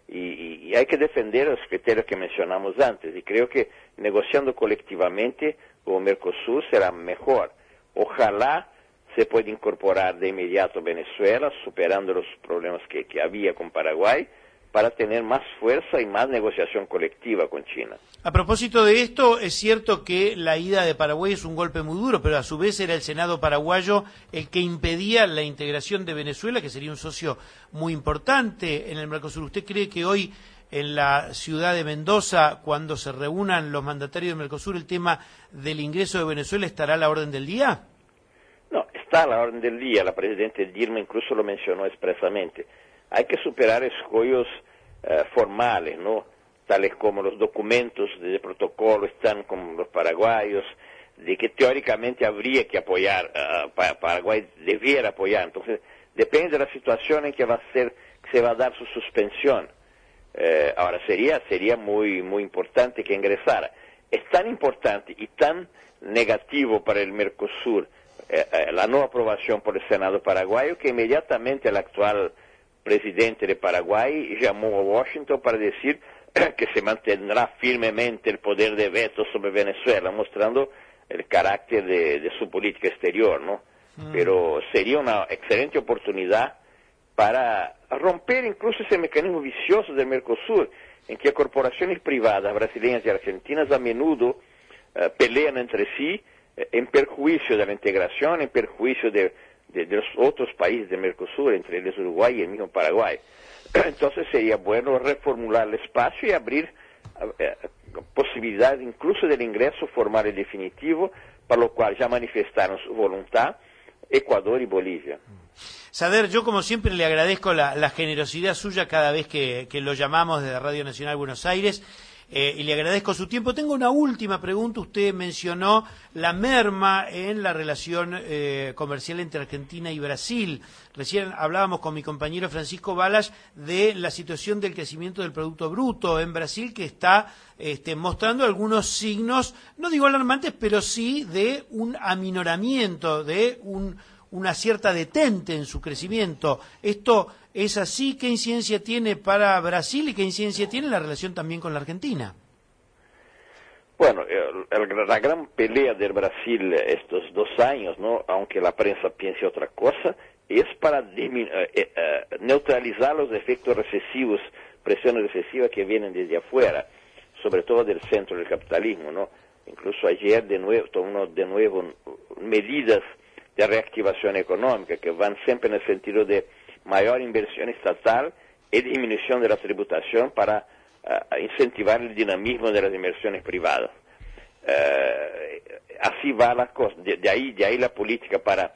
y hay que defender los criterios que mencionamos antes, y creo que negociando colectivamente como Mercosur será mejor. Ojalá se pueda incorporar de inmediato Venezuela, superando los problemas que había con Paraguay, para tener más fuerza y más negociación colectiva con China. A propósito de esto, es cierto que la ida de Paraguay es un golpe muy duro, pero a su vez era el Senado paraguayo el que impedía la integración de Venezuela, que sería un socio muy importante en el Mercosur. ¿Usted cree que hoy en la ciudad de Mendoza, cuando se reúnan los mandatarios del Mercosur, el tema del ingreso de Venezuela estará a la orden del día? No, está a la orden del día. La presidenta Dilma incluso lo mencionó expresamente. Hay que superar escollos formales, ¿no? Tales como los documentos de protocolo están con los paraguayos, de que teóricamente habría que apoyar, Paraguay debiera apoyar. Entonces, depende de la situación en que se va a dar su suspensión. Ahora, sería muy importante que ingresara. Es tan importante y tan negativo para el Mercosur la no aprobación por el Senado paraguayo, que inmediatamente el actual presidente de Paraguay llamó a Washington para decir que se mantendrá firmemente el poder de veto sobre Venezuela, mostrando el carácter de su política exterior, ¿no? Pero sería una excelente oportunidad para romper incluso ese mecanismo vicioso del Mercosur, en que corporaciones privadas brasileñas y argentinas a menudo pelean entre sí en perjuicio de la integración, en perjuicio de los otros países del Mercosur, entre ellos Uruguay y el mismo Paraguay. Entonces sería bueno reformular el espacio y abrir posibilidad incluso del ingreso formal y definitivo, para lo cual ya manifestaron su voluntad Ecuador y Bolivia. Sader, yo como siempre le agradezco la generosidad suya cada vez que lo llamamos desde Radio Nacional Buenos Aires, y le agradezco su tiempo. Tengo una última pregunta. Usted mencionó la merma en la relación comercial entre Argentina y Brasil. Recién hablábamos con mi compañero Francisco Balas de la situación del crecimiento del Producto Bruto en Brasil, que está mostrando algunos signos, no digo alarmantes, pero sí de un aminoramiento, de una cierta detente en su crecimiento. ¿Esto es así? ¿Qué incidencia tiene para Brasil y qué incidencia tiene la relación también con la Argentina? Bueno, la gran pelea del Brasil estos 2 años, ¿no? Aunque la prensa piense otra cosa, es para neutralizar los efectos recesivos, presiones recesivas que vienen desde afuera, sobre todo del centro del capitalismo, ¿no? Incluso ayer tomó de nuevo medidas de reactivación económica que van siempre en el sentido de mayor inversión estatal y disminución de la tributación para incentivar el dinamismo de las inversiones privadas. Así va la cosa. De ahí la política para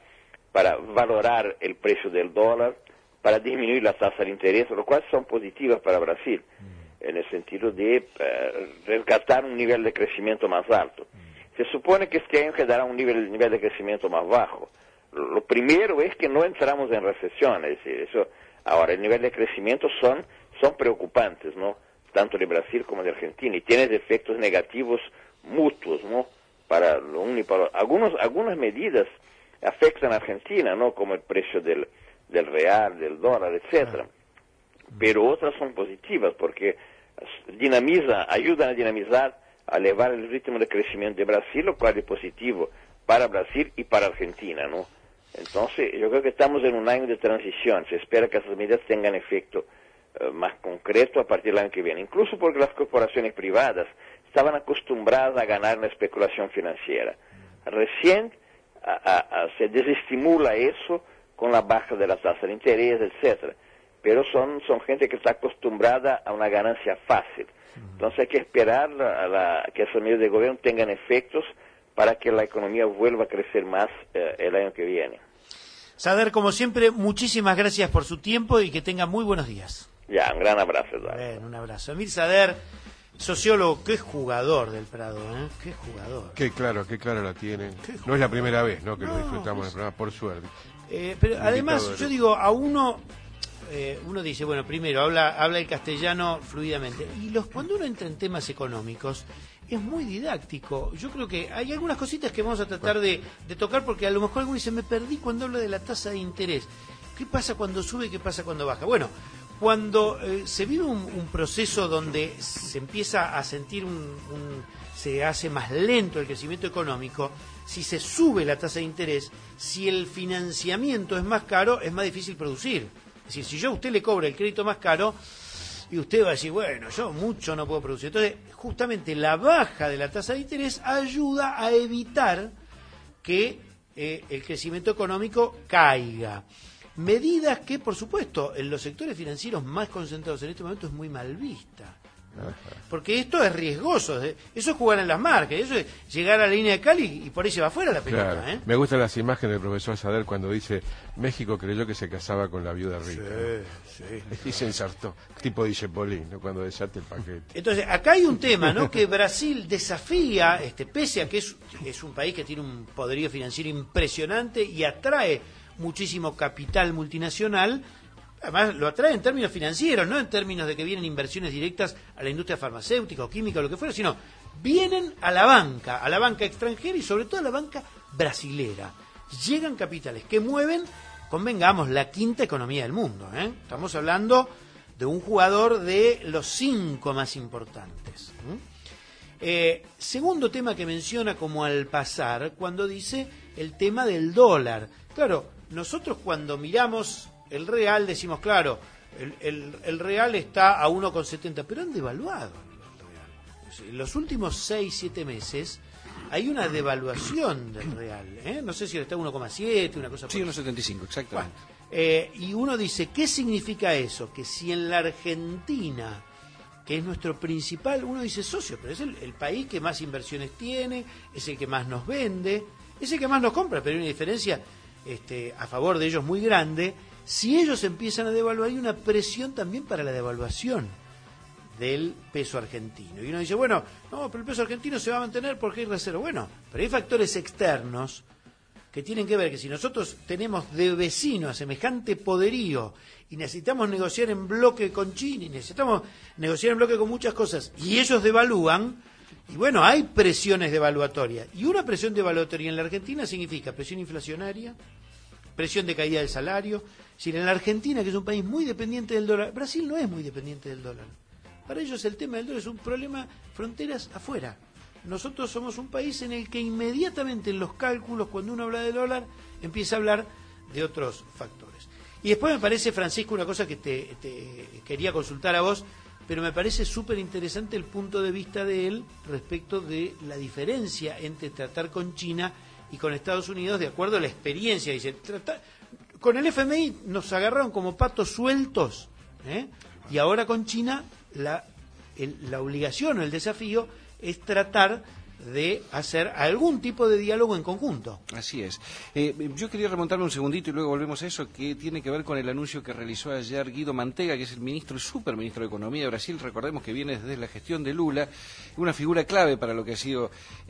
valorar el precio del dólar, para disminuir la tasa de interés, lo cual son positivas para Brasil, en el sentido de rescatar un nivel de crecimiento más alto. Se supone que este año quedará un nivel de crecimiento más bajo. Lo primero es que no entramos en recesión, es decir, eso, ahora el nivel de crecimiento son preocupantes, ¿no? Tanto de Brasil como de Argentina, y tiene efectos negativos mutuos, ¿no? Para lo uno y para lo otro. Algunas medidas afectan a Argentina, ¿no? Como el precio del real, del dólar, etcétera. Pero otras son positivas porque ayudan a dinamizar, a elevar el ritmo de crecimiento de Brasil, lo cual es positivo para Brasil y para Argentina, ¿no? Entonces, yo creo que estamos en un año de transición. Se espera que esas medidas tengan efecto más concreto a partir del año que viene. Incluso porque las corporaciones privadas estaban acostumbradas a ganar en la especulación financiera. Recién se desestimula eso con la baja de la tasa de interés, etcétera. Pero son gente que está acostumbrada a una ganancia fácil. Entonces hay que esperar que esas medidas de gobierno tengan efectos para que la economía vuelva a crecer más el año que viene. Sader, como siempre, muchísimas gracias por su tiempo y que tenga muy buenos días. Ya, un gran abrazo, Eduardo. Bueno, un abrazo. Emir Sader, sociólogo, qué jugador del Prado, ¿eh? Qué jugador. Qué claro la tienen. No es la primera vez, ¿no? Que lo disfrutamos en el programa, por suerte. Pero además, yo digo, a uno dice, bueno, primero, habla el castellano fluidamente. Y cuando uno entra en temas económicos, es muy didáctico. Yo creo que hay algunas cositas que vamos a tratar de tocar, porque a lo mejor alguno dice, me perdí cuando habla de la tasa de interés. ¿Qué pasa cuando sube y qué pasa cuando baja? Bueno, cuando se vive un proceso donde se empieza a sentir se hace más lento el crecimiento económico, si se sube la tasa de interés, si el financiamiento es más caro, es más difícil producir. Es decir, si yo a usted le cobro el crédito más caro, y usted va a decir, bueno, yo mucho no puedo producir. Entonces, justamente la baja de la tasa de interés ayuda a evitar que el crecimiento económico caiga. Medidas que, por supuesto, en los sectores financieros más concentrados en este momento es muy mal vista. Porque esto es riesgoso, eso es jugar en las marcas, eso es llegar a la línea de Cali y por ahí se va afuera la pelota. Claro. Me gustan las imágenes del profesor Sader cuando dice, México creyó que se casaba con la viuda rica. Sí. Y se ensartó, tipo Dice Polín, ¿no? Cuando desate el paquete. Entonces, acá hay un tema, ¿no? Que Brasil desafía, pese a que es un país que tiene un poderío financiero impresionante y atrae muchísimo capital multinacional. Además, lo atrae en términos financieros, no en términos de que vienen inversiones directas a la industria farmacéutica o química o lo que fuera, sino vienen a la banca extranjera y sobre todo a la banca brasilera. llegan capitales que mueven, convengamos, la quinta economía del mundo. Estamos hablando de un jugador de los 5 más importantes. Segundo tema que menciona como al pasar, cuando dice el tema del dólar. Claro, nosotros cuando miramos el real decimos, claro, el real está a 1,70, pero han devaluado el real. En los últimos 6-7 meses hay una devaluación del real. No sé si está a 1,7, una cosa por sí, 1,75, exactamente. Y uno dice, ¿qué significa eso? Que si en la Argentina, que es nuestro principal, uno dice socio, pero es el país que más inversiones tiene, es el que más nos vende, es el que más nos compra, pero hay una diferencia a favor de ellos muy grande. Si ellos empiezan a devaluar, hay una presión también para la devaluación del peso argentino. Y uno dice, bueno, no, pero el peso argentino se va a mantener porque hay reserva. Bueno, pero hay factores externos que tienen que ver que si nosotros tenemos de vecino a semejante poderío y necesitamos negociar en bloque con China y necesitamos negociar en bloque con muchas cosas y ellos devalúan, y bueno, hay presiones devaluatorias. Y una presión devaluatoria en la Argentina significa presión inflacionaria, presión de caída del salario. Si en la Argentina, que es un país muy dependiente del dólar, Brasil no es muy dependiente del dólar. Para ellos el tema del dólar es un problema fronteras afuera. Nosotros somos un país en el que inmediatamente en los cálculos, cuando uno habla de dólar, empieza a hablar de otros factores. Y después me parece, Francisco, una cosa que te quería consultar a vos, pero me parece súper interesante el punto de vista de él respecto de la diferencia entre tratar con China y con Estados Unidos, de acuerdo a la experiencia. Dice, con el FMI nos agarraron como patos sueltos, y ahora con China la obligación o el desafío es tratar de hacer algún tipo de diálogo en conjunto. Así es. Yo quería remontarme un segundito y luego volvemos a eso, que tiene que ver con el anuncio que realizó ayer Guido Mantega, que es el superministro de Economía de Brasil. Recordemos que viene desde la gestión de Lula, una figura clave para lo que ha sido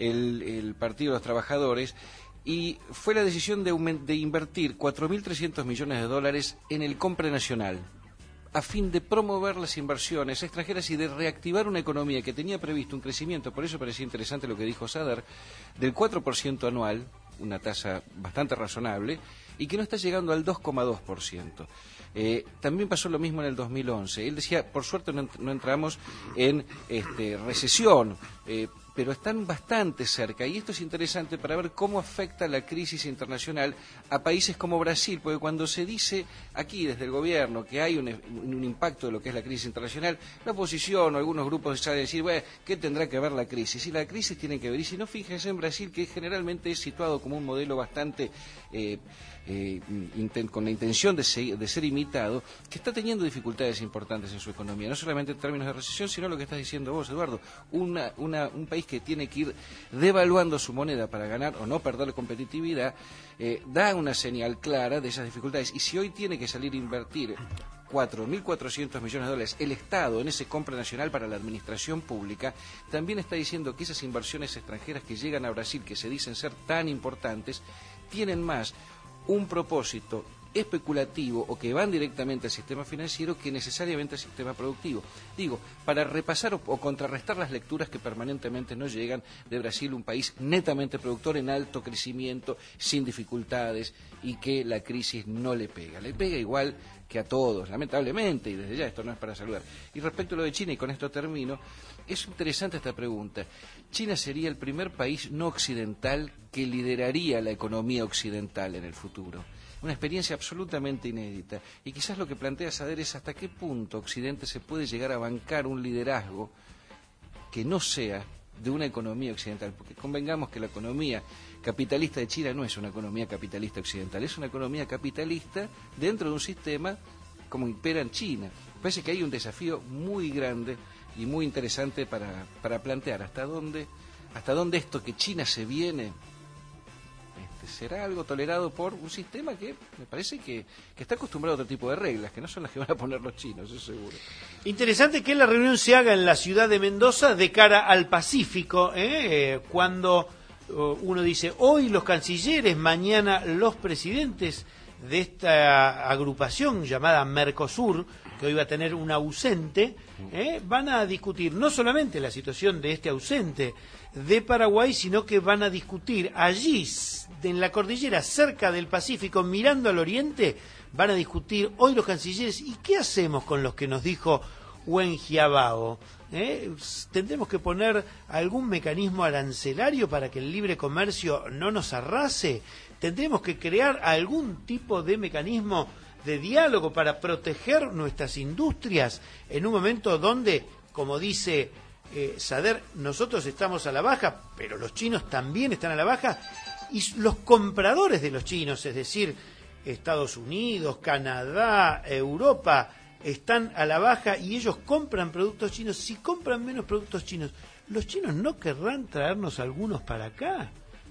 el Partido de los Trabajadores, y fue la decisión de invertir 4.300 millones de dólares en el Compre Nacional, a fin de promover las inversiones extranjeras y de reactivar una economía que tenía previsto un crecimiento, por eso parecía interesante lo que dijo Sader, del 4% anual, una tasa bastante razonable, y que no está llegando al 2,2%. También pasó lo mismo en el 2011. Él decía, por suerte no entramos en recesión, pero están bastante cerca, y esto es interesante para ver cómo afecta la crisis internacional a países como Brasil, porque cuando se dice aquí desde el gobierno que hay un impacto de lo que es la crisis internacional, la oposición o algunos grupos salen a decir, bueno, ¿qué tendrá que ver la crisis? Y la crisis tiene que ver, y si no, fíjense en Brasil, que generalmente es situado como un modelo bastante con la intención de ser imitado, que está teniendo dificultades importantes en su economía, no solamente en términos de recesión, sino lo que estás diciendo vos, Eduardo, un país que tiene que ir devaluando su moneda para ganar o no perder competitividad, da una señal clara de esas dificultades. Y si hoy tiene que salir a invertir 4.400 millones de dólares el Estado en ese compra nacional para la administración pública, también está diciendo que esas inversiones extranjeras que llegan a Brasil, que se dicen ser tan importantes, tienen más un propósito especulativo o que van directamente al sistema financiero que necesariamente al sistema productivo. Digo, para repasar o contrarrestar las lecturas que permanentemente nos llegan de Brasil, un país netamente productor en alto crecimiento, sin dificultades, y que la crisis no le pega. Le pega igual que a todos, lamentablemente, y desde ya esto no es para saludar. Y respecto a lo de China, y con esto termino, es interesante esta pregunta. China sería el primer país no occidental que lideraría la economía occidental en el futuro. Una experiencia absolutamente inédita. Y quizás lo que plantea Sader es hasta qué punto Occidente se puede llegar a bancar un liderazgo que no sea de una economía occidental. Porque convengamos que la economía capitalista de China no es una economía capitalista occidental, es una economía capitalista dentro de un sistema como impera en China. Parece que hay un desafío muy grande y muy interesante para plantear hasta dónde esto que China se viene será algo tolerado por un sistema que me parece que está acostumbrado a otro tipo de reglas, que no son las que van a poner los chinos, eso seguro. Interesante que la reunión se haga en la ciudad de Mendoza de cara al Pacífico, cuando uno dice hoy los cancilleres, mañana los presidentes, de esta agrupación llamada Mercosur, que hoy va a tener un ausente, van a discutir no solamente la situación de este ausente de Paraguay, sino que van a discutir allí, en la cordillera, cerca del Pacífico, mirando al oriente, van a discutir hoy los cancilleres, ¿y qué hacemos con los que nos dijo Wen Jiabao? ¿Tendremos que poner algún mecanismo arancelario para que el libre comercio no nos arrase? ¿Tendremos que crear algún tipo de mecanismo de diálogo para proteger nuestras industrias en un momento donde, como dice Sader, nosotros estamos a la baja, pero los chinos también están a la baja, y los compradores de los chinos, es decir, Estados Unidos, Canadá, Europa, están a la baja y ellos compran productos chinos? Si compran menos productos chinos, ¿los chinos no querrán traernos algunos para acá?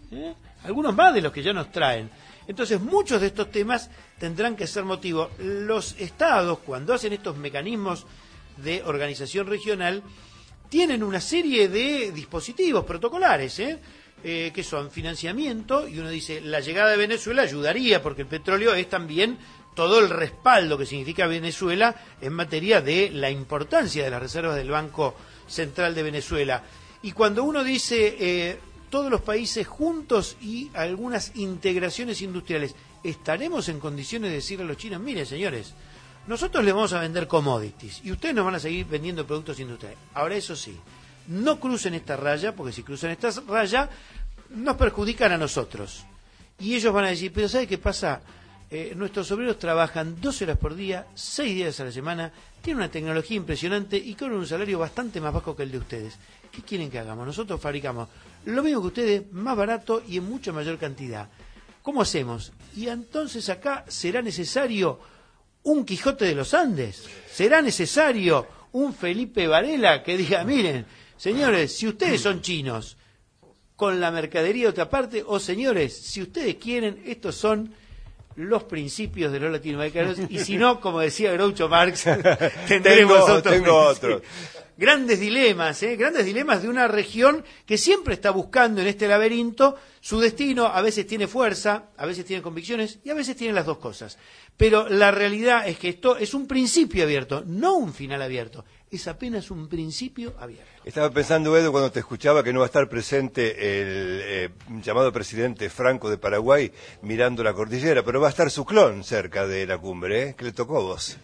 Algunos más de los que ya nos traen. Entonces, muchos de estos temas tendrán que ser motivo. Los estados, cuando hacen estos mecanismos de organización regional, tienen una serie de dispositivos protocolares, que son financiamiento, y uno dice, la llegada de Venezuela ayudaría, porque el petróleo es también todo el respaldo que significa Venezuela en materia de la importancia de las reservas del Banco Central de Venezuela. Y cuando uno dice todos los países juntos y algunas integraciones industriales, ¿estaremos en condiciones de decirle a los chinos, miren señores, nosotros les vamos a vender commodities y ustedes nos van a seguir vendiendo productos industriales? Ahora, eso sí, no crucen esta raya, porque si cruzan esta raya nos perjudican a nosotros. Y ellos van a decir, pero ¿sabe qué pasa? Nuestros obreros trabajan 12 horas por día, 6 días a la semana, tienen una tecnología impresionante y cobran un salario bastante más bajo que el de ustedes. ¿Qué quieren que hagamos? Nosotros fabricamos lo mismo que ustedes, más barato y en mucha mayor cantidad. ¿Cómo hacemos? Y entonces acá será necesario un Quijote de los Andes, será necesario un Felipe Varela que diga, miren, señores, si ustedes son chinos, con la mercadería de otra parte, o señores, si ustedes quieren, estos son los principios de los latinoamericanos, y si no, como decía Groucho Marx, tendremos otros. Grandes dilemas de una región que siempre está buscando en este laberinto su destino. A veces tiene fuerza, a veces tiene convicciones y a veces tiene las dos cosas. Pero la realidad es que esto es un principio abierto, no un final abierto. Es apenas un principio abierto. Estaba pensando, Edu, cuando te escuchaba, que no va a estar presente el llamado presidente Franco de Paraguay mirando la cordillera, pero va a estar su clon cerca de la cumbre, que le tocó a vos.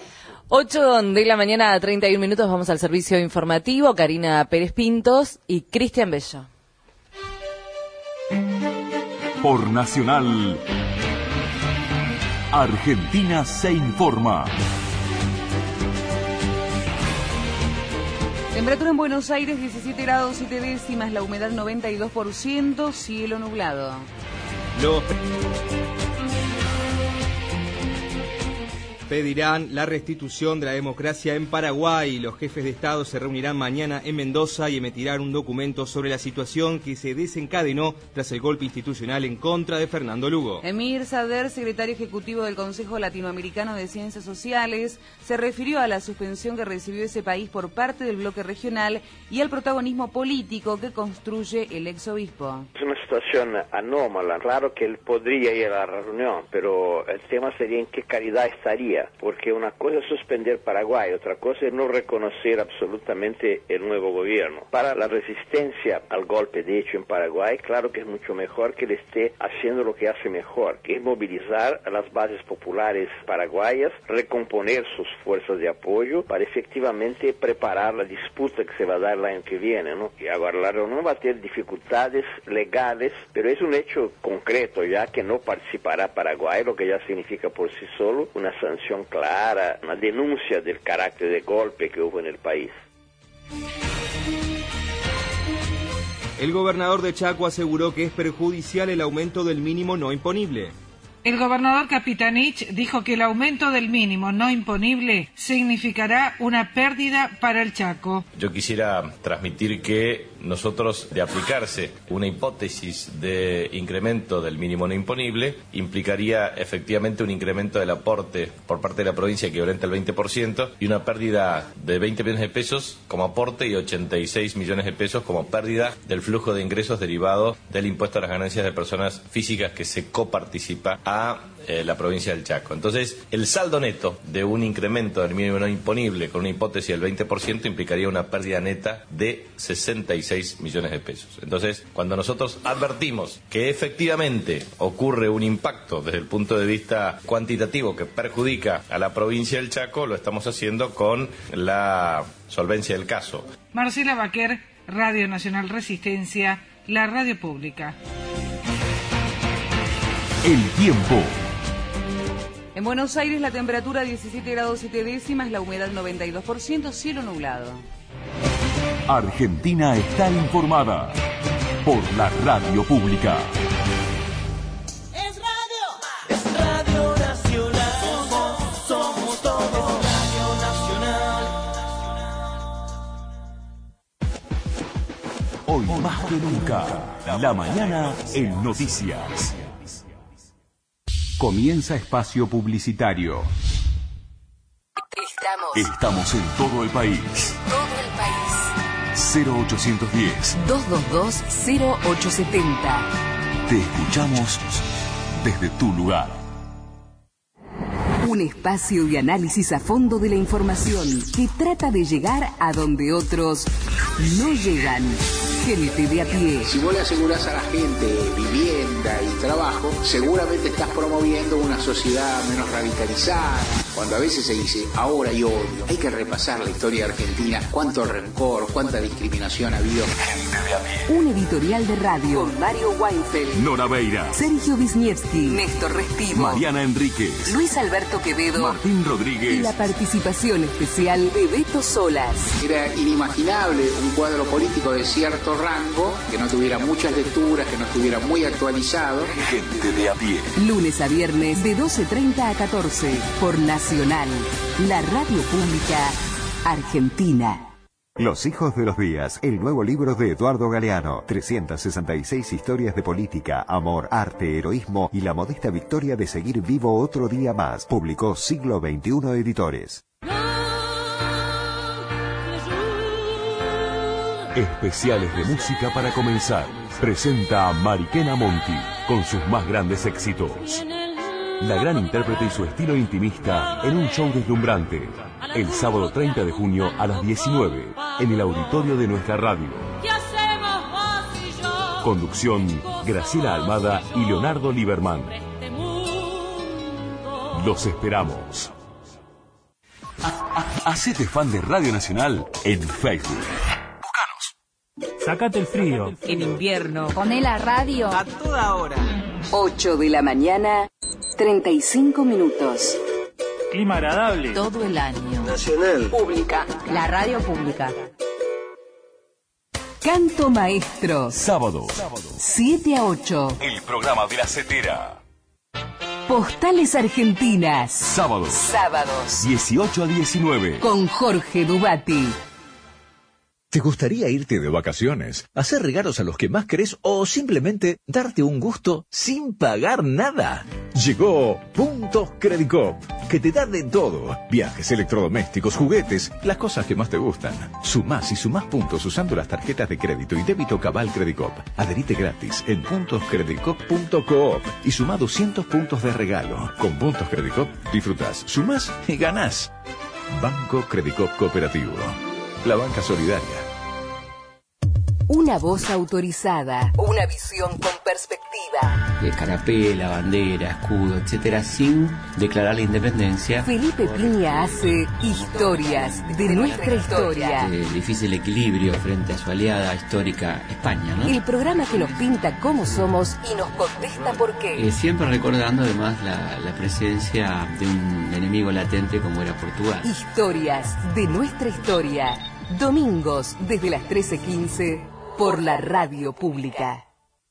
8 de la mañana, 31 minutos, vamos al servicio informativo. Karina Pérez Pintos y Cristian Bello. Por Nacional, Argentina se informa. Temperatura en Buenos Aires 17 grados 7 décimas, la humedad 92%, cielo nublado. Pedirán la restitución de la democracia en Paraguay. Los jefes de Estado se reunirán mañana en Mendoza y emitirán un documento sobre la situación que se desencadenó tras el golpe institucional en contra de Fernando Lugo. Emir Sader, secretario ejecutivo del Consejo Latinoamericano de Ciencias Sociales, se refirió a la suspensión que recibió ese país por parte del bloque regional y al protagonismo político que construye el exobispo. Es una situación anómala. Claro que él podría ir a la reunión, pero el tema sería en qué calidad estaría. Porque una cosa es suspender Paraguay, otra cosa es no reconocer absolutamente el nuevo gobierno. Para la resistencia al golpe de hecho en Paraguay, claro que es mucho mejor que él esté haciendo lo que hace mejor, que es movilizar a las bases populares paraguayas, recomponer sus fuerzas de apoyo para efectivamente preparar la disputa que se va a dar el año que viene, ¿no? Y ahora la reunión va a tener dificultades legales, pero es un hecho concreto ya que no participará Paraguay, lo que ya significa por sí solo una sanción clara, una denuncia del carácter de golpe que hubo en el país. El gobernador de Chaco aseguró que es perjudicial el aumento del mínimo no imponible. El gobernador Capitanich dijo que el aumento del mínimo no imponible significará una pérdida para el Chaco. Yo quisiera transmitir que nosotros, de aplicarse una hipótesis de incremento del mínimo no imponible, implicaría efectivamente un incremento del aporte por parte de la provincia equivalente al 20% y una pérdida de 20 millones de pesos como aporte y 86 millones de pesos como pérdida del flujo de ingresos derivado del impuesto a las ganancias de personas físicas que se coparticipa a a la provincia del Chaco. Entonces, el saldo neto de un incremento del mínimo no imponible con una hipótesis del 20% implicaría una pérdida neta de 66 millones de pesos. Entonces, cuando nosotros advertimos que efectivamente ocurre un impacto desde el punto de vista cuantitativo que perjudica a la provincia del Chaco, lo estamos haciendo con la solvencia del caso. Marcela Baquer, Radio Nacional Resistencia, la radio pública. El tiempo. En Buenos Aires la temperatura 17 grados 7 décimas, la humedad 92%, cielo nublado. Argentina está informada por la radio pública. Es Radio Nacional. Somos todos Radio Nacional. Hoy más que nunca, la mañana en noticias. Comienza espacio publicitario. Estamos en todo el país. Todo el país. 0810-222-0870. Te escuchamos desde tu lugar. Un espacio de análisis a fondo de la información que trata de llegar a donde otros no llegan. Gente de a pie. Si vos le asegurás a la gente vivienda y trabajo, seguramente estás promoviendo una sociedad menos radicalizada. Cuando a veces se dice ahora y odio, hay que repasar la historia de Argentina. Cuánto rencor, cuánta discriminación ha habido. Gente de a pie. Un editorial de radio con Mario Weinfeld, Nora Beira, Sergio Wisniewski, Néstor Respiro, Mariana Enríquez, Luis Alberto Quevedo, Martín Rodríguez y la participación especial de Beto Solas. Era inimaginable un cuadro político de cierto rango, que no tuviera muchas lecturas, que no estuviera muy actualizado. Gente de a pie. Lunes a viernes de 12:30 a 14 por Nacional, la radio pública argentina. Los hijos de los días, el nuevo libro de Eduardo Galeano. 366 historias de política, amor, arte, heroísmo y la modesta victoria de seguir vivo otro día más. Publicó Siglo XXI Editores. Especiales de música para comenzar. Presenta a Mariquena Monti con sus más grandes éxitos. La gran intérprete y su estilo intimista en un show deslumbrante. El sábado 30 de junio a las 19 en el auditorio de nuestra radio. Conducción Graciela Almada y Leonardo Lieberman. Los esperamos. Hacete fan de Radio Nacional en Facebook. Sácate el frío. En invierno. Poné la radio a toda hora. 8 de la mañana, 35 minutos. Clima agradable. Todo el año. Nacional. Pública. La radio pública. Canto Maestro. Sábado. 7 a 8. El programa de la Cetera. Postales Argentinas. Sábados. Sábados. 18 a 19. Con Jorge Dubati. ¿Te gustaría irte de vacaciones, hacer regalos a los que más querés o simplemente darte un gusto sin pagar nada? Llegó Puntos Credicop, que te da de todo. Viajes, electrodomésticos, juguetes, las cosas que más te gustan. Sumás y sumás puntos usando las tarjetas de crédito y débito Cabal Credicop. Adherite gratis en puntoscredicop.coop y sumá 200 puntos de regalo. Con Puntos Credicop disfrutás, sumás y ganás. Banco Credicop Cooperativo. La banca solidaria. Una voz autorizada. Una visión con perspectiva. De carapela, bandera, escudo, etcétera, sin declarar la independencia. Felipe Piña hace historias de nuestra historia. El difícil equilibrio frente a su aliada histórica España, ¿no? El programa que nos pinta cómo somos y nos contesta por qué. Siempre recordando además la presencia de un enemigo latente como era Portugal. Historias de nuestra historia. Domingos desde las 13:15 por la radio pública.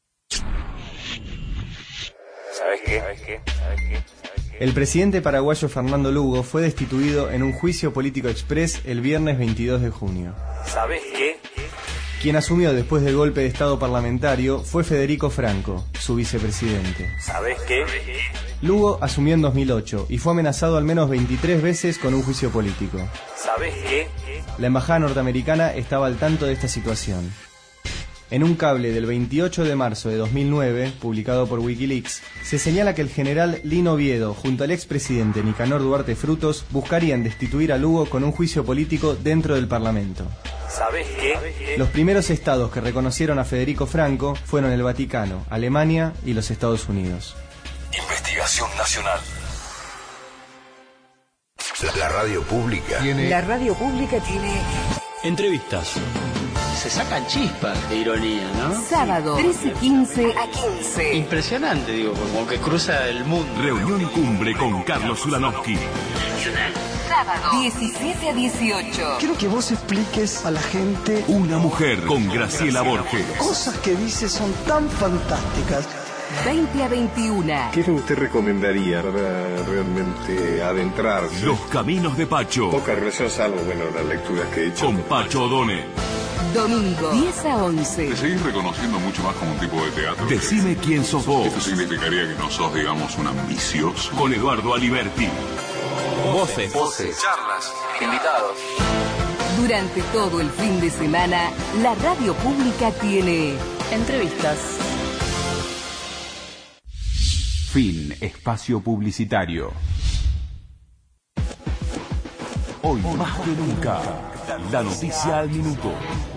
¿Sabes qué? El presidente paraguayo Fernando Lugo fue destituido en un juicio político express el viernes 22 de junio. ¿Sabes qué? Quien asumió después del golpe de Estado parlamentario fue Federico Franco, su vicepresidente. ¿Sabes qué? Lugo asumió en 2008 y fue amenazado al menos 23 veces con un juicio político. ¿Sabes qué? La embajada norteamericana estaba al tanto de esta situación. En un cable del 28 de marzo de 2009, publicado por Wikileaks, se señala que el general Lino Oviedo, junto al expresidente Nicanor Duarte Frutos, buscarían destituir a Lugo con un juicio político dentro del Parlamento. ¿Sabés qué? Los primeros estados que reconocieron a Federico Franco fueron el Vaticano, Alemania y los Estados Unidos. Investigación nacional. La radio pública La radio pública tiene entrevistas. Se sacan chispas de ironía, ¿no? sábado 13:15 a 15. Impresionante, digo, como que cruza el mundo. Reunión y cumbre con Carlos Ulanowski. Sábado 17 a 18. Quiero que vos expliques a la gente Una mujer con Graciela Borges. cosas que dice son tan fantásticas. 20 a 21. ¿Qué es lo que usted recomendaría para realmente adentrarse? Los caminos de Pacho. Poca relación, salvo, bueno, las lecturas que he hecho. Con Pacho O'Donnell. Domingo 10 a 11. Te seguís reconociendo mucho más como un tipo de teatro. Decime quién sos vos. Esto significaría que no sos, digamos, un ambicioso. Con Eduardo Aliberti. Voces. Charlas. Invitados. Durante todo el fin de semana, la radio pública tiene Entrevistas. Fin. Espacio publicitario. Hoy más que nunca, la noticia al minuto.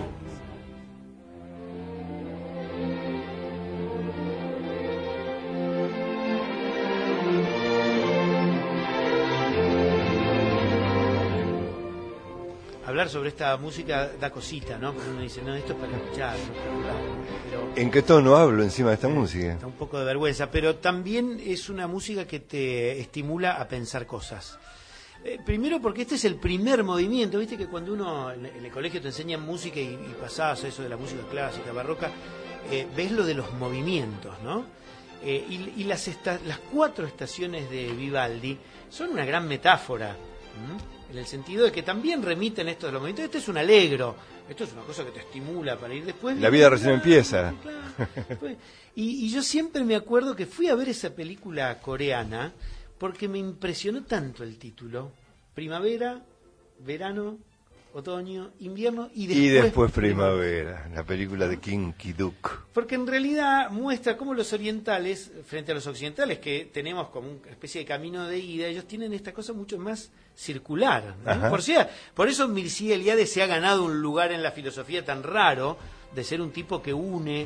Hablar sobre esta música da cosita, ¿no? Porque uno dice, no, esto es para escuchar, no es para hablar. Pero ¿En qué tono hablo encima de esta música? da un poco de vergüenza, pero también es una música que te estimula a pensar cosas. Primero porque este es el primer movimiento, viste que cuando uno en el colegio te enseñan música y pasás a eso de la música clásica, barroca, ves lo de los movimientos, ¿no? Y las 4 estaciones de Vivaldi son una gran metáfora, en el sentido de que también remiten esto de los movimientos. Este es un allegro, esto es una cosa que te estimula para ir después. La vida recién empieza. Claro. Y yo siempre me acuerdo que fui a ver esa película coreana porque me impresionó tanto el título. Primavera, verano, otoño, invierno y después primavera, la película de Kim Ki-duk. Porque en realidad muestra cómo los orientales, frente a los occidentales, que tenemos como una especie de camino de ida, ellos tienen esta cosa mucho más circular, ¿no? Por eso Mircea Eliade se ha ganado un lugar en la filosofía tan raro de ser un tipo que une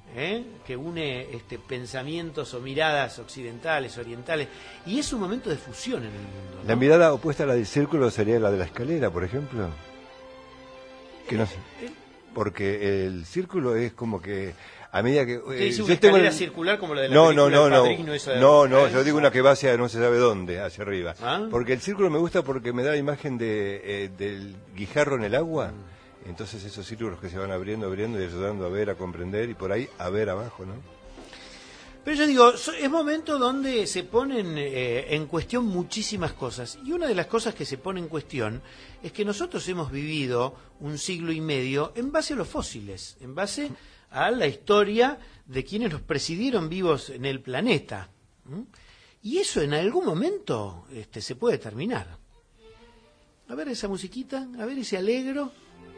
pensamientos o miradas occidentales, orientales, y es un momento de fusión en el mundo, ¿no? La mirada opuesta a la del círculo sería la de la escalera, por ejemplo. Que no sé, porque el círculo es como que a medida que dice una escalera circular como la de la película del Padrino, esa de... yo digo una que va hacia no se sabe dónde, hacia arriba. Porque el círculo me gusta porque me da la imagen del guijarro en el agua. Entonces esos círculos que se van abriendo y ayudando a ver, a comprender y por ahí a ver abajo, ¿no? Pero yo digo, es momento donde se ponen en cuestión muchísimas cosas. Y una de las cosas que se pone en cuestión es que nosotros hemos vivido un siglo y medio en base a los fósiles, en base a la historia de quienes nos presidieron vivos en el planeta. Y eso en algún momento se puede terminar. A ver esa musiquita, a ver ese alegro.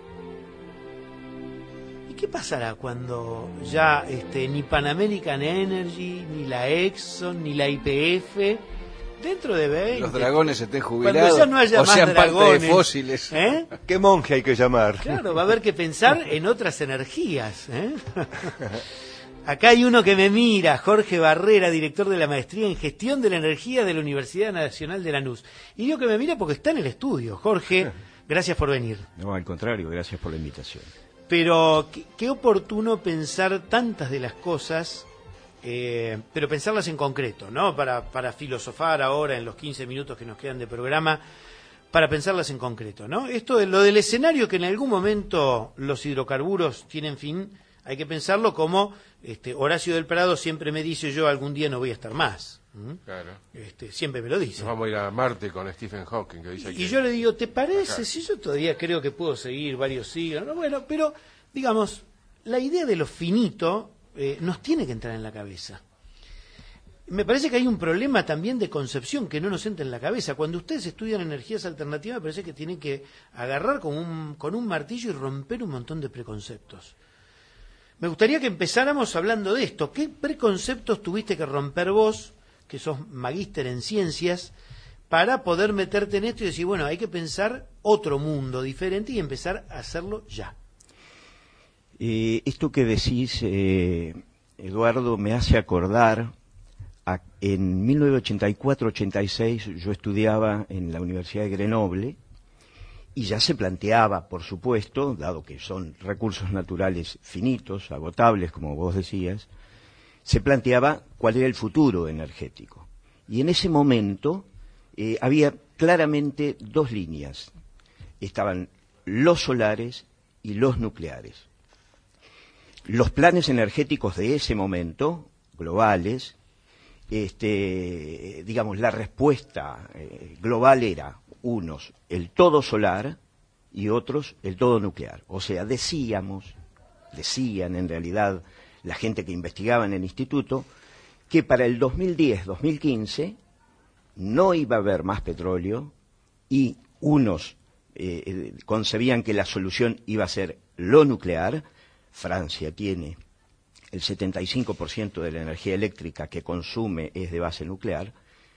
¿Qué pasará cuando ya ni Pan American Energy, ni la Exxon, ni la YPF, dentro de 20... Los dragones estén jubilados, cuando ya no haya o más sean dragones, parte de fósiles? ¿Qué monje hay que llamar? Claro, va a haber que pensar en otras energías. Acá hay uno que me mira, Jorge Barrera, director de la Maestría en Gestión de la Energía de la Universidad Nacional de Lanús. Y digo que me mira porque está en el estudio. Jorge, gracias por venir. No, al contrario, gracias por la invitación. Pero qué oportuno pensar tantas de las cosas, pero pensarlas en concreto, ¿no? Para filosofar ahora en los 15 minutos que nos quedan de programa, para pensarlas en concreto, ¿no? Esto de lo del escenario que en algún momento los hidrocarburos tienen fin, hay que pensarlo como Horacio del Prado siempre me dice, yo algún día no voy a estar más. Claro. Siempre me lo dice. Nos vamos a ir a Marte con Stephen Hawking, que dice y yo le digo, ¿te parece? Si yo todavía creo que puedo seguir varios siglos, ¿no? Bueno, pero digamos, la idea de lo finito nos tiene que entrar en la cabeza. Me parece que hay un problema también de concepción que no nos entra en la cabeza. Cuando ustedes estudian energías alternativas, me parece que tienen que agarrar con un martillo y romper un montón de preconceptos. Me gustaría que empezáramos hablando de esto. ¿Qué preconceptos tuviste que romper vos, que sos magíster en ciencias, para poder meterte en esto y decir, bueno, hay que pensar otro mundo diferente y empezar a hacerlo ya? Esto que decís, Eduardo, me hace acordar, en 1984-86 yo estudiaba en la Universidad de Grenoble y ya se planteaba, por supuesto, dado que son recursos naturales finitos, agotables, como vos decías, se planteaba cuál era el futuro energético. Y en ese momento había claramente dos líneas. Estaban los solares y los nucleares. Los planes energéticos de ese momento, globales, digamos, la respuesta global era, unos, el todo solar y otros, el todo nuclear. O sea, decían en realidad la gente que investigaba en el instituto, que para el 2010-2015 no iba a haber más petróleo y unos concebían que la solución iba a ser lo nuclear. Francia tiene el 75% de la energía eléctrica que consume es de base nuclear,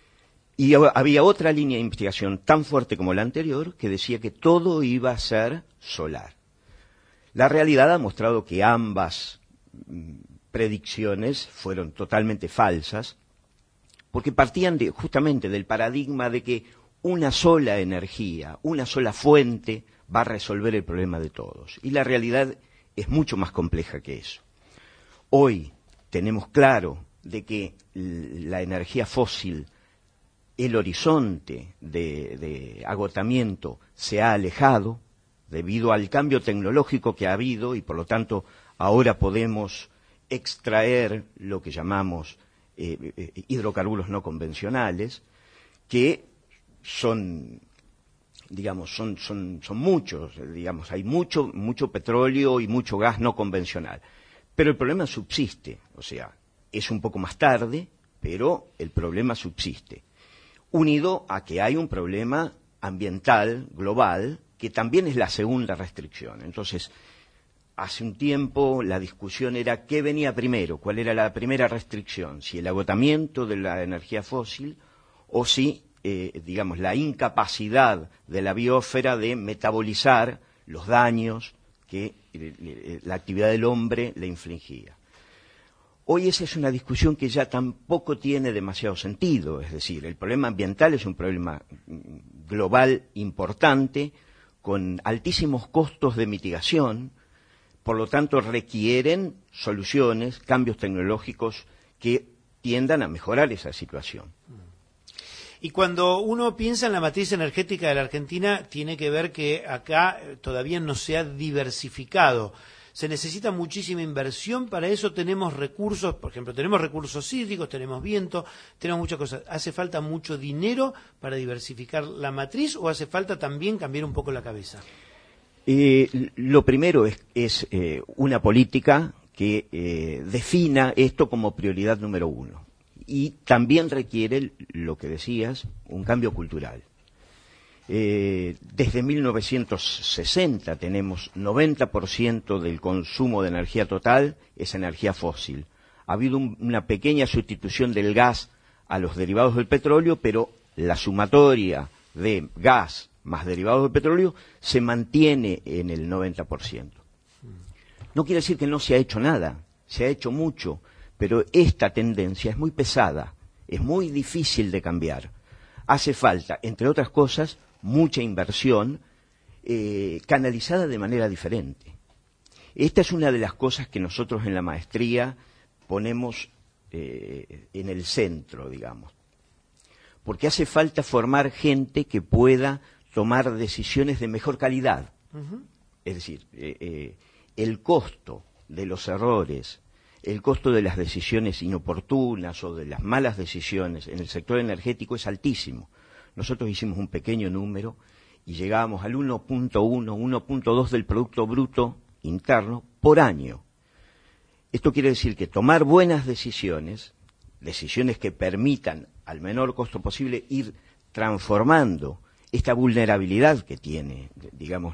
y había otra línea de investigación tan fuerte como la anterior que decía que todo iba a ser solar. La realidad ha mostrado que ambas predicciones fueron totalmente falsas, porque partían justamente del paradigma de que una sola energía, una sola fuente va a resolver el problema de todos. Y la realidad es mucho más compleja que eso. Hoy tenemos claro de que la energía fósil, el horizonte de agotamiento se ha alejado debido al cambio tecnológico que ha habido y por lo tanto ahora podemos extraer lo que llamamos hidrocarburos no convencionales, que son, digamos, son muchos, digamos, hay mucho petróleo y mucho gas no convencional. Pero el problema subsiste, o sea, es un poco más tarde, pero el problema subsiste. Unido a que hay un problema ambiental, global, que también es la segunda restricción. Entonces, hace un tiempo la discusión era qué venía primero, cuál era la primera restricción, si el agotamiento de la energía fósil o si, digamos, la incapacidad de la biosfera de metabolizar los daños que la actividad del hombre le infligía. Hoy esa es una discusión que ya tampoco tiene demasiado sentido, es decir, el problema ambiental es un problema global importante, con altísimos costos de mitigación, por lo tanto requieren soluciones, cambios tecnológicos que tiendan a mejorar esa situación. Y cuando uno piensa en la matriz energética de la Argentina, tiene que ver que acá todavía no se ha diversificado. Se necesita muchísima inversión, para eso tenemos recursos, por ejemplo, tenemos recursos hídricos, tenemos viento, tenemos muchas cosas. ¿Hace falta mucho dinero para diversificar la matriz o hace falta también cambiar un poco la cabeza? Lo primero es una política que defina esto como prioridad número uno. Y también requiere, lo que decías, un cambio cultural. Desde 1960 tenemos 90% del consumo de energía total es energía fósil. Ha habido una pequeña sustitución del gas a los derivados del petróleo, pero la sumatoria de gas más derivados del petróleo se mantiene en el 90%. No quiere decir que no se ha hecho nada, se ha hecho mucho, pero esta tendencia es muy pesada, es muy difícil de cambiar. Hace falta, entre otras cosas, mucha inversión canalizada de manera diferente. Esta es una de las cosas que nosotros en la maestría ponemos en el centro, digamos. Porque hace falta formar gente que pueda tomar decisiones de mejor calidad. Es decir, el costo de los errores, el costo de las decisiones inoportunas o de las malas decisiones en el sector energético es altísimo. Nosotros hicimos un pequeño número y llegábamos al 1.1, 1.2 del Producto Bruto Interno por año. Esto quiere decir que tomar buenas decisiones, decisiones que permitan al menor costo posible ir transformando esta vulnerabilidad que tiene, digamos,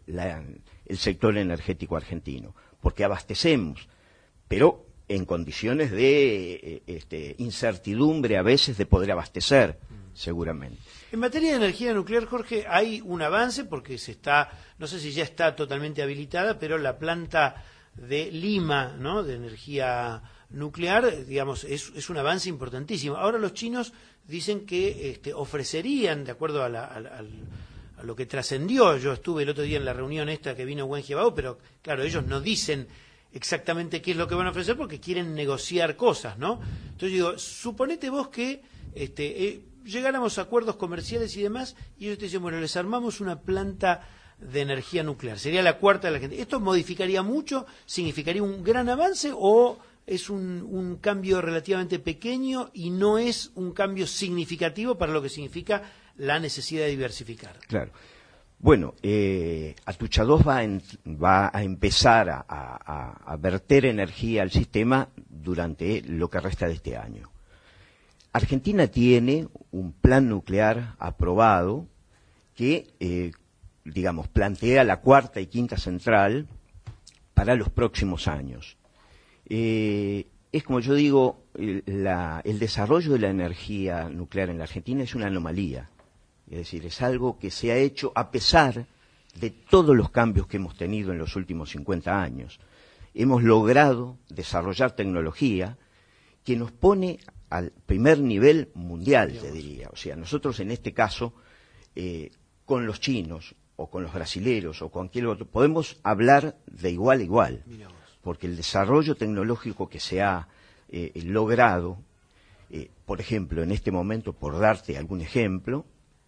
el sector energético argentino, porque abastecemos, pero en condiciones de incertidumbre a veces de poder abastecer, seguramente. En materia de energía nuclear, Jorge, hay un avance porque no sé si ya está totalmente habilitada, pero la planta de Lima, ¿no?, de energía nuclear, digamos, es un avance importantísimo. Ahora los chinos dicen que ofrecerían, de acuerdo a lo que trascendió, yo estuve el otro día en la reunión esta que vino Wen Jiabao, pero claro, ellos no dicen exactamente qué es lo que van a ofrecer porque quieren negociar cosas, ¿no? Entonces digo, suponete vos que llegáramos a acuerdos comerciales y demás, y ellos te dicen, bueno, les armamos una planta de energía nuclear, sería la cuarta de la gente. ¿Esto modificaría mucho? ¿Significaría un gran avance o es un cambio relativamente pequeño y no es un cambio significativo para lo que significa la necesidad de diversificar? Claro. Bueno, Atucha 2 va a empezar a verter energía al sistema durante lo que resta de este año. Argentina tiene un plan nuclear aprobado que, digamos, plantea la cuarta y quinta central para los próximos años. Es como yo digo, el desarrollo de la energía nuclear en la Argentina es una anomalía. Es decir, es algo que se ha hecho a pesar de todos los cambios que hemos tenido en los últimos 50 años. Hemos logrado desarrollar tecnología que nos pone al primer nivel mundial, te diría. O sea, nosotros en este caso, con los chinos o con los brasileros o con cualquier otro, podemos hablar de igual a igual. Porque el desarrollo tecnológico que se ha logrado, por ejemplo, en este momento, por darte algún ejemplo,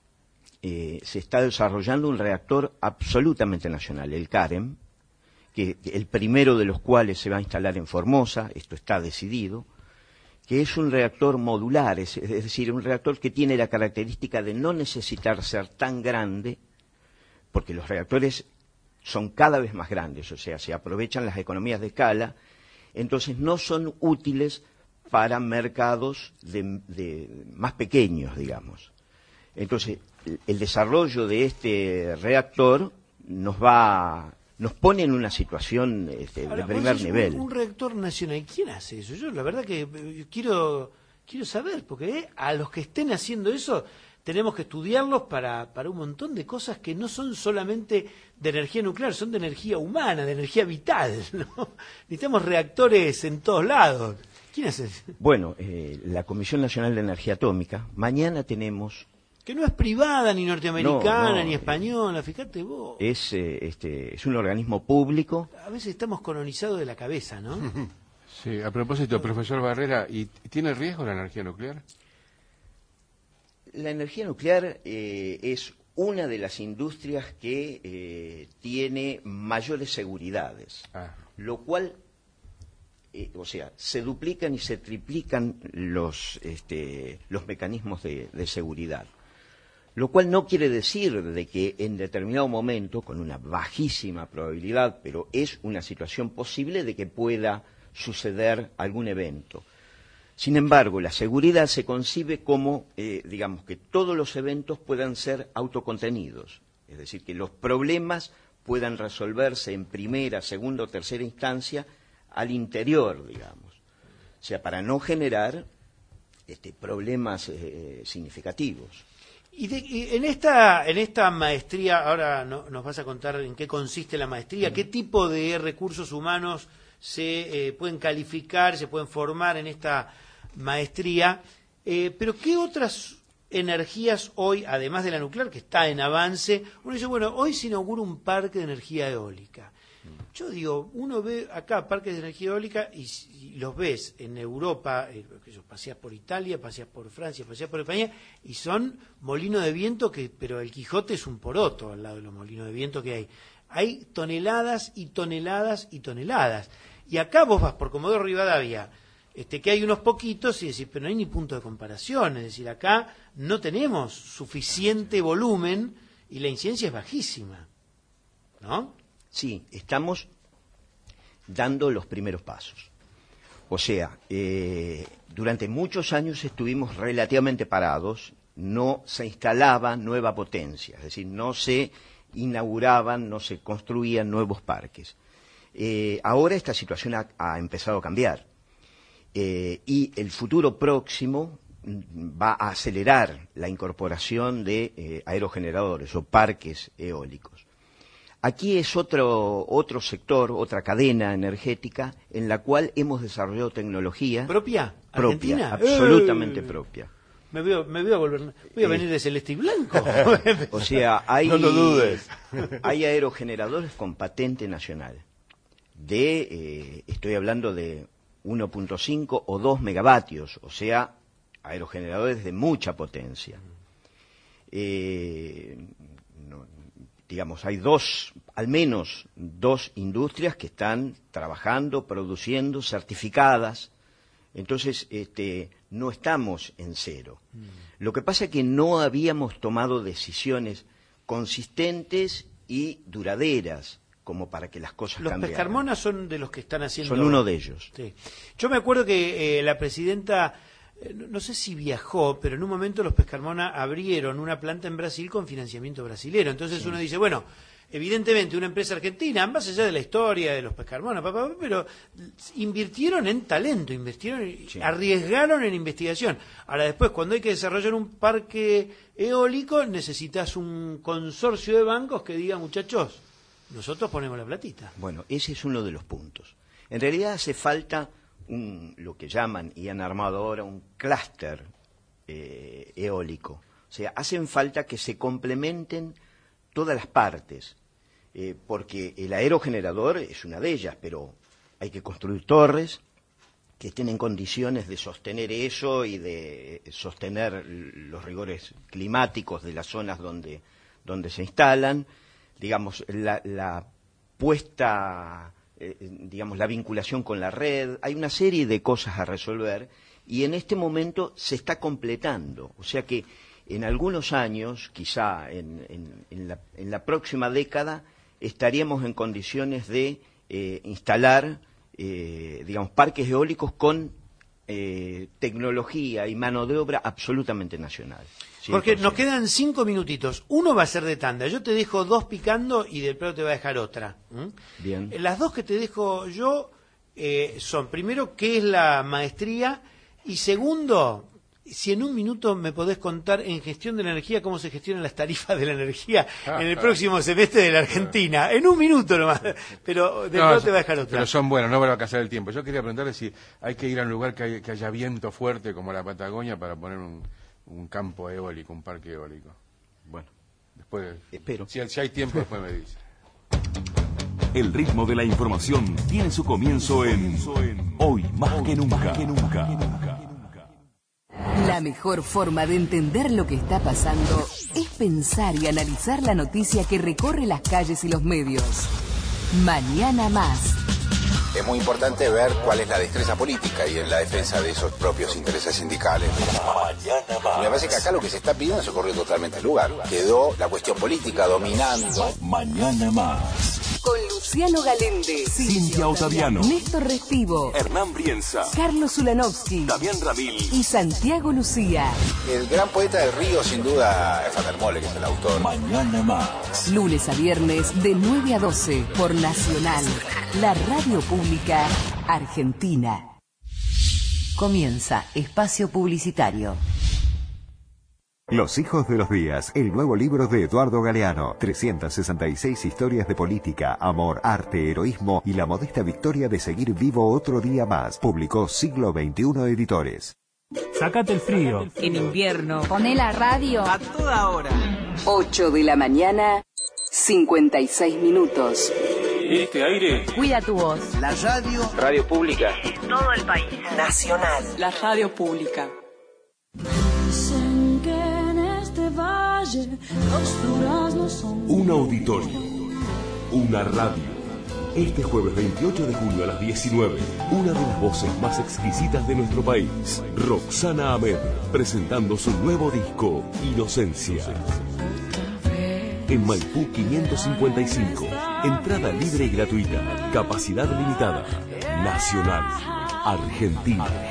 se está desarrollando un reactor absolutamente nacional, el CAREM, que el primero de los cuales se va a instalar en Formosa, esto está decidido, que es un reactor modular, es decir, un reactor que tiene la característica de no necesitar ser tan grande, porque los reactores son cada vez más grandes, o sea, se aprovechan las economías de escala, entonces no son útiles para mercados más pequeños, digamos. Entonces, el desarrollo de este reactor nos pone en una situación de primer nivel. Un reactor nacional, ¿quién hace eso? Yo la verdad que quiero saber, porque a los que estén haciendo eso tenemos que estudiarlos para un montón de cosas que no son solamente de energía nuclear, son de energía humana, de energía vital, ¿no? Necesitamos reactores en todos lados. ¿Quién hace eso? Bueno, la Comisión Nacional de Energía Atómica, mañana tenemos... Que no es privada, ni norteamericana, ni española, fíjate vos. Es un organismo público. A veces estamos colonizados de la cabeza, ¿no? Sí, a propósito, profesor Barrera, ¿y tiene riesgo la energía nuclear? La energía nuclear es una de las industrias que tiene mayores seguridades, lo cual, o sea, se duplican y se triplican los mecanismos de seguridad. Lo cual no quiere decir de que en determinado momento, con una bajísima probabilidad, pero es una situación posible de que pueda suceder algún evento. Sin embargo, la seguridad se concibe como, digamos, que todos los eventos puedan ser autocontenidos, es decir, que los problemas puedan resolverse en primera, segunda o tercera instancia al interior, digamos. O sea, para no generar problemas significativos. Y en esta maestría, ahora nos vas a contar en qué consiste la maestría, qué tipo de recursos humanos se pueden calificar, se pueden formar en esta maestría, pero qué otras energías hoy, además de la nuclear, que está en avance, uno dice, bueno, hoy se inaugura un parque de energía eólica. Yo digo, uno ve acá parques de energía eólica y los ves en Europa, paseas por Italia, paseas por Francia, paseas por España, y son molinos de viento, pero el Quijote es un poroto al lado de los molinos de viento que hay. Hay toneladas y toneladas y toneladas. Y acá vos vas por Comodoro Rivadavia, que hay unos poquitos, y decís, pero no hay ni punto de comparación. Es decir, acá no tenemos suficiente volumen y la incidencia es bajísima, ¿no? Sí, estamos dando los primeros pasos. O sea, durante muchos años estuvimos relativamente parados, no se instalaba nueva potencia, es decir, no se inauguraban, no se construían nuevos parques. Ahora esta situación ha empezado a cambiar y el futuro próximo va a acelerar la incorporación de aerogeneradores o parques eólicos. Aquí es otro sector, otra cadena energética en la cual hemos desarrollado tecnología propia, ¿Argentina? Absolutamente propia. Me voy a volver, voy a venir de celeste y blanco. O sea, no lo dudes. Hay aerogeneradores con patente nacional. Estoy hablando de 1.5 o 2 megavatios, o sea, aerogeneradores de mucha potencia. Digamos, hay al menos dos industrias que están trabajando, produciendo, certificadas. Entonces, no estamos en cero. Lo que pasa es que no habíamos tomado decisiones consistentes y duraderas como para que las cosas cambiaran. Los Pescarmona son de los que están haciendo... Son uno de ellos. Sí. Yo me acuerdo que la presidenta, no sé si viajó, pero en un momento los Pescarmona abrieron una planta en Brasil con financiamiento brasilero. Entonces uno dice, bueno, evidentemente una empresa argentina, más allá de la historia de los Pescarmona, pero invirtieron en talento, arriesgaron en investigación. Ahora después, cuando hay que desarrollar un parque eólico, necesitas un consorcio de bancos que diga, muchachos, nosotros ponemos la platita. Bueno, ese es uno de los puntos. En realidad hace falta lo que llaman, y han armado ahora, un clúster eólico. O sea, hacen falta que se complementen todas las partes, porque el aerogenerador es una de ellas, pero hay que construir torres que estén en condiciones de sostener eso y de sostener los rigores climáticos de las zonas donde se instalan. Digamos, la puesta, digamos, la vinculación con la red, hay una serie de cosas a resolver y en este momento se está completando. O sea que en algunos años, quizá en la próxima década, estaríamos en condiciones de instalar, digamos, parques eólicos con tecnología y mano de obra absolutamente nacional. 100%. Porque nos quedan 5 minutitos. Uno va a ser de tanda. Yo te dejo 2 picando y del pelo te va a dejar otra. Bien. Las 2 que te dejo yo son, primero, ¿qué es la maestría? Y segundo, si en un minuto me podés contar en gestión de la energía cómo se gestionan las tarifas de la energía en el próximo semestre de la Argentina. En un minuto nomás. Pero del pelo te va a dejar otra. Pero son buenos, no van a casar el tiempo. Yo quería preguntarle si hay que ir a un lugar que haya viento fuerte como la Patagonia para poner un campo eólico, un parque eólico. Bueno, después espero. Si hay tiempo, después me dice. El ritmo de la información tiene su comienzo en Hoy Más que Nunca. La mejor forma de entender lo que está pasando es pensar y analizar la noticia que recorre las calles y los medios. Mañana más. Es muy importante ver cuál es la destreza política y en la defensa de esos propios intereses sindicales. Mañana más. Me parece que acá lo que se está pidiendo se ocurrió totalmente al lugar. Quedó la cuestión política dominando. Mañana más. Con Luciano Galende, Cintia Ottaviano, Néstor Restivo, Hernán Brienza, Carlos Ulanovsky, Damián Ramil y Santiago Lucía. El gran poeta del río, sin duda, es Van der Molle, que es el autor. Mañana más. Lunes a viernes de 9 a 12 por Nacional, la radio pública argentina. Comienza Espacio Publicitario. Los hijos de los días, el nuevo libro de Eduardo Galeano. 366 historias de política, amor, arte, heroísmo y la modesta victoria de seguir vivo otro día más. Publicó Siglo XXI Editores. Sácate el frío. En invierno, poné la radio a toda hora. 8 de la mañana, 56 minutos. Este aire. Cuida tu voz. La radio. Radio pública. En todo el país. Nacional. La radio pública. Un auditorio, una radio. Este jueves 28 de junio a las 19, una de las voces más exquisitas de nuestro país, Roxana Ahmed, presentando su nuevo disco, Inocencia. En Maipú 555, entrada libre y gratuita, capacidad limitada, Nacional, Argentina.